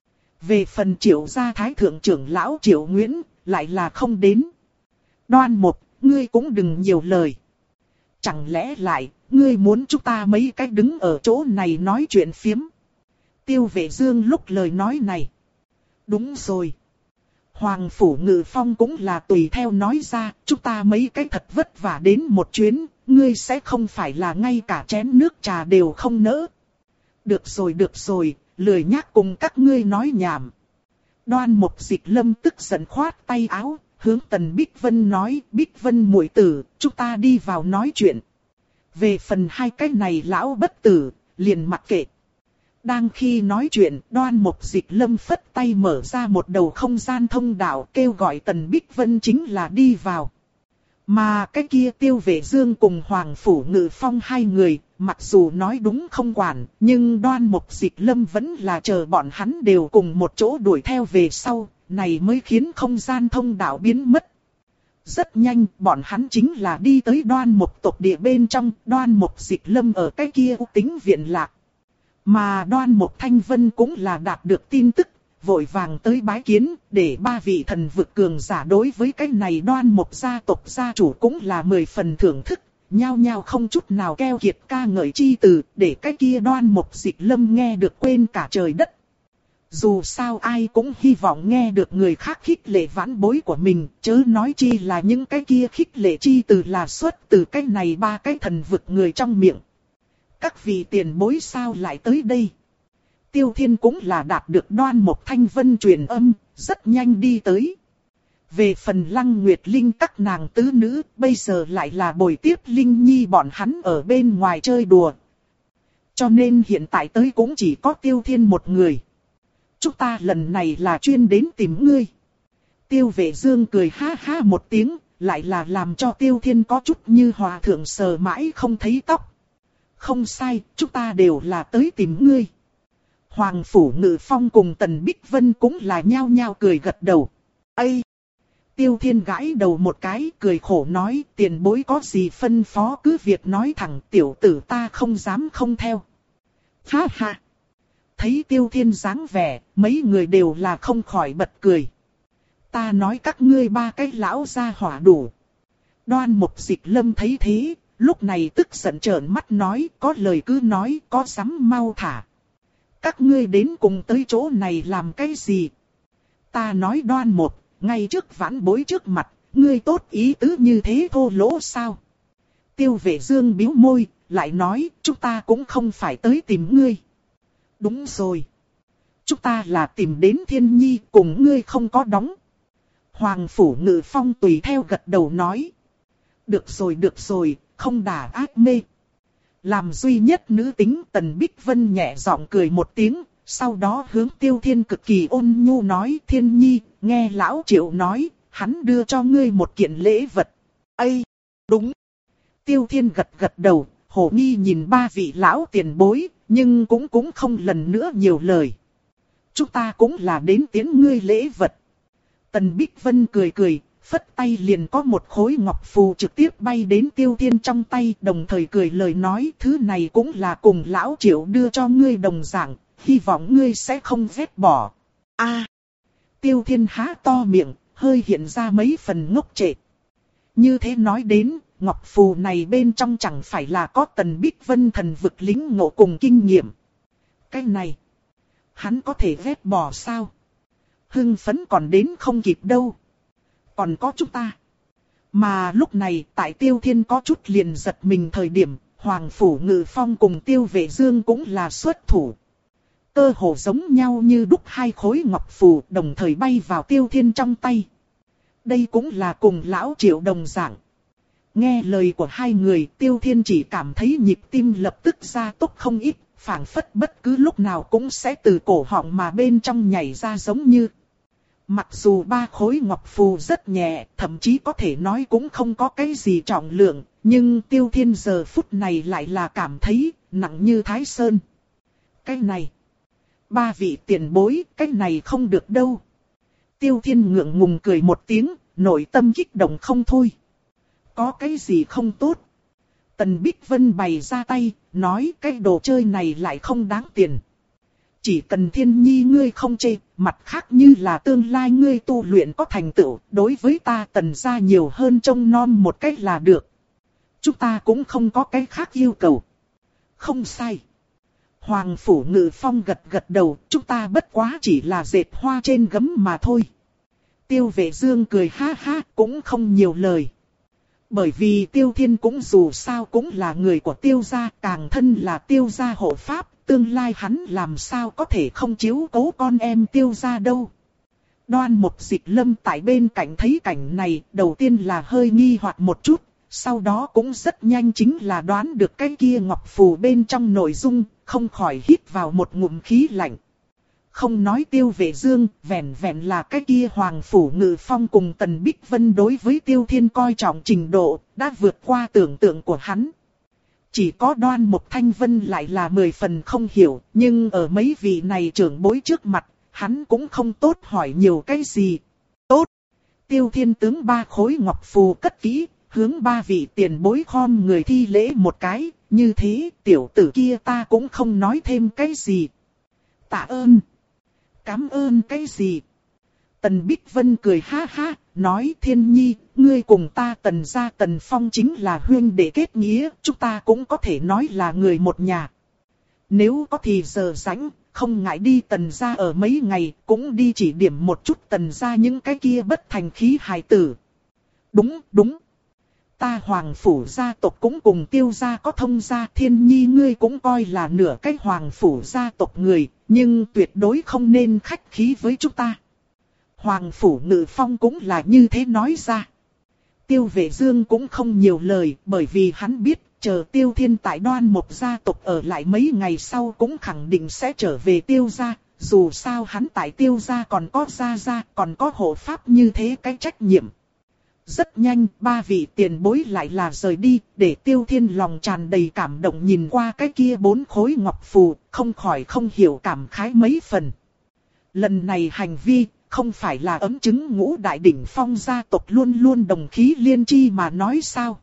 Về phần Triệu gia thái thượng trưởng lão Triệu Nguyễn, lại là không đến. Đoan Mục, ngươi cũng đừng nhiều lời. Chẳng lẽ lại, ngươi muốn chúng ta mấy cái đứng ở chỗ này nói chuyện phiếm? Tiêu Vệ Dương lúc lời nói này. Đúng rồi. Hoàng phủ Ngự Phong cũng là tùy theo nói ra, chúng ta mấy cái thật vất vả đến một chuyến, ngươi sẽ không phải là ngay cả chén nước trà đều không nỡ. Được rồi được rồi, lười nhác cùng các ngươi nói nhảm. Đoan Mục Dịch Lâm tức giận khoát tay áo, hướng Tần Bích Vân nói, Bích Vân muội tử, chúng ta đi vào nói chuyện. Về phần hai cái này lão bất tử, liền mặc kệ. Đang khi nói chuyện, Đoan Mục Dịch Lâm phất tay mở ra một đầu không gian thông đạo, kêu gọi Tần Bích Vân chính là đi vào. Mà cái kia Tiêu Vệ Dương cùng Hoàng phủ Ngự Phong hai người, mặc dù nói đúng không quản, nhưng Đoan Mục Dịch Lâm vẫn là chờ bọn hắn đều cùng một chỗ đuổi theo về sau, này mới khiến không gian thông đạo biến mất. Rất nhanh, bọn hắn chính là đi tới Đoan Mục tộc địa bên trong, Đoan Mục Dịch Lâm ở cái kia tính viện lạc. Mà Đoan Mục Thanh Vân cũng là đạt được tin tức, vội vàng tới bái kiến, để ba vị thần vực cường giả đối với cái này Đoan Mục gia tộc gia chủ cũng là mười phần thưởng thức, nhao nhao không chút nào keo kiệt ca ngợi chi từ, để cái kia Đoan Mục Dịch Lâm nghe được quên cả trời đất. Dù sao ai cũng hy vọng nghe được người khác khích lệ vãn bối của mình, chớ nói chi là những cái kia khích lệ chi từ là xuất từ cái này ba cái thần vực người trong miệng. Các vị tiền bối sao lại tới đây? Tiêu Thiên cũng là đạt được Đoan Mục Thanh Vân truyền âm, rất nhanh đi tới. Về phần Lăng Nguyệt Linh các nàng tứ nữ, bây giờ lại là bồi tiếp Linh Nhi bọn hắn ở bên ngoài chơi đùa. Cho nên hiện tại tới cũng chỉ có Tiêu Thiên một người. Chúng ta lần này là chuyên đến tìm ngươi. Tiêu Vệ Dương cười ha ha một tiếng, lại là làm cho Tiêu Thiên có chút như hòa thượng sờ mãi không thấy tóc. Không sai, chúng ta đều là tới tìm ngươi. Hoàng Phủ Ngự Phong cùng Tần Bích Vân cũng là nhao nhao cười gật đầu. Ây! Tiêu Thiên gãi đầu một cái, cười khổ nói, tiền bối có gì phân phó cứ việc nói thẳng, tiểu tử ta không dám không theo. Ha ha! Thấy Tiêu Thiên dáng vẻ, mấy người đều là không khỏi bật cười. Ta nói các ngươi ba cái lão gia hỏa đủ. Đoan Mục Dịch Lâm thấy thế, lúc này tức giận trợn mắt nói, có lời cứ nói, có dám mau thả. Các ngươi đến cùng tới chỗ này làm cái gì? Ta nói Đoan Mục, ngay trước vãn bối trước mặt, ngươi tốt ý tứ như thế thô lỗ sao? Tiêu Vệ Dương bĩu môi, lại nói, chúng ta cũng không phải tới tìm ngươi. Đúng rồi. Chúng ta là tìm đến Thiên Nhi, cùng ngươi không có đóng. Hoàng Phủ Ngự Phong tùy theo gật đầu nói. Được rồi được rồi, không đả ác mê. Làm duy nhất nữ tính, Tần Bích Vân nhẹ giọng cười một tiếng, sau đó hướng Tiêu Thiên cực kỳ ôn nhu nói, Thiên Nhi, nghe lão Triệu nói, hắn đưa cho ngươi một kiện lễ vật. Ây, đúng. Tiêu Thiên gật gật đầu, hồ nghi nhìn ba vị lão tiền bối, nhưng cũng cũng không lần nữa nhiều lời. Chúng ta cũng là đến tiến ngươi lễ vật. Tần Bích Vân cười cười, phất tay liền có một khối ngọc phù trực tiếp bay đến Tiêu Thiên trong tay, đồng thời cười lời nói, thứ này cũng là cùng lão Triệu đưa cho ngươi đồng dạng, hy vọng ngươi sẽ không vét bỏ. A, Tiêu Thiên há to miệng, hơi hiện ra mấy phần ngốc trệ. Như thế nói đến, ngọc phù này bên trong chẳng phải là có Tần Bích Vân thần vực lính ngộ cùng kinh nghiệm. Cái này, hắn có thể vét bỏ sao? Hưng phấn còn đến không kịp đâu. Còn có chúng ta. Mà lúc này tại Tiêu Thiên có chút liền giật mình thời điểm, Hoàng Phủ Ngự Phong cùng Tiêu Vệ Dương cũng là xuất thủ. Cơ hồ giống nhau như đúc hai khối ngọc phù đồng thời bay vào Tiêu Thiên trong tay. Đây cũng là cùng lão Triệu đồng dạng. Nghe lời của hai người, Tiêu Thiên chỉ cảm thấy nhịp tim lập tức gia tốc không ít, phảng phất bất cứ lúc nào cũng sẽ từ cổ họng mà bên trong nhảy ra giống như. Mặc dù ba khối ngọc phù rất nhẹ, thậm chí có thể nói cũng không có cái gì trọng lượng, nhưng Tiêu Thiên giờ phút này lại là cảm thấy nặng như Thái Sơn. Cái này, ba vị tiền bối, cái này không được đâu. Tiêu Thiên ngượng ngùng cười một tiếng, nội tâm kích động không thôi. Có cái gì không tốt? Tần Bích Vân bày ra tay, nói cái đồ chơi này lại không đáng tiền. Chỉ cần Thiên Nhi ngươi không chê, mặt khác như là tương lai ngươi tu luyện có thành tựu, đối với ta Tần gia nhiều hơn trông non một cách là được. Chúng ta cũng không có cái khác yêu cầu. Không sai. Hoàng Phủ Ngự Phong gật gật đầu, chúng ta bất quá chỉ là dệt hoa trên gấm mà thôi. Tiêu Vệ Dương cười ha ha, cũng không nhiều lời. Bởi vì Tiêu Thiên cũng dù sao cũng là người của Tiêu gia, càng thân là Tiêu gia hộ pháp, tương lai hắn làm sao có thể không chiếu cố con em Tiêu gia đâu. Đoan Mục Dịch Lâm tại bên cạnh thấy cảnh này, đầu tiên là hơi nghi hoặc một chút, sau đó cũng rất nhanh chính là đoán được cái kia ngọc phù bên trong nội dung, không khỏi hít vào một ngụm khí lạnh. Không nói Tiêu Vệ Dương, vẹn vẹn là cái kia Hoàng Phủ Ngự Phong cùng Tần Bích Vân đối với Tiêu Thiên coi trọng trình độ, đã vượt qua tưởng tượng của hắn. Chỉ có Đoan Mục Thanh Vân lại là mười phần không hiểu, nhưng ở mấy vị này trưởng bối trước mặt, hắn cũng không tốt hỏi nhiều cái gì. Tốt! Tiêu Thiên tướng ba khối ngọc phù cất kỹ, hướng ba vị tiền bối khom người thi lễ một cái, như thế tiểu tử kia ta cũng không nói thêm cái gì. Tạ ơn! Cảm ơn cái gì? Tần Bích Vân cười ha ha, nói Thiên Nhi, ngươi cùng ta Tần gia Tần Phong chính là huynh đệ kết nghĩa, chúng ta cũng có thể nói là người một nhà. Nếu có thì giờ rảnh, không ngại đi Tần gia ở mấy ngày, cũng đi chỉ điểm một chút Tần gia những cái kia bất thành khí hài tử. Đúng, đúng. Ta Hoàng Phủ gia tộc cũng cùng Tiêu gia có thông gia, Thiên Nhi ngươi cũng coi là nửa cái Hoàng Phủ gia tộc người, nhưng tuyệt đối không nên khách khí với chúng ta. Hoàng Phủ Ngự Phong cũng là như thế nói ra. Tiêu Vệ Dương cũng không nhiều lời, bởi vì hắn biết, chờ Tiêu Thiên tại Đoan Mục gia tộc ở lại mấy ngày sau cũng khẳng định sẽ trở về Tiêu gia, dù sao hắn tại Tiêu gia còn có gia gia, còn có hộ pháp như thế cái trách nhiệm. Rất nhanh, ba vị tiền bối lại là rời đi, để Tiêu Thiên lòng tràn đầy cảm động nhìn qua cái kia bốn khối ngọc phù, không khỏi không hiểu cảm khái mấy phần. Lần này hành vi, không phải là ấm chứng ngũ đại đỉnh phong gia tộc luôn luôn đồng khí liên chi mà nói sao?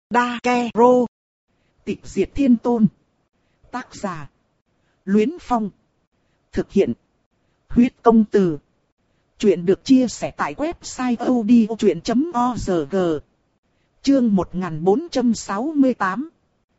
Dakero. Tịch diệt thiên tôn. Tác giả. Luyến Phong. Thực hiện. Huyết công từ. Chuyện được chia sẻ tại website odchuyện chấm org. Chương một nghìn bốn trăm sáu mươi tám.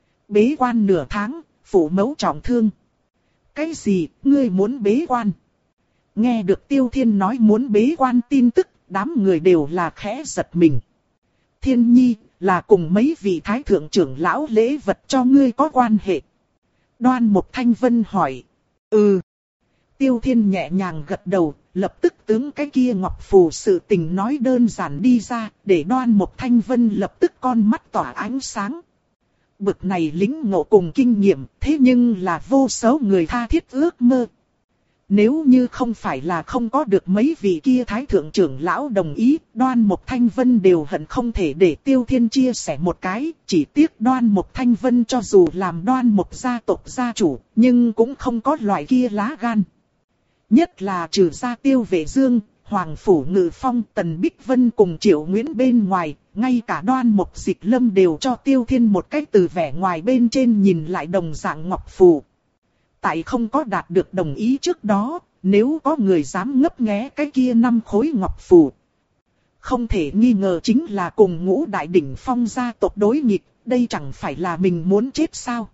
Bế quan nửa tháng, phụ mẫu trọng thương. Cái gì, ngươi muốn bế quan? Nghe được Tiêu Thiên nói muốn bế quan tin tức, đám người đều là khẽ giật mình. Thiên Nhi, là cùng mấy vị thái thượng trưởng lão lễ vật cho ngươi có quan hệ. Đoan Mục Thanh Vân hỏi. Ừ. Tiêu Thiên nhẹ nhàng gật đầu, lập tức tướng cái kia ngọc phù sự tình nói đơn giản đi ra, để Đoan Mục Thanh Vân lập tức con mắt tỏa ánh sáng. Bực này lính ngộ cùng kinh nghiệm, thế nhưng là vô số người tha thiết ước mơ. Nếu như không phải là không có được mấy vị kia thái thượng trưởng lão đồng ý, Đoan Mục Thanh Vân đều hận không thể để Tiêu Thiên chia sẻ một cái, chỉ tiếc Đoan Mục Thanh Vân cho dù làm Đoan Mục gia tộc gia chủ, nhưng cũng không có loại kia lá gan. Nhất là trừ ra Tiêu Vệ Dương, Hoàng Phủ Ngự Phong, Tần Bích Vân cùng Triệu Nguyễn bên ngoài, ngay cả Đoan Mục Dịch Lâm đều cho Tiêu Thiên một cái từ vẻ ngoài bên trên nhìn lại đồng dạng ngọc phù. Tại không có đạt được đồng ý trước đó, nếu có người dám ngấp nghé cái kia năm khối ngọc phù, không thể nghi ngờ chính là cùng ngũ đại đỉnh phong gia tộc đối nghịch, đây chẳng phải là mình muốn chết sao?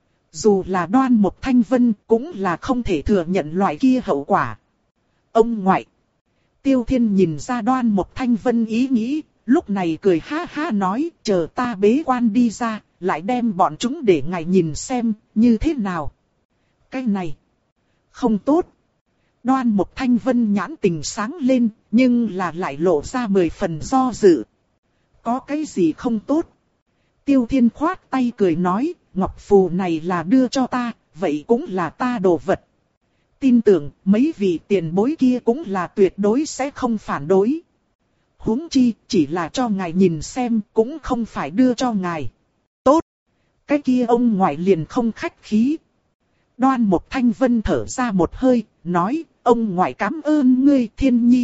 Dù là Đoan Mục Thanh Vân cũng là không thể thừa nhận loại kia hậu quả. Ông ngoại. Tiêu Thiên nhìn ra Đoan Mục Thanh Vân ý nghĩ, lúc này cười ha ha nói, chờ ta bế quan đi ra, lại đem bọn chúng để ngài nhìn xem, như thế nào. Cái này, không tốt. Đoan Mục Thanh Vân nhãn tình sáng lên, nhưng là lại lộ ra mười phần do dự. Có cái gì không tốt? Tiêu Thiên khoát tay cười nói, ngọc phù này là đưa cho ta, vậy cũng là ta đồ vật. Tin tưởng mấy vị tiền bối kia cũng là tuyệt đối sẽ không phản đối. Huống chi, chỉ là cho ngài nhìn xem, cũng không phải đưa cho ngài. Tốt. Cái kia ông ngoại liền không khách khí. Đoan Mục Thanh Vân thở ra một hơi, nói, ông ngoại cảm ơn ngươi Thiên Nhi.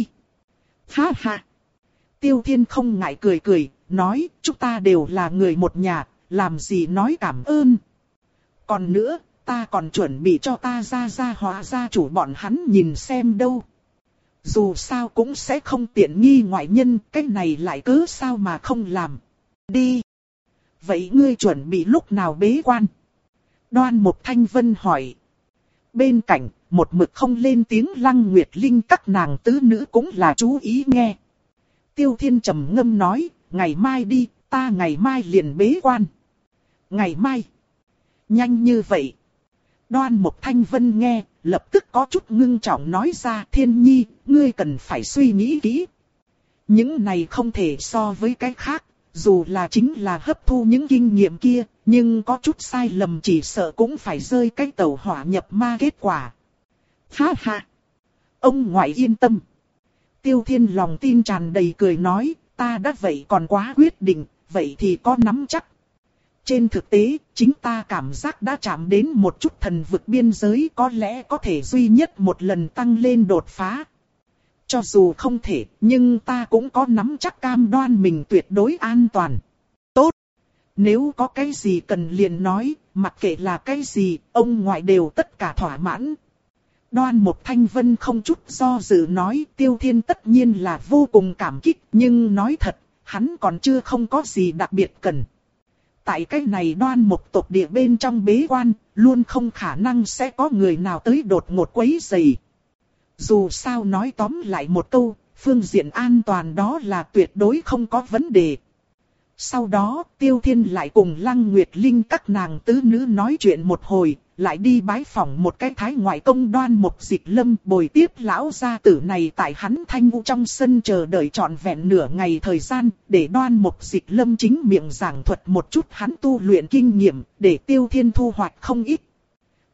Ha ha. Tiêu Thiên không ngại cười cười, nói, chúng ta đều là người một nhà, làm gì nói cảm ơn. Còn nữa, ta còn chuẩn bị cho ta ra ra hóa gia chủ bọn hắn nhìn xem đâu. Dù sao cũng sẽ không tiện nghi ngoại nhân, cái này lại cứ sao mà không làm. Đi. Vậy ngươi chuẩn bị lúc nào bế quan? Đoan Mục Thanh Vân hỏi. Bên cạnh, một mực không lên tiếng Lăng Nguyệt Linh các nàng tứ nữ cũng là chú ý nghe. Tiêu Thiên trầm ngâm nói, ngày mai đi, ta ngày mai liền bế quan. Ngày mai? Nhanh như vậy? Đoan Mục Thanh Vân nghe, lập tức có chút ngưng trọng nói ra, Thiên Nhi, ngươi cần phải suy nghĩ kỹ. Những này không thể so với cái khác, dù là chính là hấp thu những kinh nghiệm kia, nhưng có chút sai lầm chỉ sợ cũng phải rơi cái tẩu hỏa nhập ma kết quả. Ha ha! Ông ngoại yên tâm. Tiêu Thiên lòng tin tràn đầy cười nói, ta đã vậy còn quá quyết định, vậy thì có nắm chắc. Trên thực tế, chính ta cảm giác đã chạm đến một chút thần vực biên giới, có lẽ có thể duy nhất một lần tăng lên đột phá. Cho dù không thể, nhưng ta cũng có nắm chắc cam đoan mình tuyệt đối an toàn. Tốt! Nếu có cái gì cần liền nói, mặc kệ là cái gì, ông ngoại đều tất cả thỏa mãn. Đoan Mục Thanh Vân không chút do dự nói, Tiêu Thiên tất nhiên là vô cùng cảm kích, nhưng nói thật, hắn còn chưa không có gì đặc biệt cần. Tại cái này Đoan Mục tộc địa bên trong bế quan, luôn không khả năng sẽ có người nào tới đột ngột quấy rầy. Dù sao nói tóm lại một câu, phương diện an toàn đó là tuyệt đối không có vấn đề. Sau đó, Tiêu Thiên lại cùng Lăng Nguyệt Linh các nàng tứ nữ nói chuyện một hồi, lại đi bái phỏng một cái thái ngoại công Đoan Mục Dịch Lâm, bồi tiếp lão gia tử này tại hắn Thanh U trong sân chờ đợi trọn vẹn nửa ngày thời gian, để Đoan Mục Dịch Lâm chính miệng giảng thuật một chút hắn tu luyện kinh nghiệm, để Tiêu Thiên thu hoạch không ít.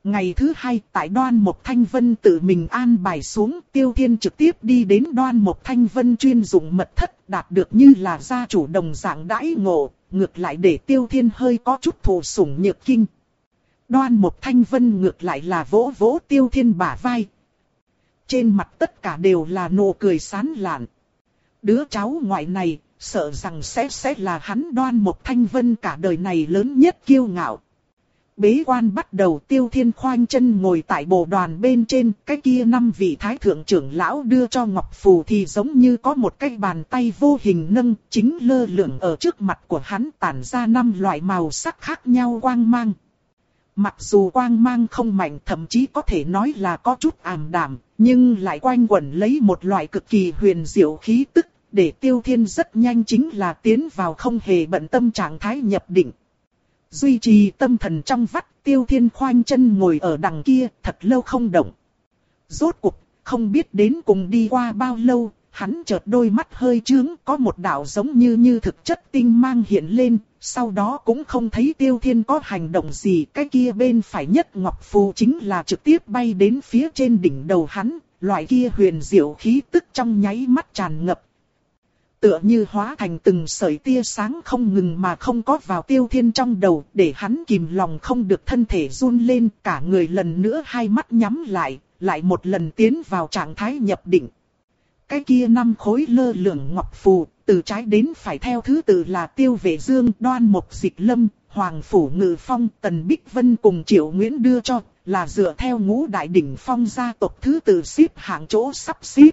Ngày thứ hai, tại Đoan Mộc Thanh Vân tự mình an bài xuống, Tiêu Thiên trực tiếp đi đến Đoan Mộc Thanh Vân chuyên dụng mật thất, đạt được như là gia chủ đồng dạng đãi ngộ, ngược lại để Tiêu Thiên hơi có chút thụ sủng nhược kinh. Đoan Mộc Thanh Vân ngược lại là vỗ vỗ Tiêu Thiên bả vai. Trên mặt tất cả đều là nụ cười sán lạn. Đứa cháu ngoại này, sợ rằng sẽ sẽ là hắn Đoan Mộc Thanh Vân cả đời này lớn nhất kiêu ngạo. Bế quan bắt đầu, Tiêu Thiên khoanh chân ngồi tại bồ đoàn bên trên, cái kia năm vị thái thượng trưởng lão đưa cho ngọc phù thì giống như có một cái bàn tay vô hình nâng, chính lơ lửng ở trước mặt của hắn, tản ra năm loại màu sắc khác nhau quang mang. Mặc dù quang mang không mạnh, thậm chí có thể nói là có chút ảm đạm, nhưng lại quanh quẩn lấy một loại cực kỳ huyền diệu khí tức, để Tiêu Thiên rất nhanh chính là tiến vào không hề bận tâm trạng thái nhập định. Duy trì tâm thần trong vắt, Tiêu Thiên khoanh chân ngồi ở đằng kia, thật lâu không động. Rốt cuộc, không biết đến cùng đi qua bao lâu, hắn chợt đôi mắt hơi trướng, có một đạo giống như như thực chất tinh mang hiện lên, sau đó cũng không thấy Tiêu Thiên có hành động gì. Cái kia bên phải nhất ngọc phù chính là trực tiếp bay đến phía trên đỉnh đầu hắn, loại kia huyền diệu khí tức trong nháy mắt tràn ngập. Tựa như hóa thành từng sợi tia sáng không ngừng mà không có vào Tiêu Thiên trong đầu, để hắn kìm lòng không được thân thể run lên, cả người lần nữa hai mắt nhắm lại, lại một lần tiến vào trạng thái nhập định. Cái kia năm khối lơ lửng ngọc phù, từ trái đến phải theo thứ tự là Tiêu Vệ Dương, Đoan Mộc Dịch Lâm, Hoàng Phủ Ngự Phong, Tần Bích Vân cùng Triệu Nguyễn đưa cho, là dựa theo ngũ đại đỉnh phong gia tộc thứ tự xếp hạng chỗ sắp xếp.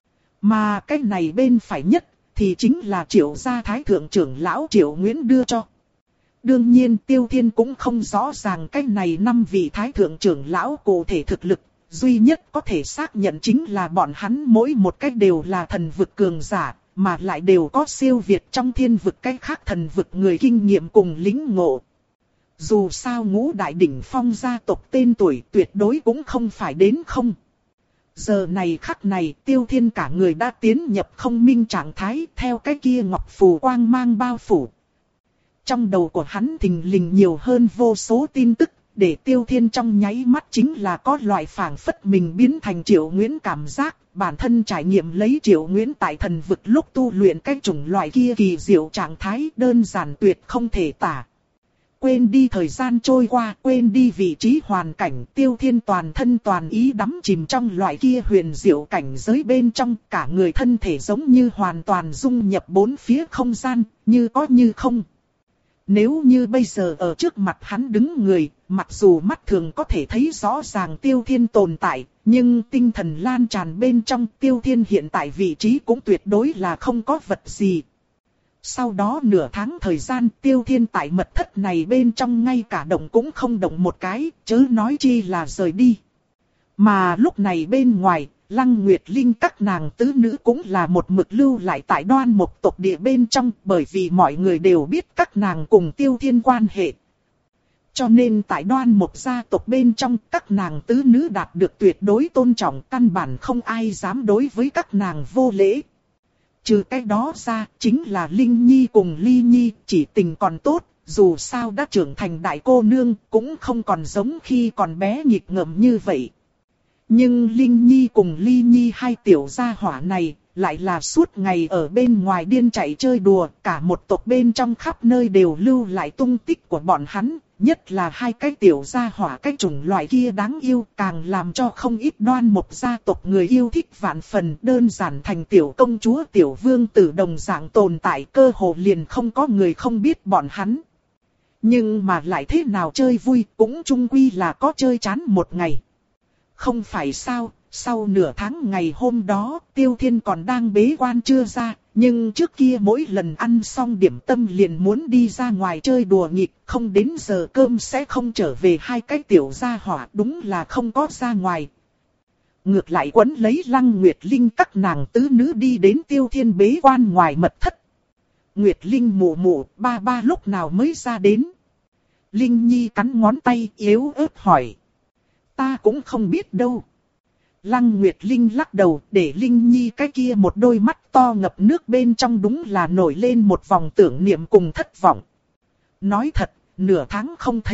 Mà cái này bên phải nhất, thì chính là Triệu gia thái thượng trưởng lão Triệu Nguyễn đưa cho. Đương nhiên Tiêu Thiên cũng không rõ ràng cái này năm vị thái thượng trưởng lão cụ thể thực lực, duy nhất có thể xác nhận chính là bọn hắn mỗi một cách đều là thần vực cường giả, mà lại đều có siêu việt trong thiên vực cách khác thần vực người kinh nghiệm cùng lĩnh ngộ. Dù sao ngũ đại đỉnh phong gia tộc tên tuổi tuyệt đối cũng không phải đến không. Giờ này khắc này Tiêu Thiên cả người đã tiến nhập không minh trạng thái, theo cái kia ngọc phù quang mang bao phủ. Trong đầu của hắn thình lình nhiều hơn vô số tin tức, để Tiêu Thiên trong nháy mắt chính là có loại phảng phất mình biến thành Triệu Nguyễn cảm giác, bản thân trải nghiệm lấy Triệu Nguyễn tại thần vực lúc tu luyện cái chủng loại kia kỳ diệu trạng thái đơn giản tuyệt không thể tả. Quên đi thời gian trôi qua, quên đi vị trí hoàn cảnh, Tiêu Thiên toàn thân toàn ý đắm chìm trong loại kia huyền diệu cảnh giới bên trong, cả người thân thể giống như hoàn toàn dung nhập bốn phía không gian, như có như không. Nếu như bây giờ ở trước mặt hắn đứng người, mặc dù mắt thường có thể thấy rõ ràng Tiêu Thiên tồn tại, nhưng tinh thần lan tràn bên trong Tiêu Thiên hiện tại vị trí cũng tuyệt đối là không có vật gì. Sau đó nửa tháng thời gian Tiêu Thiên tại mật thất này bên trong ngay cả động cũng không động một cái, chớ nói chi là rời đi. Mà lúc này bên ngoài, Lăng Nguyệt Linh các nàng tứ nữ cũng là một mực lưu lại tại Đoan Mộc tộc địa bên trong, bởi vì mọi người đều biết các nàng cùng Tiêu Thiên quan hệ. Cho nên tại Đoan Mộc gia tộc bên trong, các nàng tứ nữ đạt được tuyệt đối tôn trọng, căn bản không ai dám đối với các nàng vô lễ. Trừ cái đó ra, chính là Linh Nhi cùng Ly Nhi, chỉ tình còn tốt, dù sao đã trưởng thành đại cô nương, cũng không còn giống khi còn bé nghịch ngợm như vậy. Nhưng Linh Nhi cùng Ly Nhi hai tiểu gia hỏa này, lại là suốt ngày ở bên ngoài điên chạy chơi đùa, cả một tộc bên trong khắp nơi đều lưu lại tung tích của bọn hắn, nhất là hai cái tiểu gia hỏa cái chủng loại kia đáng yêu, càng làm cho không ít Đoan Mộc gia tộc người yêu thích vạn phần, đơn giản thành tiểu công chúa tiểu vương tử đồng dạng tồn tại, cơ hồ liền không có người không biết bọn hắn. Nhưng mà lại thế nào chơi vui, cũng chung quy là có chơi chán một ngày. Không phải sao, sau nửa tháng ngày hôm đó, Tiêu Thiên còn đang bế quan chưa ra, nhưng trước kia mỗi lần ăn xong điểm tâm liền muốn đi ra ngoài chơi đùa nghịch, không đến giờ cơm sẽ không trở về, hai cái tiểu gia hỏa đúng là không có ra ngoài. Ngược lại quấn lấy Lăng Nguyệt Linh các nàng tứ nữ đi đến Tiêu Thiên bế quan ngoài mật thất. Nguyệt Linh mụ mụ, ba ba lúc nào mới ra đến? Linh Nhi cắn ngón tay yếu ớt hỏi. Ta cũng không biết đâu. Lăng Nguyệt Linh lắc đầu, để Linh Nhi cái kia một đôi mắt to ngập nước bên trong đúng là nổi lên một vòng tưởng niệm cùng thất vọng. Nói thật, nửa tháng không thấy,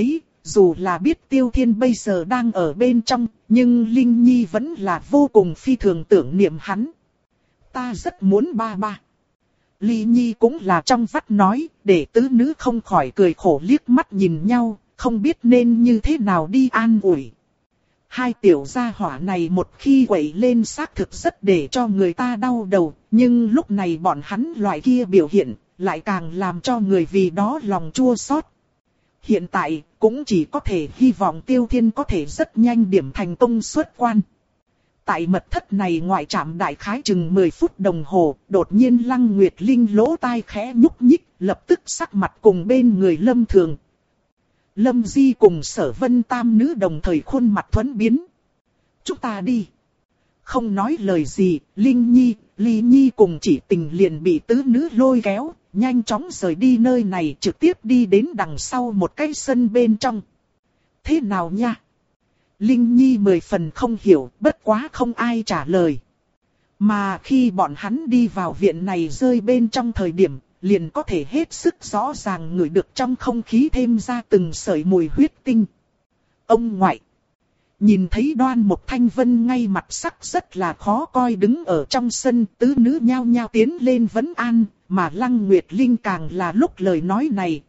dù là biết Tiêu Thiên bây giờ đang ở bên trong, nhưng Linh Nhi vẫn là vô cùng phi thường tưởng niệm hắn. Ta rất muốn ba ba. Ly Nhi cũng là trong vắt nói, để tứ nữ không khỏi cười khổ liếc mắt nhìn nhau, không biết nên như thế nào đi an ủi. Hai tiểu gia hỏa này một khi quậy lên xác thực rất để cho người ta đau đầu, nhưng lúc này bọn hắn loại kia biểu hiện, lại càng làm cho người vì đó lòng chua xót. Hiện tại, cũng chỉ có thể hy vọng Tiêu Thiên có thể rất nhanh điểm thành công xuất quan. Tại mật thất này ngoại trạm đại khái chừng mười phút đồng hồ, đột nhiên Lăng Nguyệt Linh lỗ tai khẽ nhúc nhích, lập tức sắc mặt cùng bên người Lâm Thường. Lâm Di cùng Sở Vân tam nữ đồng thời khuôn mặt thuẫn biến. Chúng ta đi. Không nói lời gì, Linh Nhi, Ly Nhi cùng Chỉ Tình liền bị tứ nữ lôi kéo, nhanh chóng rời đi nơi này trực tiếp đi đến đằng sau một cái sân bên trong. Thế nào nha? Linh Nhi mười phần không hiểu, bất quá không ai trả lời. Mà khi bọn hắn đi vào viện này rơi bên trong thời điểm, liền có thể hết sức rõ ràng ngửi được trong không khí thêm ra từng sợi mùi huyết tinh. Ông ngoại. Nhìn thấy Đoan Mục Thanh Vân ngay mặt sắc rất là khó coi đứng ở trong sân, tứ nữ nhao nhao tiến lên vấn an, mà Lăng Nguyệt Linh càng là lúc lời nói này.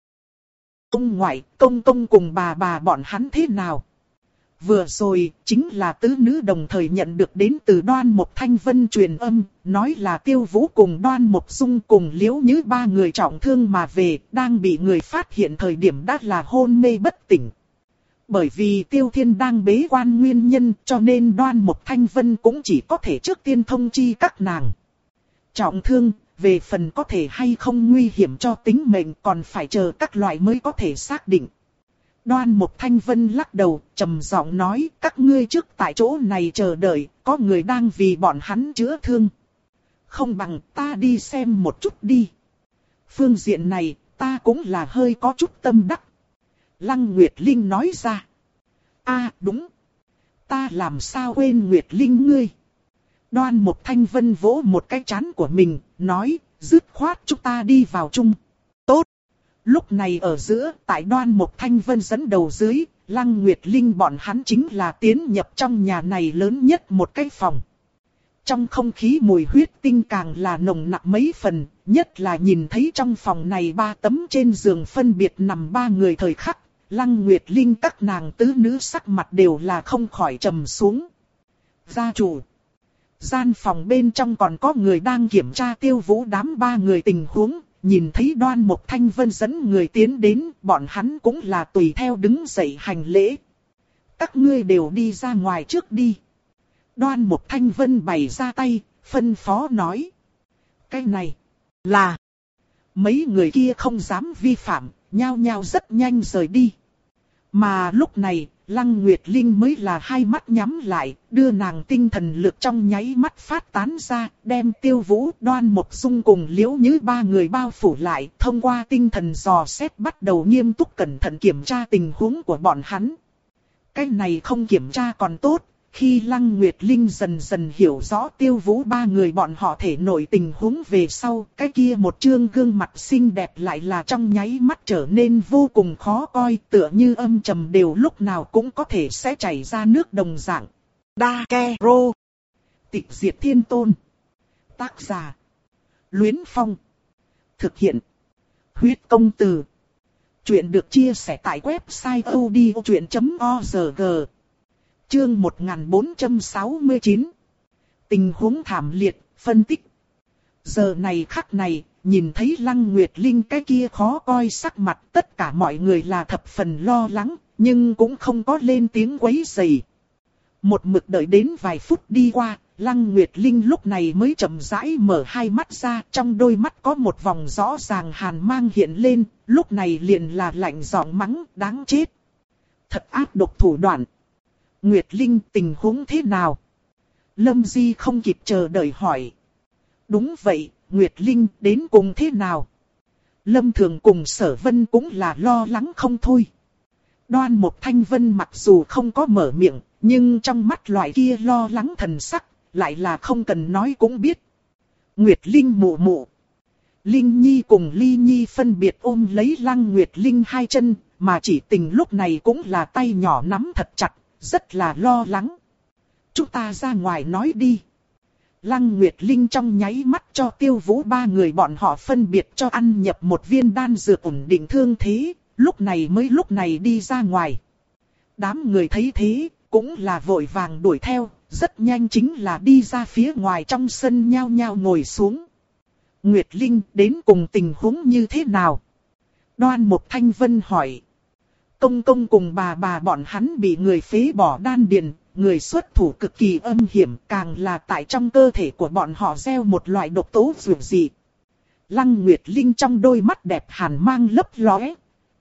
Ông ngoại, công công cùng bà bà bọn hắn thế nào? Vừa rồi, chính là tứ nữ đồng thời nhận được đến từ Đoan Mục Thanh Vân truyền âm, nói là Tiêu Vũ cùng Đoan Mục Dung cùng Liễu Nhứ ba người trọng thương mà về, đang bị người phát hiện thời điểm đã là hôn mê bất tỉnh. Bởi vì Tiêu Thiên đang bế quan nguyên nhân cho nên Đoan Mục Thanh Vân cũng chỉ có thể trước tiên thông chi các nàng. Trọng thương, về phần có thể hay không nguy hiểm cho tính mệnh còn phải chờ các loại mới có thể xác định. Đoan Mục Thanh Vân lắc đầu, trầm giọng nói, các ngươi trước tại chỗ này chờ đợi, có người đang vì bọn hắn chữa thương. Không bằng ta đi xem một chút đi. Phương diện này, ta cũng là hơi có chút tâm đắc. Lăng Nguyệt Linh nói ra. A đúng. Ta làm sao quên Nguyệt Linh ngươi. Đoan Mục Thanh Vân vỗ một cái trán của mình, nói, dứt khoát chúng ta đi vào chung. Tốt. Lúc này ở giữa, tại Đoan Mục Thanh Vân dẫn đầu dưới, Lăng Nguyệt Linh bọn hắn chính là tiến nhập trong nhà này lớn nhất một cái phòng. Trong không khí mùi huyết tinh càng là nồng nặc mấy phần, nhất là nhìn thấy trong phòng này ba tấm trên giường phân biệt nằm ba người thời khắc, Lăng Nguyệt Linh các nàng tứ nữ sắc mặt đều là không khỏi trầm xuống. Gia chủ. Gian phòng bên trong còn có người đang kiểm tra Tiêu Vũ đám ba người tình huống. Nhìn thấy Đoan Mục Thanh Vân dẫn người tiến đến, bọn hắn cũng là tùy theo đứng dậy hành lễ. Các ngươi đều đi ra ngoài trước đi. Đoan Mục Thanh Vân bày ra tay, phân phó nói. Cái này là... Mấy người kia không dám vi phạm, nhao nhao rất nhanh rời đi. Mà lúc này, Lăng Nguyệt Linh mới là hai mắt nhắm lại, đưa nàng tinh thần lực trong nháy mắt phát tán ra, đem Tiêu Vũ, Đoan Mục Dung cùng Liễu Nhứ ba người bao phủ lại, thông qua tinh thần dò xét bắt đầu nghiêm túc cẩn thận kiểm tra tình huống của bọn hắn. Cái này không kiểm tra còn tốt, khi Lăng Nguyệt Linh dần dần hiểu rõ Tiêu Vũ ba người bọn họ thể nội tình huống về sau, cái kia một trương gương mặt xinh đẹp lại là trong nháy mắt trở nên vô cùng khó coi, tựa như âm trầm đều lúc nào cũng có thể sẽ chảy ra nước đồng dạng. Đa Ke Rô. Tịch Diệt Thiên Tôn. Tác giả. Luyến Phong. Thực hiện. Huyết Công Từ. Chuyện được chia sẻ tại website odchuyện chấm org. Chương một nghìn bốn trăm sáu mươi chín. Tình huống thảm liệt, phân tích. Giờ này khắc này, nhìn thấy Lăng Nguyệt Linh cái kia khó coi sắc mặt, tất cả mọi người là thập phần lo lắng, nhưng cũng không có lên tiếng quấy rầy. Một mực đợi đến vài phút đi qua, Lăng Nguyệt Linh lúc này mới chậm rãi mở hai mắt ra, trong đôi mắt có một vòng rõ ràng hàn mang hiện lên, lúc này liền là lạnh giọng mắng, đáng chết. Thật ác độc thủ đoạn. Nguyệt Linh tình huống thế nào? Lâm Di không kịp chờ đợi hỏi. Đúng vậy, Nguyệt Linh đến cùng thế nào? Lâm Thường cùng Sở Vân cũng là lo lắng không thôi. Đoan Mục Thanh Vân mặc dù không có mở miệng, nhưng trong mắt loại kia lo lắng thần sắc, lại là không cần nói cũng biết. Nguyệt Linh mụ mụ. Linh Nhi cùng Ly Nhi phân biệt ôm lấy Lăng Nguyệt Linh hai chân, mà Chỉ Tình lúc này cũng là tay nhỏ nắm thật chặt, rất là lo lắng. Chúng ta ra ngoài nói đi. Lăng Nguyệt Linh trong nháy mắt cho Tiêu Vũ ba người bọn họ phân biệt cho ăn nhập một viên đan dược ổn định thương thế, lúc này mới lúc này đi ra ngoài. Đám người thấy thế, cũng là vội vàng đuổi theo, rất nhanh chính là đi ra phía ngoài trong sân nhao nhao ngồi xuống. Nguyệt Linh đến cùng tình huống như thế nào? Đoan Mục Thanh Vân hỏi. Công công cùng bà bà bọn hắn bị người phế bỏ đan điền, người xuất thủ cực kỳ âm hiểm, càng là tại trong cơ thể của bọn họ gieo một loại độc tố dữ dị. Lăng Nguyệt Linh trong đôi mắt đẹp hàn mang lấp lóe.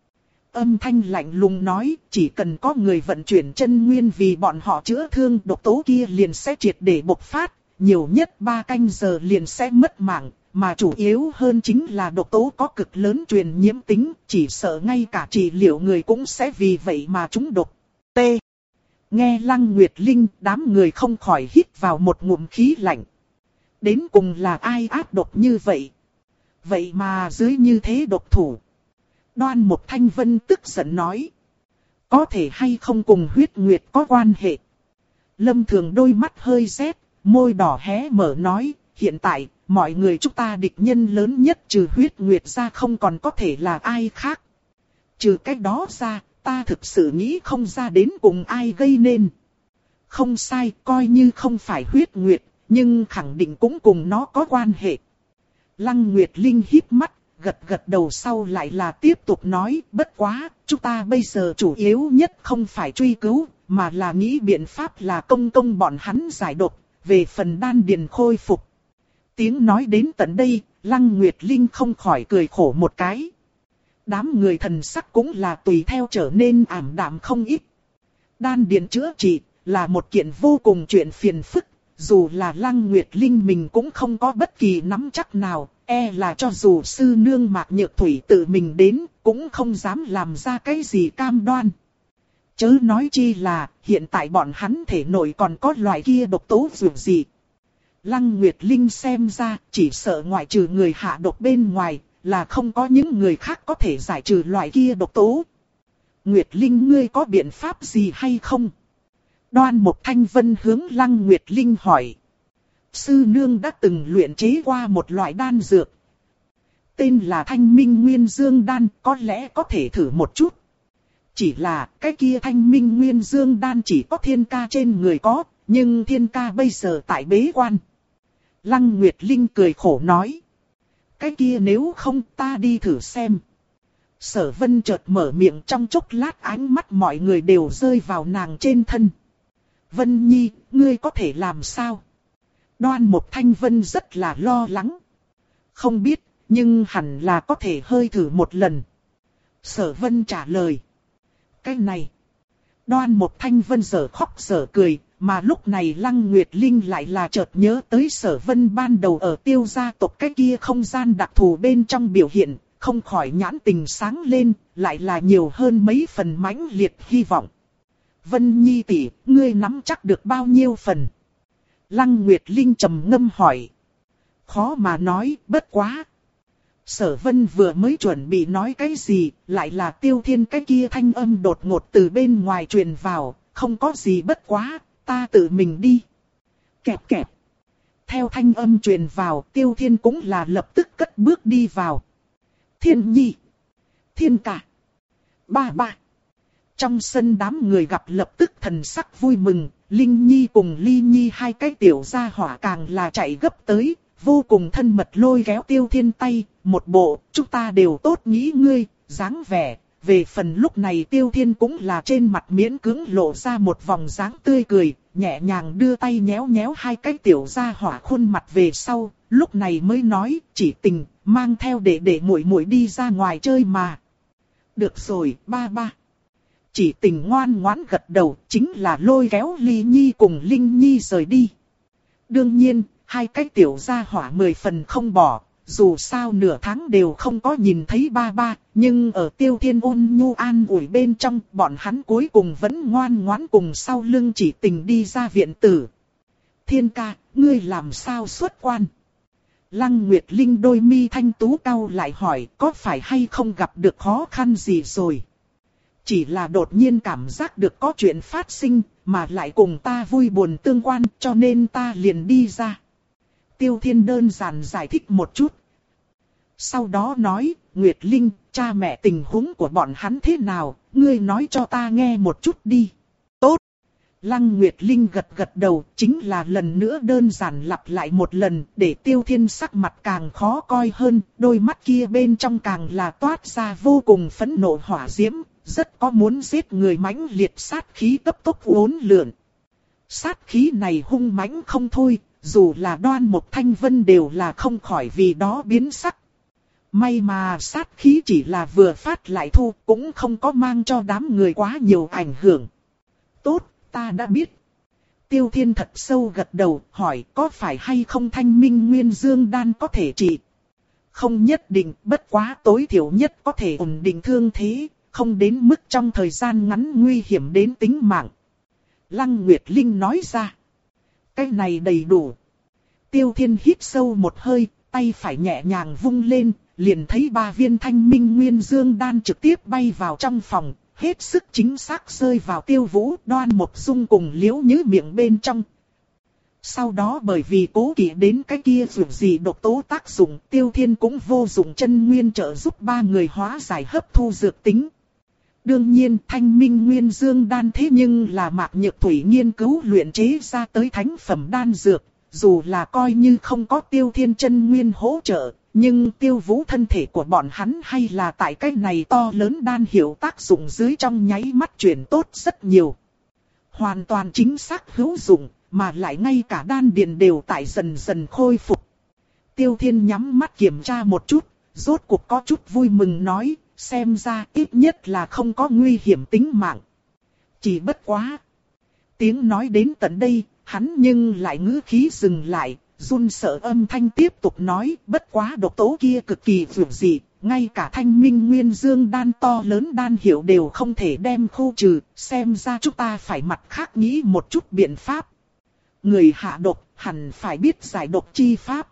Âm thanh lạnh lùng nói, chỉ cần có người vận chuyển chân nguyên vì bọn họ chữa thương, độc tố kia liền sẽ triệt để bộc phát, nhiều nhất ba canh giờ liền sẽ mất mạng, mà chủ yếu hơn chính là độc tố có cực lớn truyền nhiễm tính, chỉ sợ ngay cả trị liệu người cũng sẽ vì vậy mà trúng độc. T. Nghe Lăng Nguyệt Linh, đám người không khỏi hít vào một ngụm khí lạnh. Đến cùng là ai ác độc như vậy? Vậy mà dưới như thế độc thủ. Đoan Mục Thanh Vân tức giận nói. Có thể hay không cùng huyết nguyệt có quan hệ? Lâm Thường đôi mắt hơi rét, môi đỏ hé mở nói, hiện tại, mọi người chúng ta địch nhân lớn nhất trừ huyết nguyệt ra không còn có thể là ai khác. Trừ cách đó ra, ta thực sự nghĩ không ra đến cùng ai gây nên. Không sai, coi như không phải huyết nguyệt, nhưng khẳng định cũng cùng nó có quan hệ. Lăng Nguyệt Linh híp mắt, gật gật đầu sau lại là tiếp tục nói, bất quá, chúng ta bây giờ chủ yếu nhất không phải truy cứu, mà là nghĩ biện pháp là công công bọn hắn giải độc, về phần đan điền khôi phục. Tiếng nói đến tận đây, Lăng Nguyệt Linh không khỏi cười khổ một cái. Đám người thần sắc cũng là tùy theo trở nên ảm đạm không ít. Đan điền chữa trị là một kiện vô cùng chuyện phiền phức, dù là Lăng Nguyệt Linh mình cũng không có bất kỳ nắm chắc nào, e là cho dù sư nương Mạc Nhược Thủy tự mình đến, cũng không dám làm ra cái gì cam đoan. Chớ nói chi là, hiện tại bọn hắn thể nội còn có loại kia độc tố dữ gì. Lăng Nguyệt Linh xem ra, chỉ sợ ngoại trừ người hạ độc bên ngoài, là không có những người khác có thể giải trừ loại kia độc tố. Nguyệt Linh ngươi có biện pháp gì hay không? Đoan Mục Thanh Vân hướng Lăng Nguyệt Linh hỏi. Sư nương đã từng luyện chế qua một loại đan dược. Tên là Thanh Minh Nguyên Dương Đan, có lẽ có thể thử một chút. Chỉ là cái kia Thanh Minh Nguyên Dương Đan chỉ có Thiên Ca trên người có, nhưng Thiên Ca bây giờ tại bế quan. Lăng Nguyệt Linh cười khổ nói. Cái kia nếu không ta đi thử xem. Sở Vân chợt mở miệng, trong chốc lát ánh mắt mọi người đều rơi vào nàng trên thân. Vân Nhi, ngươi có thể làm sao? Đoan Mục Thanh Vân rất là lo lắng. Không biết, nhưng hẳn là có thể hơi thử một lần. Sở Vân trả lời. Cái này. Đoan Mục Thanh Vân giờ khóc giờ cười, mà lúc này Lăng Nguyệt Linh lại là chợt nhớ tới Sở Vân ban đầu ở Tiêu gia tộc cái kia không gian đặc thù bên trong biểu hiện, không khỏi nhãn tình sáng lên, lại là nhiều hơn mấy phần mãnh liệt hy vọng. Vân Nhi tỷ, ngươi nắm chắc được bao nhiêu phần? Lăng Nguyệt Linh trầm ngâm hỏi. Khó mà nói, bất quá. Sở Vân vừa mới chuẩn bị nói cái gì, lại là Tiêu Thiên cái kia thanh âm đột ngột từ bên ngoài truyền vào, không có gì bất quá, ta tự mình đi. Kẹp kẹp. Theo thanh âm truyền vào, Tiêu Thiên cũng là lập tức cất bước đi vào. Thiên Nhi. Thiên Ca. Ba ba. Trong sân đám người gặp lập tức thần sắc vui mừng, Linh Nhi cùng Ly Nhi hai cái tiểu gia hỏa càng là chạy gấp tới, vô cùng thân mật lôi kéo Tiêu Thiên tay, một bộ, chúng ta đều tốt nghĩ ngươi, dáng vẻ. Về phần lúc này Tiêu Thiên cũng là trên mặt miễn cưỡng lộ ra một vòng dáng tươi cười, nhẹ nhàng đưa tay nhéo nhéo hai cái tiểu gia hỏa khuôn mặt về sau, lúc này mới nói, chỉ tình, mang theo để để muội muội đi ra ngoài chơi mà. Được rồi, ba ba. Chỉ tình ngoan ngoãn gật đầu, chính là lôi kéo Ly Nhi cùng Linh Nhi rời đi. Đương nhiên, hai cái tiểu gia hỏa mười phần không bỏ, dù sao nửa tháng đều không có nhìn thấy ba ba, nhưng ở Tiêu Thiên ôn nhu an ủi bên trong, bọn hắn cuối cùng vẫn ngoan ngoãn cùng sau lưng chỉ tình đi ra viện tử. Thiên Ca, ngươi làm sao xuất quan? Lăng Nguyệt Linh đôi mi thanh tú cau lại hỏi có phải hay không gặp được khó khăn gì rồi. Chỉ là đột nhiên cảm giác được có chuyện phát sinh, mà lại cùng ta vui buồn tương quan cho nên ta liền đi ra. Tiêu Thiên đơn giản giải thích một chút. Sau đó nói, Nguyệt Linh, cha mẹ tình huống của bọn hắn thế nào, ngươi nói cho ta nghe một chút đi. Tốt. Lăng Nguyệt Linh gật gật đầu, chính là lần nữa đơn giản lặp lại một lần, để Tiêu Thiên sắc mặt càng khó coi hơn, đôi mắt kia bên trong càng là toát ra vô cùng phẫn nộ hỏa diễm, rất có muốn giết người mãnh liệt sát khí cấp tốc uốn lượn. Sát khí này hung mãnh không thôi, dù là Đoan Mục Thanh Vân đều là không khỏi vì đó biến sắc. May mà sát khí chỉ là vừa phát lại thu, cũng không có mang cho đám người quá nhiều ảnh hưởng. Tốt, ta đã biết. Tiêu Thiên thật sâu gật đầu, hỏi có phải hay không Thanh Minh Nguyên Dương Đan có thể trị? Không nhất định, bất quá tối thiểu nhất có thể ổn định thương thế, không đến mức trong thời gian ngắn nguy hiểm đến tính mạng. Lăng Nguyệt Linh nói ra. Cái này đầy đủ. Tiêu Thiên hít sâu một hơi, tay phải nhẹ nhàng vung lên, liền thấy ba viên Thanh Minh Nguyên Dương Đan trực tiếp bay vào trong phòng, hết sức chính xác rơi vào Tiêu Vũ, Đoan Mục Dung cùng Liễu Nhứ miệng bên trong. Sau đó bởi vì cố kỵ đến cái kia dù gì độc tố tác dụng, Tiêu Thiên cũng vô dụng chân nguyên trợ giúp ba người hóa giải hấp thu dược tính. Đương nhiên Thanh Minh Nguyên Dương Đan thế nhưng là Mạc Nhược Thủy nghiên cứu luyện chế ra tới thánh phẩm đan dược, dù là coi như không có Tiêu Thiên chân nguyên hỗ trợ, nhưng Tiêu Vũ thân thể của bọn hắn hay là tại cái này to lớn đan hiệu tác dụng dưới trong nháy mắt chuyển tốt rất nhiều. Hoàn toàn chính xác hữu dụng, mà lại ngay cả đan điền đều tại dần dần khôi phục. Tiêu Thiên nhắm mắt kiểm tra một chút, rốt cuộc có chút vui mừng nói, xem ra ít nhất là không có nguy hiểm tính mạng. Chỉ bất quá. Tiếng nói đến tận đây, hắn nhưng lại ngữ khí dừng lại, run sợ âm thanh tiếp tục nói, bất quá độc tố kia cực kỳ vượt dị, ngay cả Thanh Minh Nguyên Dương Đan to lớn đan hiệu đều không thể đem khu trừ, xem ra chúng ta phải mặt khác nghĩ một chút biện pháp. Người hạ độc hẳn phải biết giải độc chi pháp.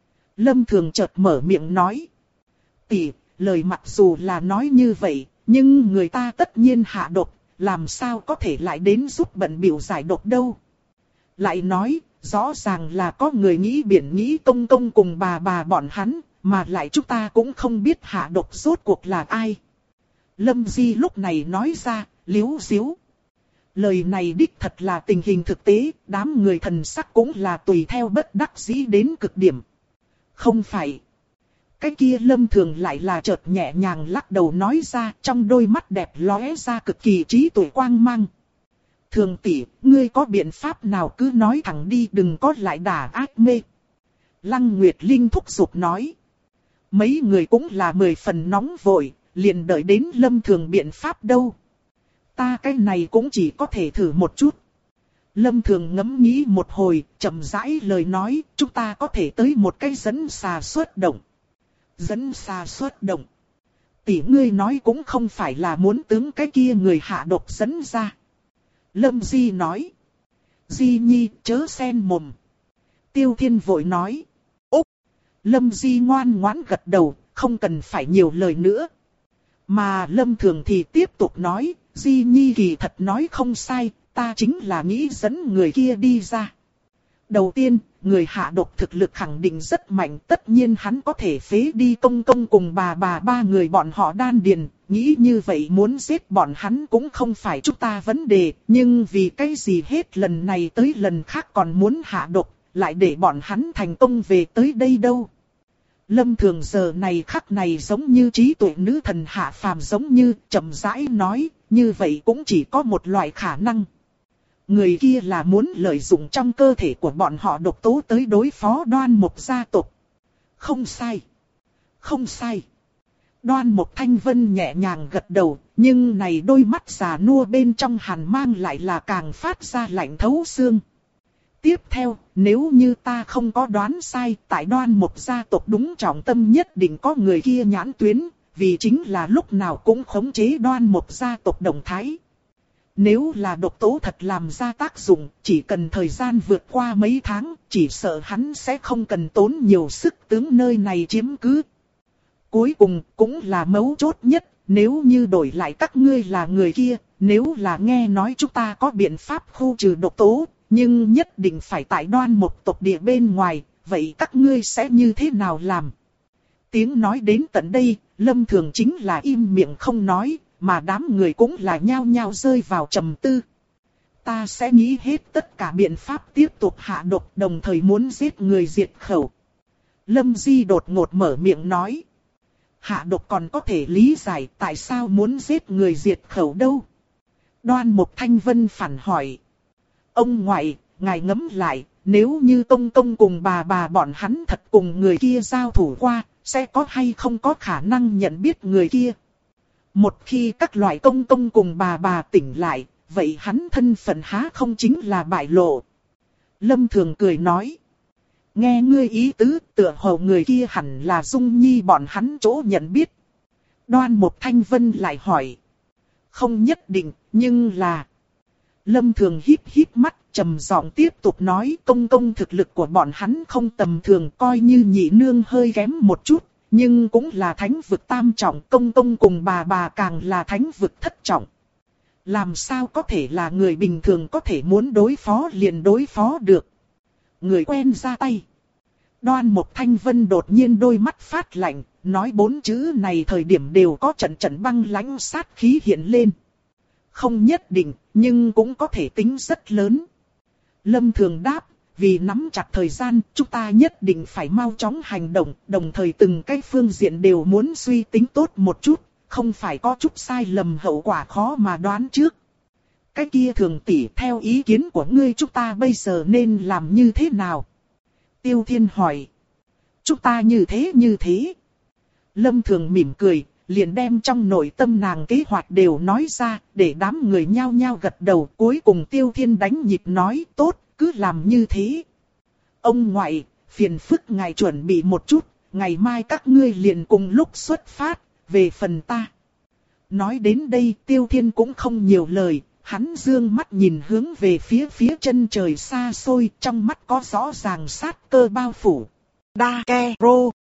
Lâm Thường chợt mở miệng nói. Tỷ, lời mặc dù là nói như vậy, nhưng người ta tất nhiên hạ độc, làm sao có thể lại đến giúp bận biểu giải độc đâu. Lại nói, rõ ràng là có người nghĩ biển nghĩ công công cùng bà bà bọn hắn, mà lại chúng ta cũng không biết hạ độc rốt cuộc là ai. Lâm Di lúc này nói ra, liếu xíu. Lời này đích thật là tình hình thực tế, đám người thần sắc cũng là tùy theo bất đắc dĩ đến cực điểm. Không phải. Cái kia Lâm Thường lại là chợt nhẹ nhàng lắc đầu nói ra, trong đôi mắt đẹp lóe ra cực kỳ trí tuệ quang mang. Thường tỷ, ngươi có biện pháp nào cứ nói thẳng đi, đừng có lại đả ác mê. Lăng Nguyệt Linh thúc giục nói. Mấy người cũng là mười phần nóng vội, liền đợi đến Lâm Thường biện pháp đâu. Ta cái này cũng chỉ có thể thử một chút. Lâm Thường ngẫm nghĩ một hồi, chậm rãi lời nói, chúng ta có thể tới một cái dẫn xà xuất động. Dẫn xà xuất động. Tỷ ngươi nói cũng không phải là muốn tướng cái kia người hạ độc dẫn ra. Lâm Di nói. Di Nhi chớ xen mồm. Tiêu Thiên vội nói. Úc. Lâm Di ngoan ngoãn gật đầu, không cần phải nhiều lời nữa. Mà Lâm Thường thì tiếp tục nói. Di Nhi kỳ thật nói không sai, ta chính là nghĩ dẫn người kia đi ra. Đầu tiên, người hạ độc thực lực khẳng định rất mạnh, tất nhiên hắn có thể phế đi công công cùng bà bà ba người bọn họ đan điền, nghĩ như vậy muốn giết bọn hắn cũng không phải chúng ta vấn đề, nhưng vì cái gì hết lần này tới lần khác còn muốn hạ độc, lại để bọn hắn thành công về tới đây đâu. Lâm Thường giờ này khắc này giống như trí tuệ nữ thần hạ phàm giống như chậm rãi nói, như vậy cũng chỉ có một loại khả năng. Người kia là muốn lợi dụng trong cơ thể của bọn họ độc tố tới đối phó Đoan Mục gia tộc. Không sai. Không sai. Đoan Mục Thanh Vân nhẹ nhàng gật đầu, nhưng này đôi mắt già nua bên trong hàn mang lại là càng phát ra lạnh thấu xương. Tiếp theo, nếu như ta không có đoán sai, tại Đoan Mục gia tộc đúng trọng tâm nhất định có người kia nhãn tuyến, vì chính là lúc nào cũng khống chế Đoan Mục gia tộc động thái. Nếu là độc tố thật làm ra tác dụng, chỉ cần thời gian vượt qua mấy tháng, chỉ sợ hắn sẽ không cần tốn nhiều sức tướng nơi này chiếm cứ. Cuối cùng, cũng là mấu chốt nhất, nếu như đổi lại các ngươi là người kia, nếu là nghe nói chúng ta có biện pháp khu trừ độc tố, nhưng nhất định phải tại Đoan một tộc địa bên ngoài, vậy các ngươi sẽ như thế nào làm? Tiếng nói đến tận đây, Lâm Thường chính là im miệng không nói, mà đám người cũng là nhao nhao rơi vào trầm tư. Ta sẽ nghĩ hết tất cả biện pháp tiếp tục hạ độc, đồng thời muốn giết người diệt khẩu. Lâm Di đột ngột mở miệng nói. Hạ độc còn có thể lý giải, tại sao muốn giết người diệt khẩu đâu? Đoan Mục Thanh Vân phản hỏi. Ông ngoại, ngài ngẫm lại, nếu như Công Công cùng bà bà bọn hắn thật cùng người kia giao thủ qua, sẽ có hay không có khả năng nhận biết người kia? Một khi các loại Công Công cùng bà bà tỉnh lại, vậy hắn thân phận há không chính là bại lộ? Lâm Thường cười nói. Nghe ngươi ý tứ, tựa hồ người kia hẳn là Dung Nhi bọn hắn chỗ nhận biết. Đoan Mục Thanh Vân lại hỏi. Không nhất định, nhưng là... Lâm Thường híp híp mắt, trầm giọng tiếp tục nói, Công Công thực lực của bọn hắn không tầm thường, coi như nhị nương hơi kém một chút, nhưng cũng là thánh vực tam trọng, Công Công cùng bà bà càng là thánh vực thất trọng. Làm sao có thể là người bình thường có thể muốn đối phó liền đối phó được? Người quen ra tay. Đoan Mục Thanh Vân đột nhiên đôi mắt phát lạnh, nói bốn chữ này thời điểm đều có trận trận băng lãnh sát khí hiện lên. Không nhất định, nhưng cũng có thể tính rất lớn. Lâm Thường đáp, vì nắm chặt thời gian, chúng ta nhất định phải mau chóng hành động, đồng thời từng cái phương diện đều muốn suy tính tốt một chút, không phải có chút sai lầm hậu quả khó mà đoán trước. Cái kia Thường tỷ, theo ý kiến của ngươi chúng ta bây giờ nên làm như thế nào? Tiêu Thiên hỏi. Chúng ta như thế như thế. Lâm Thường mỉm cười, liền đem trong nội tâm nàng kế hoạch đều nói ra, để đám người nhao nhao gật đầu. Cuối cùng Tiêu Thiên đánh nhịp nói, tốt, cứ làm như thế. Ông ngoại, phiền phức ngài chuẩn bị một chút, ngày mai các ngươi liền cùng lúc xuất phát, về phần ta. Nói đến đây Tiêu Thiên cũng không nhiều lời, hắn dương mắt nhìn hướng về phía phía chân trời xa xôi, trong mắt có rõ ràng sát cơ bao phủ. Đa ke rô.